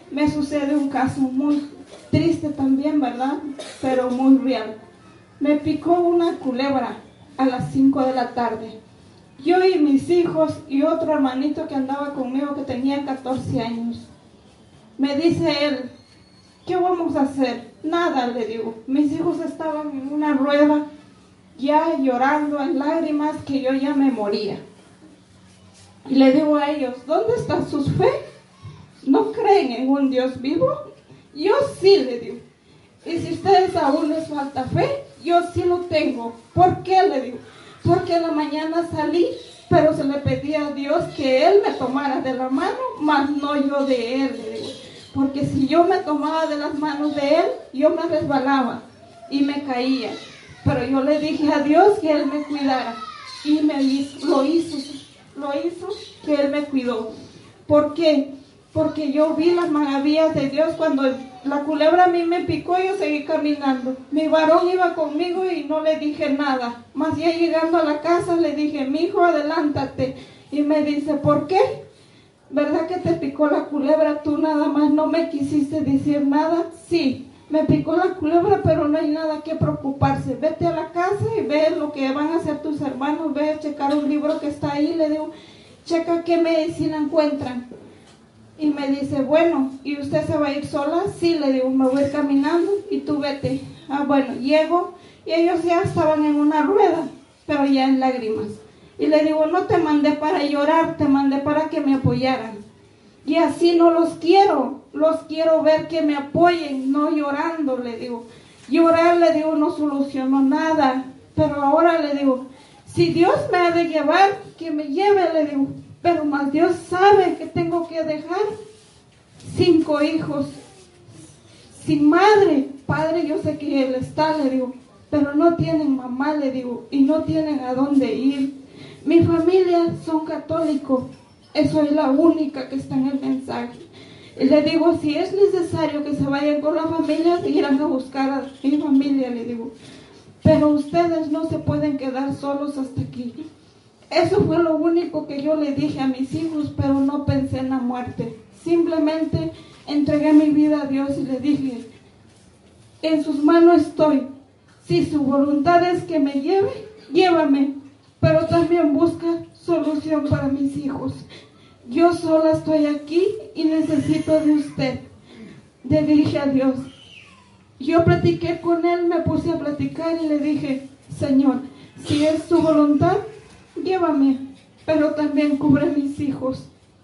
me sucede un caso muy triste también, ¿verdad? Pero muy real. Me picó una culebra a las cinco de la tarde. Yo y mis hijos y otro hermanito que andaba conmigo que tenía catorce años. Me dice él, ¿qué vamos a hacer? Nada, le digo. Mis hijos estaban en una rueda, ya llorando en lágrimas, que yo ya me moría. Y le digo a ellos, ¿dónde está su fe? ¿No creen en un Dios vivo? Yo sí, le digo. Y si ustedes aún les falta fe, yo sí lo tengo. ¿Por qué? Le digo. Porque en la mañana salí, pero se le pedía a Dios que Él me tomara de la mano, mas no yo de Él, le digo. Porque si yo me tomaba de las manos de Él, yo me resbalaba y me caía. Pero yo le dije a Dios que Él me cuidara. Y me hizo, lo hizo, lo hizo que Él me cuidó. ¿Por qué? Porque yo vi las maravillas de Dios. Cuando la culebra a mí me picó, yo seguí caminando. Mi varón iba conmigo y no le dije nada. Más ya llegando a la casa le dije, mi hijo, adelántate. Y me dice, ¿por qué? ¿Verdad que te picó la culebra? Tú nada más no me quisiste decir nada. Sí, me picó la culebra, pero no hay nada que preocuparse. Vete a la casa y ve lo que van a hacer tus hermanos. Ve a checar un libro que está ahí. Le digo, checa qué medicina encuentran. Y me dice, bueno, ¿y usted se va a ir sola? Sí, le digo, me voy a ir caminando y tú vete. Ah, bueno, llego y ellos ya estaban en una rueda, pero ya en lágrimas. Y le digo, no te mandé para llorar, te mandé para que me apoyaran. Y así no los quiero, los quiero ver que me apoyen, no llorando, le digo. Llorar, le digo, no solucionó nada. Pero ahora le digo, si Dios me ha de llevar, que me lleve, le digo. Pero más Dios sabe que tengo que dejar cinco hijos sin madre. Padre, yo sé que Él está, le digo, pero no tienen mamá, le digo, y no tienen a dónde ir. Mi familia son católicos, eso es la única que está en el mensaje. Y le digo, si es necesario que se vayan con la familia, irán a buscar a mi familia, le digo. Pero ustedes no se pueden quedar solos hasta aquí. Eso fue lo único que yo le dije a mis hijos, pero no pensé en la muerte. Simplemente entregué mi vida a Dios y le dije, en sus manos estoy. Si su voluntad es que me lleve, llévame, pero también busca solución para mis hijos. Yo sola estoy aquí y necesito de usted. Le dije a Dios. Yo platiqué con Él, me puse a platicar y le dije, Señor, si es tu voluntad, llévame, pero también cubre a mis hijos.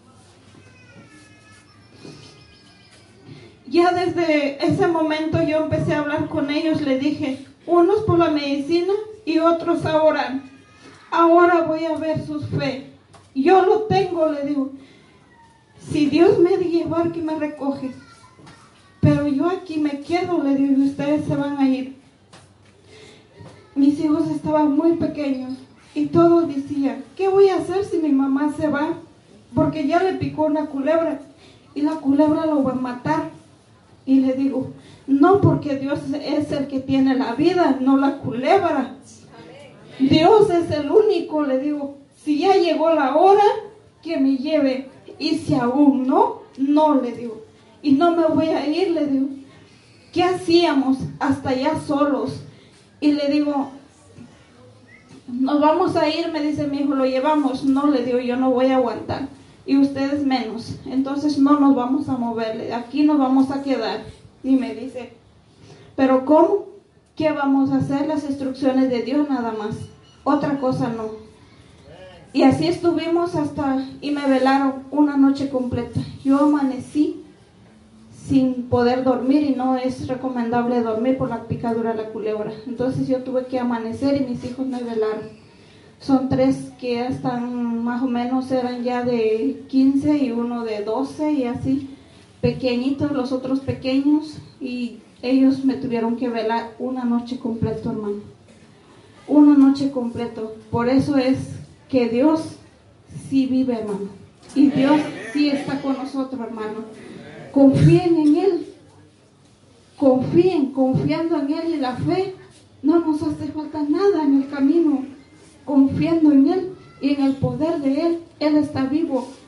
Ya desde ese momento yo empecé a hablar con ellos, le dije, unos por la medicina y otros a orar. Ahora voy a ver su fe. Yo lo tengo, le digo. Si Dios me ha de llevar, que me recoge. Pero yo aquí me quedo, le digo, y ustedes se van a ir. Mis hijos estaban muy pequeños. Y todos decían, ¿qué voy a hacer si mi mamá se va? Porque ya le picó una culebra y la culebra lo va a matar. Y le digo, no, porque Dios es el que tiene la vida, no la culebra. Dios es el único, le digo, si ya llegó la hora, que me lleve. Y si aún no, no, le digo. Y no me voy a ir, le digo. ¿Qué hacíamos hasta allá solos? Y le digo, nos vamos a ir, me dice mi hijo, lo llevamos. No, le digo, yo no voy a aguantar. Y ustedes menos. Entonces no nos vamos a mover, aquí nos vamos a quedar. Y me dice, ¿pero cómo? ¿Qué vamos a hacer? Las instrucciones de Dios nada más. Otra cosa no. Y así estuvimos hasta, y me velaron una noche completa. Yo amanecí sin poder dormir y no es recomendable dormir por la picadura de la culebra. Entonces yo tuve que amanecer y mis hijos me velaron. Son tres que ya están más o menos, eran ya de quince y uno de doce y así, pequeñitos, los otros pequeños, y ellos me tuvieron que velar una noche completa, hermano. Una noche completa. Por eso es que Dios sí vive, hermano. Y Dios sí está con nosotros, hermano. Confíen en Él. Confíen, confiando en Él y la fe. No nos hace falta nada en el camino. Confiando en Él y en el poder de Él. Él está vivo.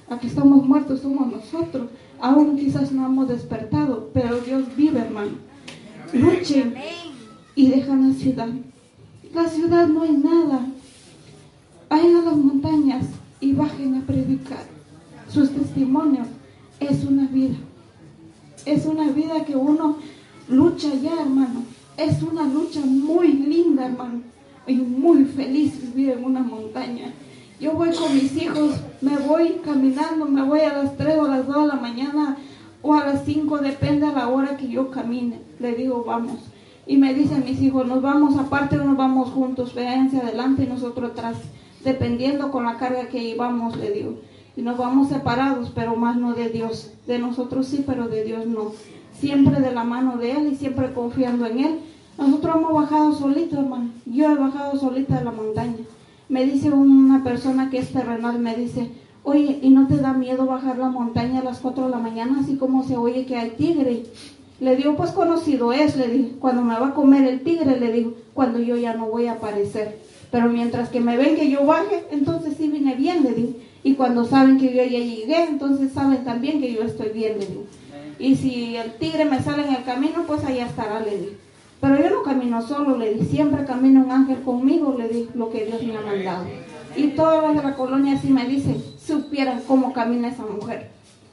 a que estamos muertos somos nosotros. Aún quizás no hemos despertado, pero Dios vive, hermano. Luchen y dejan la ciudad. La ciudad no hay nada. Vayan a las montañas y bajen a predicar. Sus testimonios es una vida. Es una vida que uno lucha ya, hermano. Es una lucha muy linda, hermano. Y muy feliz vivir en una montaña. Yo voy con mis hijos, me voy caminando, me voy a las tres o a las dos de la mañana o a las cinco, depende a la hora que yo camine. Le digo, vamos. Y me dicen mis hijos, nos vamos aparte o nos vamos juntos, véanse adelante y nosotros atrás, dependiendo con la carga que llevamos, le digo. Y nos vamos separados, pero más no de Dios. De nosotros sí, pero de Dios no. Siempre de la mano de Él y siempre confiando en Él. Nosotros hemos bajado solitos, hermano. Yo he bajado solita de la montaña. Me dice una persona que es terrenal, me dice, oye, ¿y no te da miedo bajar la montaña a las cuatro de la mañana, así como se oye que hay tigre? Le digo, pues conocido es, le digo, cuando me va a comer el tigre, le digo, cuando yo ya no voy a aparecer. Pero mientras que me ven que yo baje, entonces sí vine bien, le digo. Y cuando saben que yo ya llegué, entonces saben también que yo estoy bien, le digo. Y si el tigre me sale en el camino, pues allá estará, le digo. Pero yo no camino solo, le di, siempre camina un ángel conmigo, le di lo que Dios me ha mandado. Y todas las de la colonia así me dicen, supieran cómo camina esa mujer.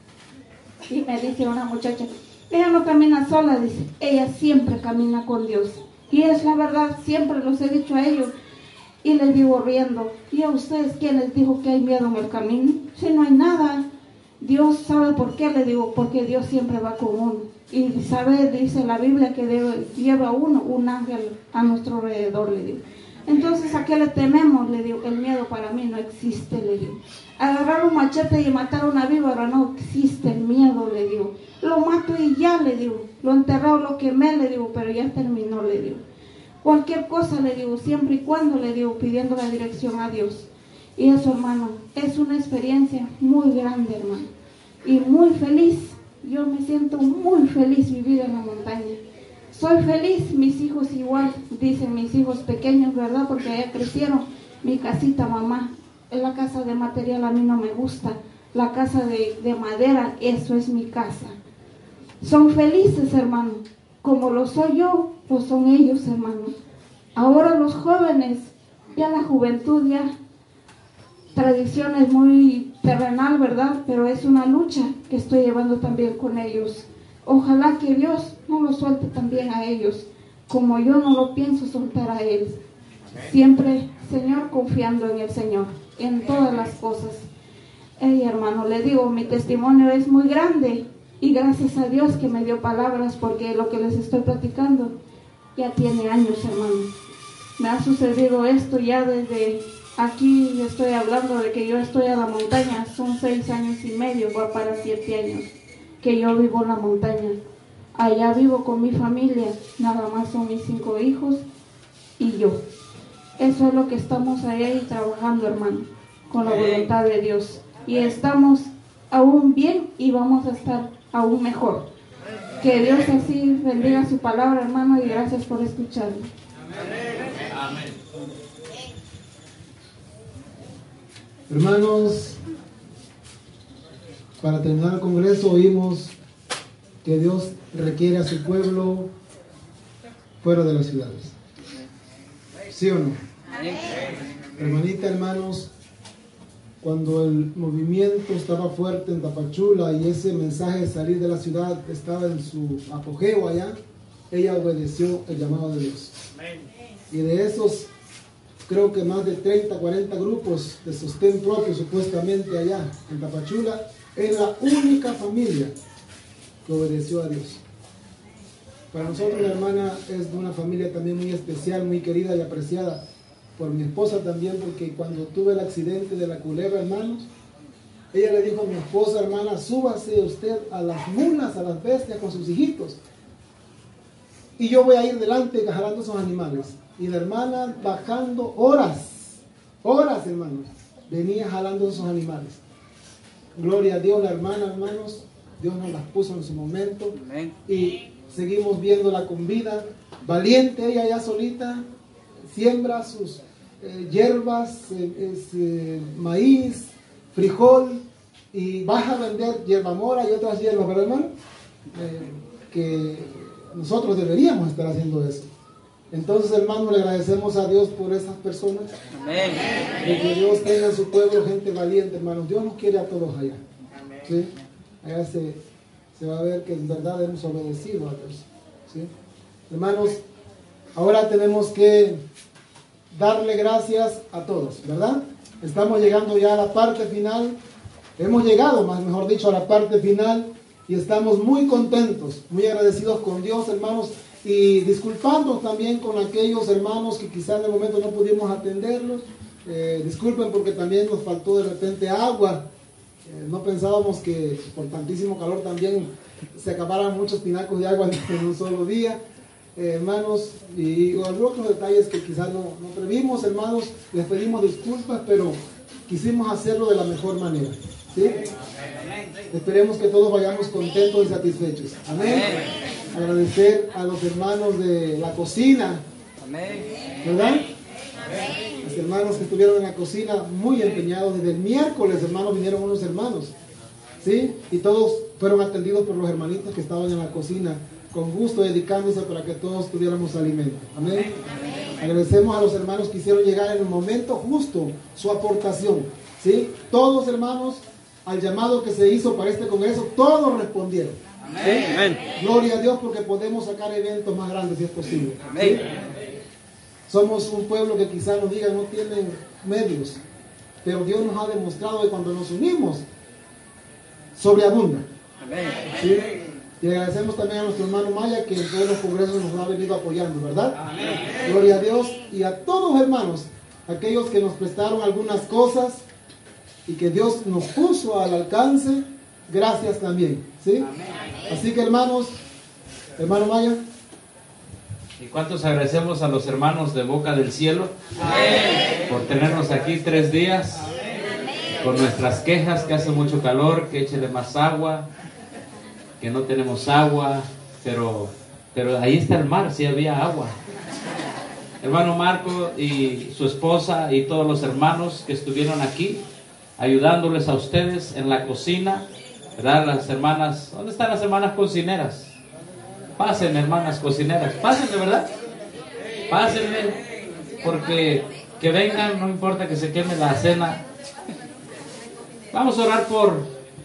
Y me dice una muchacha, ella no camina sola, dice, ella siempre camina con Dios. Y es la verdad, siempre los he dicho a ellos. Y les digo riendo, ¿y a ustedes quién les dijo que hay miedo en el camino? Si no hay nada. Dios sabe por qué, le digo, porque Dios siempre va con uno. Y sabe, dice la Biblia, que debe, lleva uno, un ángel a nuestro alrededor, le digo. Entonces, ¿a qué le tememos? Le digo, el miedo para mí no existe, le digo. Agarrar un machete y matar una víbora, no existe el miedo, le digo. Lo mato y ya, le digo. Lo enterrado, lo quemé, le digo, pero ya terminó, le digo. Cualquier cosa, le digo, siempre y cuando, le digo, pidiendo la dirección a Dios. Y eso, hermano, es una experiencia muy grande, hermano. Y muy feliz. Yo me siento muy feliz vivir en la montaña. Soy feliz, mis hijos igual, dicen mis hijos pequeños, ¿verdad? Porque allá crecieron. Mi casita, mamá, en la casa de material a mí no me gusta. La casa de, de madera, eso es mi casa. Son felices, hermano. Como lo soy yo, lo son ellos, hermano. Ahora los jóvenes, ya la juventud, ya tradiciones muy terrenal, ¿verdad? Pero es una lucha que estoy llevando también con ellos. Ojalá que Dios no lo suelte también a ellos, como yo no lo pienso soltar a Él. Siempre, Señor, confiando en el Señor, en todas las cosas. Hey, hermano, le digo, mi testimonio es muy grande y gracias a Dios que me dio palabras, porque lo que les estoy platicando ya tiene años, hermano. Me ha sucedido esto ya desde... Aquí estoy hablando de que yo estoy a la montaña, son seis años y medio, va para siete años que yo vivo en la montaña. Allá vivo con mi familia, nada más son mis cinco hijos y yo. Eso es lo que estamos ahí trabajando, hermano, con la voluntad de Dios. Y estamos aún bien y vamos a estar aún mejor. Que Dios así bendiga su palabra, hermano, y gracias por escucharme. Amén. Hermanos, para terminar el congreso oímos que Dios requiere a su pueblo fuera de las ciudades. ¿Sí o no? Hermanita, hermanos, cuando el movimiento estaba fuerte en Tapachula y ese mensaje de salir de la ciudad estaba en su apogeo allá, ella obedeció el llamado de Dios. Y de esos, creo que más de treinta, cuarenta grupos de sostén propio supuestamente allá en Tapachula, es la única familia que obedeció a Dios. Para nosotros la hermana es de una familia también muy especial, muy querida y apreciada por mi esposa también, porque cuando tuve el accidente de la culebra, hermanos, ella le dijo a mi esposa, hermana, súbase usted a las mulas, a las bestias con sus hijitos, y yo voy a ir delante jalando esos animales. Y la hermana bajando horas, horas, hermanos, venía jalando esos animales. Gloria a Dios, la hermana, hermanos, Dios nos las puso en su momento. Amén. Y seguimos viéndola con vida. Valiente, ella ya solita, siembra sus eh, hierbas, eh, es, eh, maíz, frijol, y vas a vender hierba mora y otras hierbas, ¿verdad, hermano? Eh, que nosotros deberíamos estar haciendo eso. Entonces, hermano, le agradecemos a Dios por esas personas. Amén. De que Dios tenga en su pueblo gente valiente, hermanos. Dios nos quiere a todos allá. ¿Sí? Allá se, se va a ver que en verdad hemos obedecido a Dios. ¿Sí? Hermanos, ahora tenemos que darle gracias a todos, ¿verdad? Estamos llegando ya a la parte final. Hemos llegado, más mejor dicho, a la parte final y estamos muy contentos, muy agradecidos con Dios, hermanos, y disculpándonos también con aquellos hermanos que quizás en el momento no pudimos atenderlos. Eh, disculpen porque también nos faltó de repente agua. Eh, no pensábamos que por tantísimo calor también se acabaran muchos tinacos de agua en un solo día. Eh, hermanos, y otros detalles que quizás no, no previmos, hermanos, les pedimos disculpas, pero quisimos hacerlo de la mejor manera. ¿Sí? Esperemos que todos vayamos contentos y satisfechos. Amén. Agradecer a los hermanos de la cocina. ¿Verdad? Los hermanos que estuvieron en la cocina muy empeñados. Desde el miércoles, hermanos, vinieron unos hermanos. ¿Sí? Y todos fueron atendidos por los hermanitos que estaban en la cocina, con gusto, dedicándose para que todos tuviéramos alimento. Amén. Agradecemos a los hermanos que hicieron llegar en el momento justo su aportación. ¿Sí? Todos, hermanos, al llamado que se hizo para este congreso, todos respondieron. ¿Sí? Amén. Gloria a Dios porque podemos sacar eventos más grandes si es posible. ¿Sí? Somos un pueblo que quizás nos digan no tienen medios, pero Dios nos ha demostrado que cuando nos unimos, sobreabunda. ¿Sí? Y agradecemos también a nuestro hermano Maya que en todos los congresos nos ha venido apoyando, ¿verdad? Amén. Gloria a Dios y a todos hermanos, aquellos que nos prestaron algunas cosas y que Dios nos puso al alcance, gracias también, ¿sí? Amén. Así que hermanos, hermano Maya. ¿Y cuántos agradecemos a los hermanos de Boca del Cielo? Amén. Por tenernos aquí tres días? Amén. Con nuestras quejas que hace mucho calor, que échele más agua, que no tenemos agua, pero, pero ahí está el mar, sí había agua. Hermano Marco y su esposa y todos los hermanos que estuvieron aquí, ayudándoles a ustedes en la cocina, ¿verdad? Las hermanas, ¿dónde están las hermanas cocineras? Pasen, hermanas cocineras, pásenle, ¿verdad? Pásenle, porque que vengan, no importa que se queme la cena. Vamos a orar por,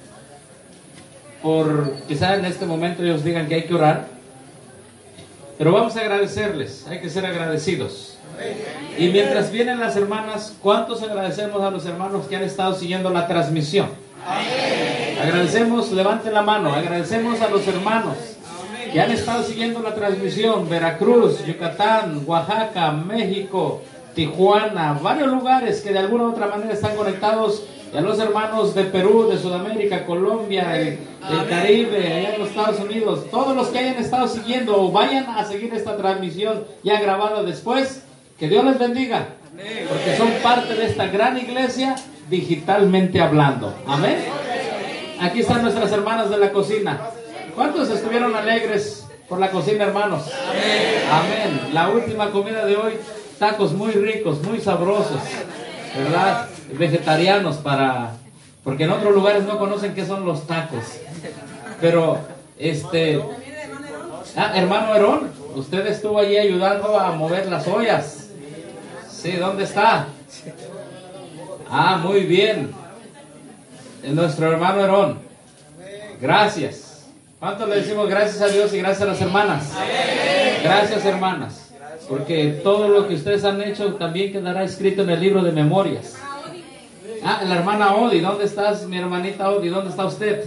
por quizá en este momento ellos digan que hay que orar, pero vamos a agradecerles, hay que ser agradecidos. Y mientras vienen las hermanas, ¿cuántos agradecemos a los hermanos que han estado siguiendo la transmisión? Agradecemos, levanten la mano, agradecemos a los hermanos que han estado siguiendo la transmisión, Veracruz, Yucatán, Oaxaca, México, Tijuana, varios lugares que de alguna u otra manera están conectados, y a los hermanos de Perú, de Sudamérica, Colombia, el, el Caribe, allá en los Estados Unidos, todos los que hayan estado siguiendo o vayan a seguir esta transmisión ya grabada después, que Dios les bendiga, porque son parte de esta gran iglesia digitalmente hablando. Amén. Aquí están nuestras hermanas de la cocina. ¿Cuántos estuvieron alegres por la cocina, hermanos? Amén. Amén. La última comida de hoy, tacos muy ricos, muy sabrosos, ¿verdad? Vegetarianos para, porque en otros lugares no conocen qué son los tacos. Pero, este, ah, hermano Herón, usted estuvo allí ayudando a mover las ollas. Sí, ¿dónde está? Ah, muy bien. Nuestro hermano Herón. Gracias. ¿Cuánto le decimos gracias a Dios y gracias a las hermanas? Gracias, hermanas. Porque todo lo que ustedes han hecho también quedará escrito en el libro de memorias. Ah, la hermana Odi, ¿dónde estás, mi hermanita Odi? ¿Dónde está usted?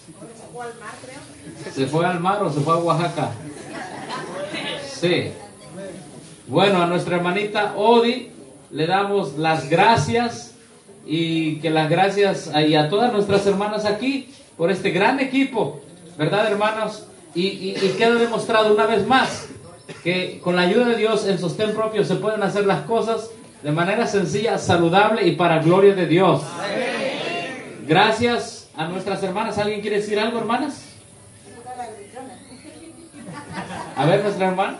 ¿Se fue al mar o se fue a Oaxaca? Sí. Bueno, a nuestra hermanita Odi le damos las gracias, y que las gracias y a todas nuestras hermanas aquí por este gran equipo, ¿verdad, hermanos? Y, y, y queda demostrado una vez más que con la ayuda de Dios en sostén propio se pueden hacer las cosas de manera sencilla, saludable y para gloria de Dios. Gracias a nuestras hermanas. ¿Alguien quiere decir algo, hermanas? A ver, nuestra hermana.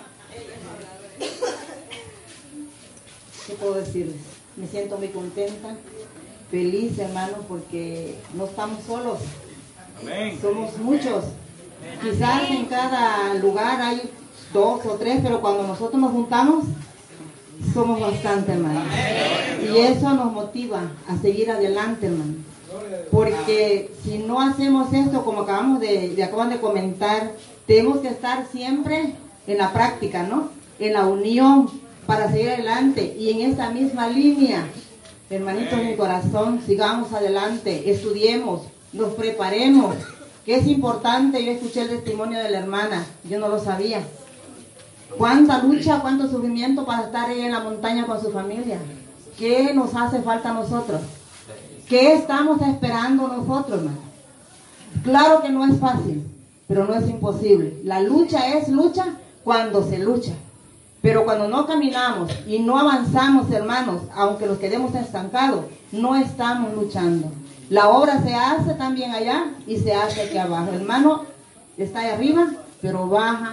¿Qué puedo decirles? Me siento muy contenta feliz, hermano, porque no estamos solos. Amén. Somos muchos. Quizás en cada lugar hay dos o tres, pero cuando nosotros nos juntamos, somos bastante, hermano. Y eso nos motiva a seguir adelante, hermano. Porque si no hacemos esto, como acabamos de, de acaban de comentar, tenemos que estar siempre en la práctica, ¿no? En la unión para seguir adelante. Y en esa misma línea, hermanitos de mi corazón, sigamos adelante, estudiemos, nos preparemos. Que es importante, yo escuché el testimonio de la hermana, yo no lo sabía. Cuánta lucha, cuánto sufrimiento para estar ahí en la montaña con su familia. ¿Qué nos hace falta a nosotros? ¿Qué estamos esperando nosotros, hermano? Claro que no es fácil, pero no es imposible. La lucha es lucha cuando se lucha. Pero cuando no caminamos y no avanzamos, hermanos, aunque nos quedemos estancados, no estamos luchando. La obra se hace también allá y se hace aquí abajo. El hermano está ahí arriba, pero baja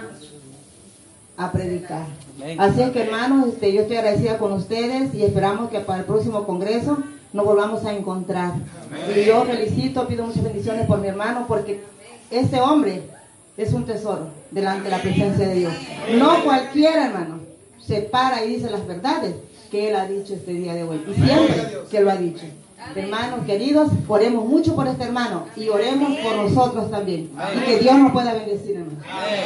a predicar. Así es que, hermanos, este, yo estoy agradecida con ustedes y esperamos que para el próximo congreso nos volvamos a encontrar. Y yo felicito, pido muchas bendiciones por mi hermano, porque este hombre es un tesoro delante de la presencia de Dios. No cualquiera, hermano, se para y dice las verdades que él ha dicho este día de hoy. Y siempre que lo ha dicho. Hermanos queridos, oremos mucho por este hermano y oremos por nosotros también. Y que Dios nos pueda bendecir, hermano.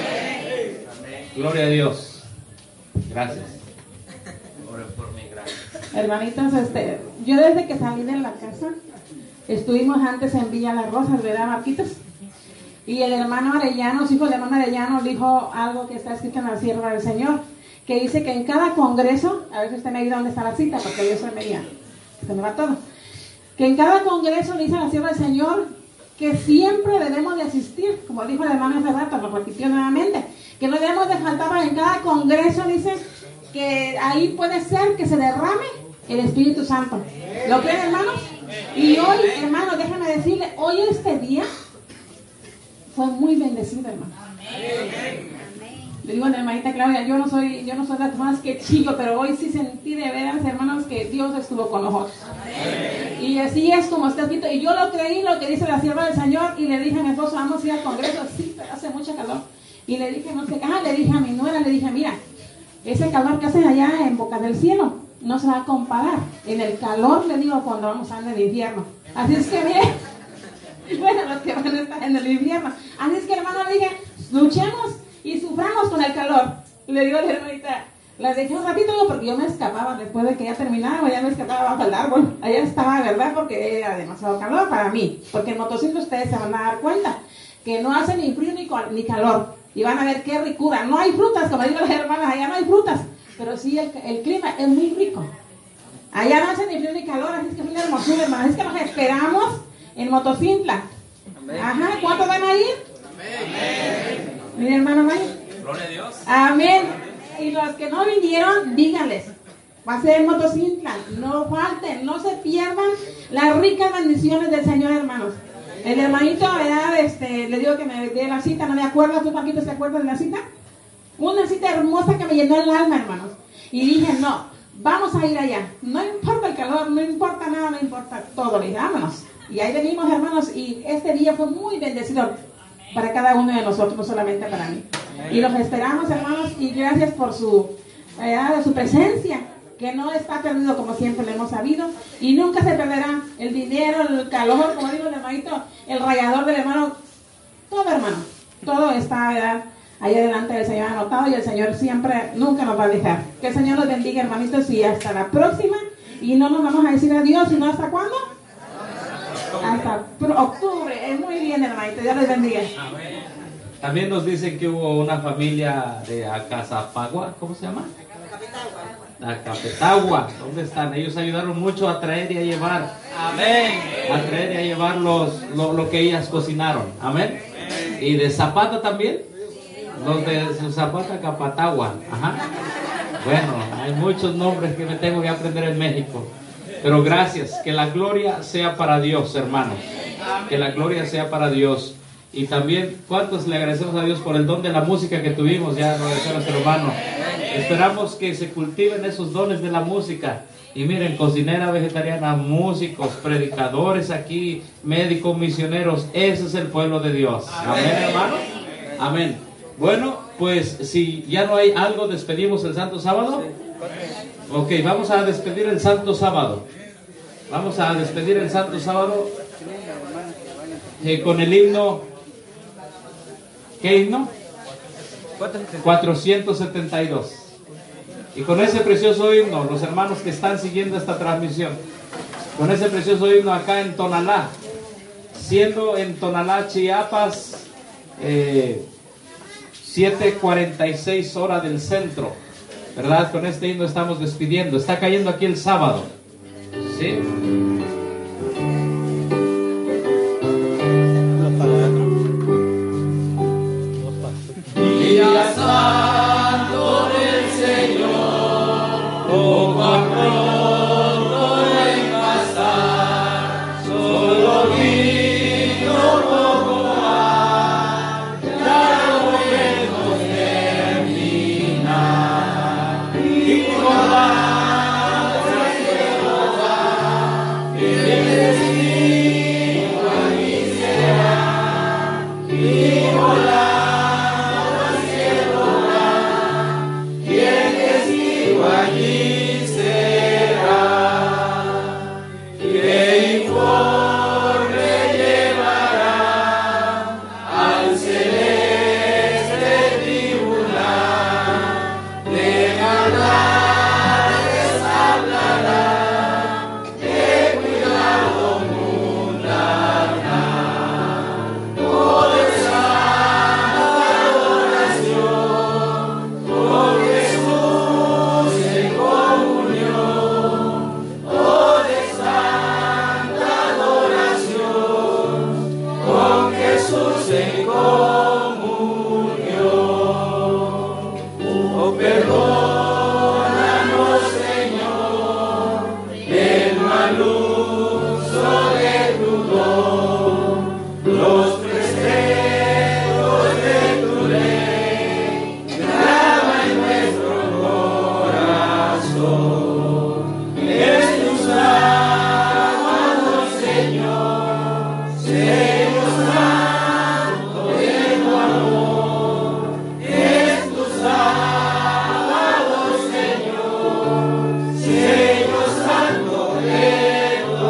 Gloria a Dios. Gracias. Ore por mí, gracias. Hermanitos, este, yo desde que salí de la casa, estuvimos antes en Villa Las Rosas, ¿verdad, Marquitos? Y el hermano Arellano, su hijo del hermano Arellano, dijo algo que está escrito en la sierva del Señor, que dice que en cada congreso, a ver si usted me dice dónde está la cita, porque yo soy media, se me va todo, que en cada congreso, dice la sierva del Señor, que siempre debemos de asistir, como dijo el hermano hace rato, lo repitió nuevamente, que no debemos de faltar en cada congreso, dice, que ahí puede ser que se derrame el Espíritu Santo. ¿Lo creen, hermanos? Y hoy, hermano, déjame decirle, hoy este día fue muy bendecido, hermano. Le digo a la hermanita Claudia, yo no soy, yo no soy las más que chillo, pero hoy sí sentí de veras, hermanos, que Dios estuvo con nosotros. Y así es como está escrito. Y yo lo creí, lo que dice la sierva del Señor, y le dije a mi esposo, vamos a ir al congreso, sí, pero hace mucho calor. Y le dije, no sé, ah, le dije a mi nuera, le dije, mira, ese calor que hacen allá en Boca del Cielo no se va a comparar en el calor, le digo, cuando vamos a en el invierno. Así es que bien, bueno, los que van a estar en el invierno. Así es que, hermano, le dije, luchemos y suframos con el calor. Le digo a la hermanita, la dejé un ratito porque yo me escapaba después de que ya terminaba, ya me escapaba bajo el árbol. Allá estaba, ¿verdad? Porque era demasiado calor para mí. Porque en motociclo ustedes se van a dar cuenta que no hace ni frío ni, ni calor. Y van a ver qué ricura. No hay frutas, como digo las hermanas, allá no hay frutas. Pero sí el, el clima es muy rico. Allá no hace ni frío ni calor, así es que es una hermosura, hermanas. Así es que nos esperamos en Motocintla. Ajá, ¿cuántos van a ir? Amén. Mi hermano May. Gloria a Dios. Amén. Y los que no vinieron, díganles. Va a ser en Motocintla. No falten, no se pierdan las ricas bendiciones del Señor, hermanos. El hermanito, ¿verdad? Este, le digo que me dé la cita, no me acuerdo, ¿tú Paquito se acuerdas de la cita? Una cita hermosa que me llenó el alma, hermanos. Y dije, no, vamos a ir allá. No importa el calor, no importa nada, no importa todo. Le dije, vámonos. Y ahí venimos, hermanos, y este día fue muy bendecido para cada uno de nosotros, no solamente para mí. Y los esperamos, hermanos, y gracias por su, ¿verdad? Su presencia, que no está perdido como siempre lo hemos sabido, y nunca se perderá el dinero, el calor, como digo el hermanito, el rallador del hermano, todo, hermano, todo está, ¿verdad?, ahí delante del Señor anotado, y el Señor siempre, nunca nos va a dejar. Que el Señor los bendiga, hermanitos, y hasta la próxima, y no nos vamos a decir adiós, sino hasta cuándo, hasta octubre. Es muy bien, hermanito, Dios les bendiga. También nos dicen que hubo una familia de Acazapagua, ¿cómo se llama? Acapetagua. ¿Dónde están? Ellos ayudaron mucho a traer y a llevar. Amén. A traer y a llevar los, lo, lo que ellas cocinaron. Amén. Y de Zapata también. Los de Zapata, Capatagua. Ajá. Bueno, hay muchos nombres que me tengo que aprender en México. Pero gracias. Que la gloria sea para Dios, hermanos. Que la gloria sea para Dios. Y también, ¿cuántos le agradecemos a Dios por el don de la música que tuvimos? Ya lo decía nuestro hermano. Esperamos que se cultiven esos dones de la música. Y miren, cocinera vegetariana, músicos, predicadores aquí, médicos, misioneros. Ese es el pueblo de Dios. Amén, hermanos. Amén. Bueno, pues si ya no hay algo, despedimos el Santo Sábado. Ok, vamos a despedir el Santo Sábado. Vamos a despedir el Santo Sábado eh, con el himno. ¿Qué himno? cuatrocientos setenta y dos. Y con ese precioso himno, los hermanos que están siguiendo esta transmisión, con ese precioso himno acá en Tonalá, siendo en Tonalá, Chiapas, eh, siete cuarenta y seis horas del centro, ¿verdad? Con este himno estamos despidiendo. Está cayendo aquí el sábado, ¿sí? Día santo del Señor, poco a pronto en pasar, solo vino poco más, ya lo podemos terminar. Y con la Jehová, que destino a mí será, y con la allí será, que informe llevará al celeste tribunal, de maldades hablará, de cuidado mundanal, oh de santa adoración, oh Jesús. En comunión, oh perdónanos Señor, el mal uso de tu don, los preceptos de tu ley, graba en nuestro corazón, es tu sábado Señor, Señor santo de tu amor, es tu sábado, Señor, Señor santo de tu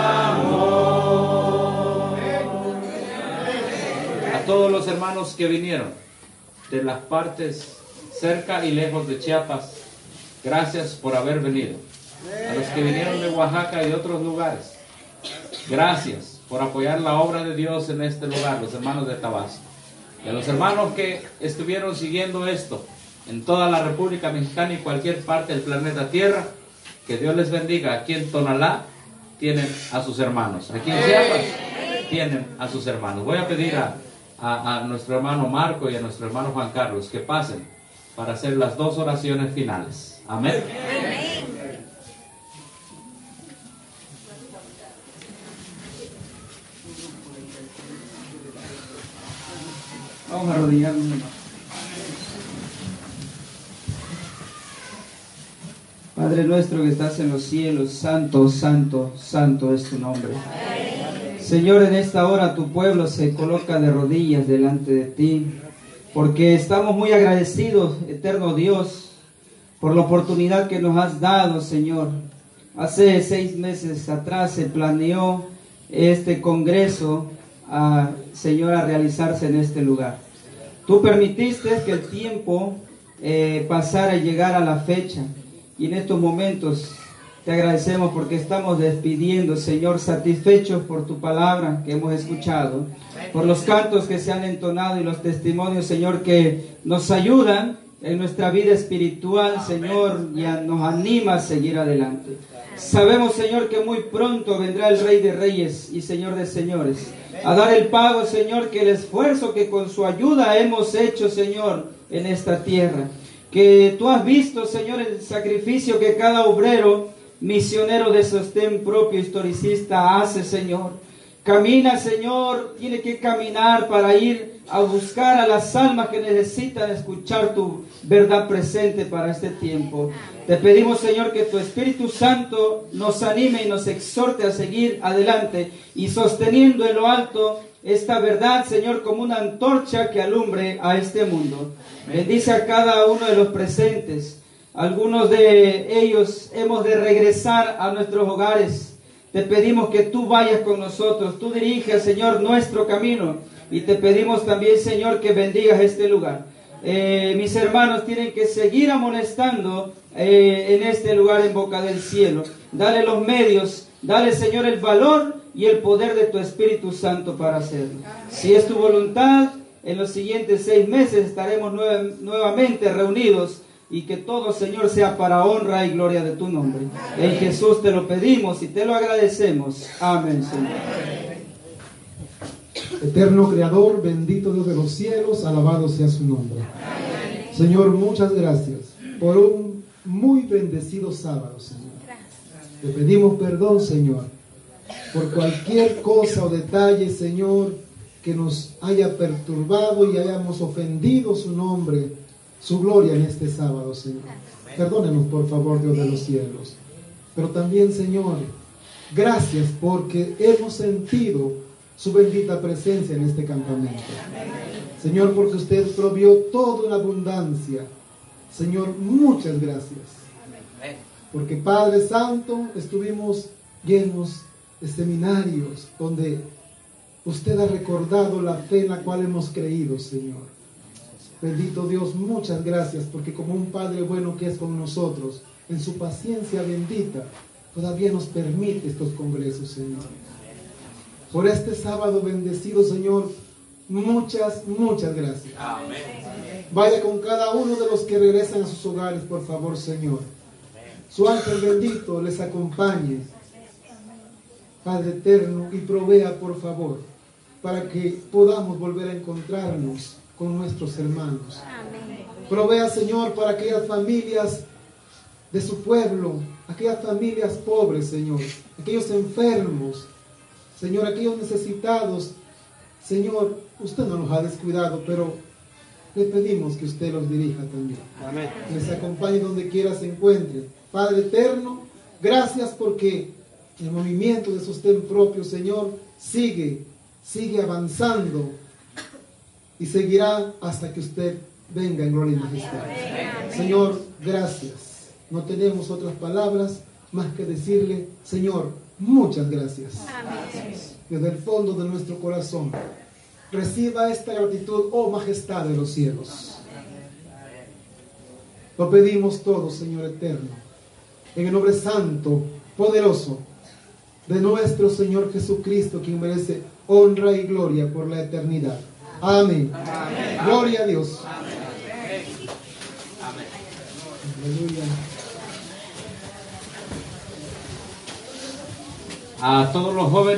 amor. A todos los hermanos que vinieron de las partes cerca y lejos de Chiapas, gracias por haber venido. A los que vinieron de Oaxaca y de otros lugares, gracias por apoyar la obra de Dios en este lugar, los hermanos de Tabasco. Y a los hermanos que estuvieron siguiendo esto en toda la República Mexicana y cualquier parte del planeta Tierra, que Dios les bendiga. Aquí en Tonalá tienen a sus hermanos, aquí en Chiapas tienen a sus hermanos. Voy a pedir a, a, a nuestro hermano Marco y a nuestro hermano Juan Carlos que pasen para hacer las dos oraciones finales. Amén. Vamos a arrodillarnos. Padre nuestro que estás en los cielos, santo, santo, santo es tu nombre. Señor, en esta hora tu pueblo se coloca de rodillas delante de ti, porque estamos muy agradecidos, eterno Dios, por la oportunidad que nos has dado, Señor. Hace seis meses atrás se planeó este congreso, a, Señor, a realizarse en este lugar. Tú permitiste que el tiempo eh, pasara y llegara a la fecha. Y en estos momentos te agradecemos porque estamos despidiendo, Señor, satisfechos por tu palabra que hemos escuchado, por los cantos que se han entonado y los testimonios, Señor, que nos ayudan en nuestra vida espiritual, Señor, y nos anima a seguir adelante. Sabemos, Señor, que muy pronto vendrá el Rey de Reyes y Señor de Señores a dar el pago, Señor, que el esfuerzo que con su ayuda hemos hecho, Señor, en esta tierra. Que tú has visto, Señor, el sacrificio que cada obrero, misionero de sostén propio, historicista hace, Señor. Camina, Señor, tiene que caminar para ir a buscar a las almas que necesitan escuchar tu verdad presente para este tiempo. Te pedimos, Señor, que tu Espíritu Santo nos anime y nos exhorte a seguir adelante y sosteniendo en lo alto esta verdad, Señor, como una antorcha que alumbre a este mundo. Bendice a cada uno de los presentes. Algunos de ellos hemos de regresar a nuestros hogares. Te pedimos que tú vayas con nosotros, tú diriges, Señor, nuestro camino. Y te pedimos también, Señor, que bendigas este lugar. Eh, mis hermanos tienen que seguir amonestando eh, en este lugar en Boca del Cielo. Dale los medios, dale, Señor, el valor y el poder de tu Espíritu Santo para hacerlo. Si es tu voluntad, en los siguientes seis meses estaremos nueva, nuevamente reunidos. Y que todo, Señor, sea para honra y gloria de tu nombre. En Jesús te lo pedimos y te lo agradecemos. Amén, Señor. Eterno Creador, bendito Dios de los cielos, alabado sea su nombre. Señor, muchas gracias por un muy bendecido sábado, Señor. Te pedimos perdón, Señor, por cualquier cosa o detalle, Señor, que nos haya perturbado y hayamos ofendido su nombre, su gloria en este sábado, Señor. Perdónenos, por favor, Dios de los cielos. Pero también, Señor, gracias porque hemos sentido su bendita presencia en este campamento. Señor, porque usted provió toda una abundancia. Señor, muchas gracias. Porque, Padre Santo, estuvimos llenos de seminarios donde usted ha recordado la fe en la cual hemos creído, Señor. Bendito Dios, muchas gracias, porque como un Padre bueno que es con nosotros, en su paciencia bendita, todavía nos permite estos congresos, Señor. Por este sábado bendecido, Señor, muchas, muchas gracias. Amén. Vaya con cada uno de los que regresan a sus hogares, por favor, Señor. Su ángel bendito les acompañe, Padre eterno, y provea, por favor, para que podamos volver a encontrarnos con nuestros hermanos. Amén. Provea, Señor, para aquellas familias de su pueblo, aquellas familias pobres, Señor, aquellos enfermos, Señor, aquellos necesitados. Señor, usted no nos ha descuidado, pero le pedimos que usted los dirija también. Amén. Les acompañe donde quiera se encuentren. Padre eterno, gracias porque el movimiento de sostén propio, Señor, sigue, sigue avanzando y seguirá hasta que usted venga en gloria y majestad. Amén. Señor, gracias. No tenemos otras palabras más que decirle, Señor, muchas gracias. Amén. Desde el fondo de nuestro corazón, reciba esta gratitud, oh majestad de los cielos. Lo pedimos todo, Señor eterno, en el nombre santo, poderoso, de nuestro Señor Jesucristo, quien merece honra y gloria por la eternidad. Amén. Amén. Gloria a Dios. Amén. Amén. Aleluya. A todos los jóvenes.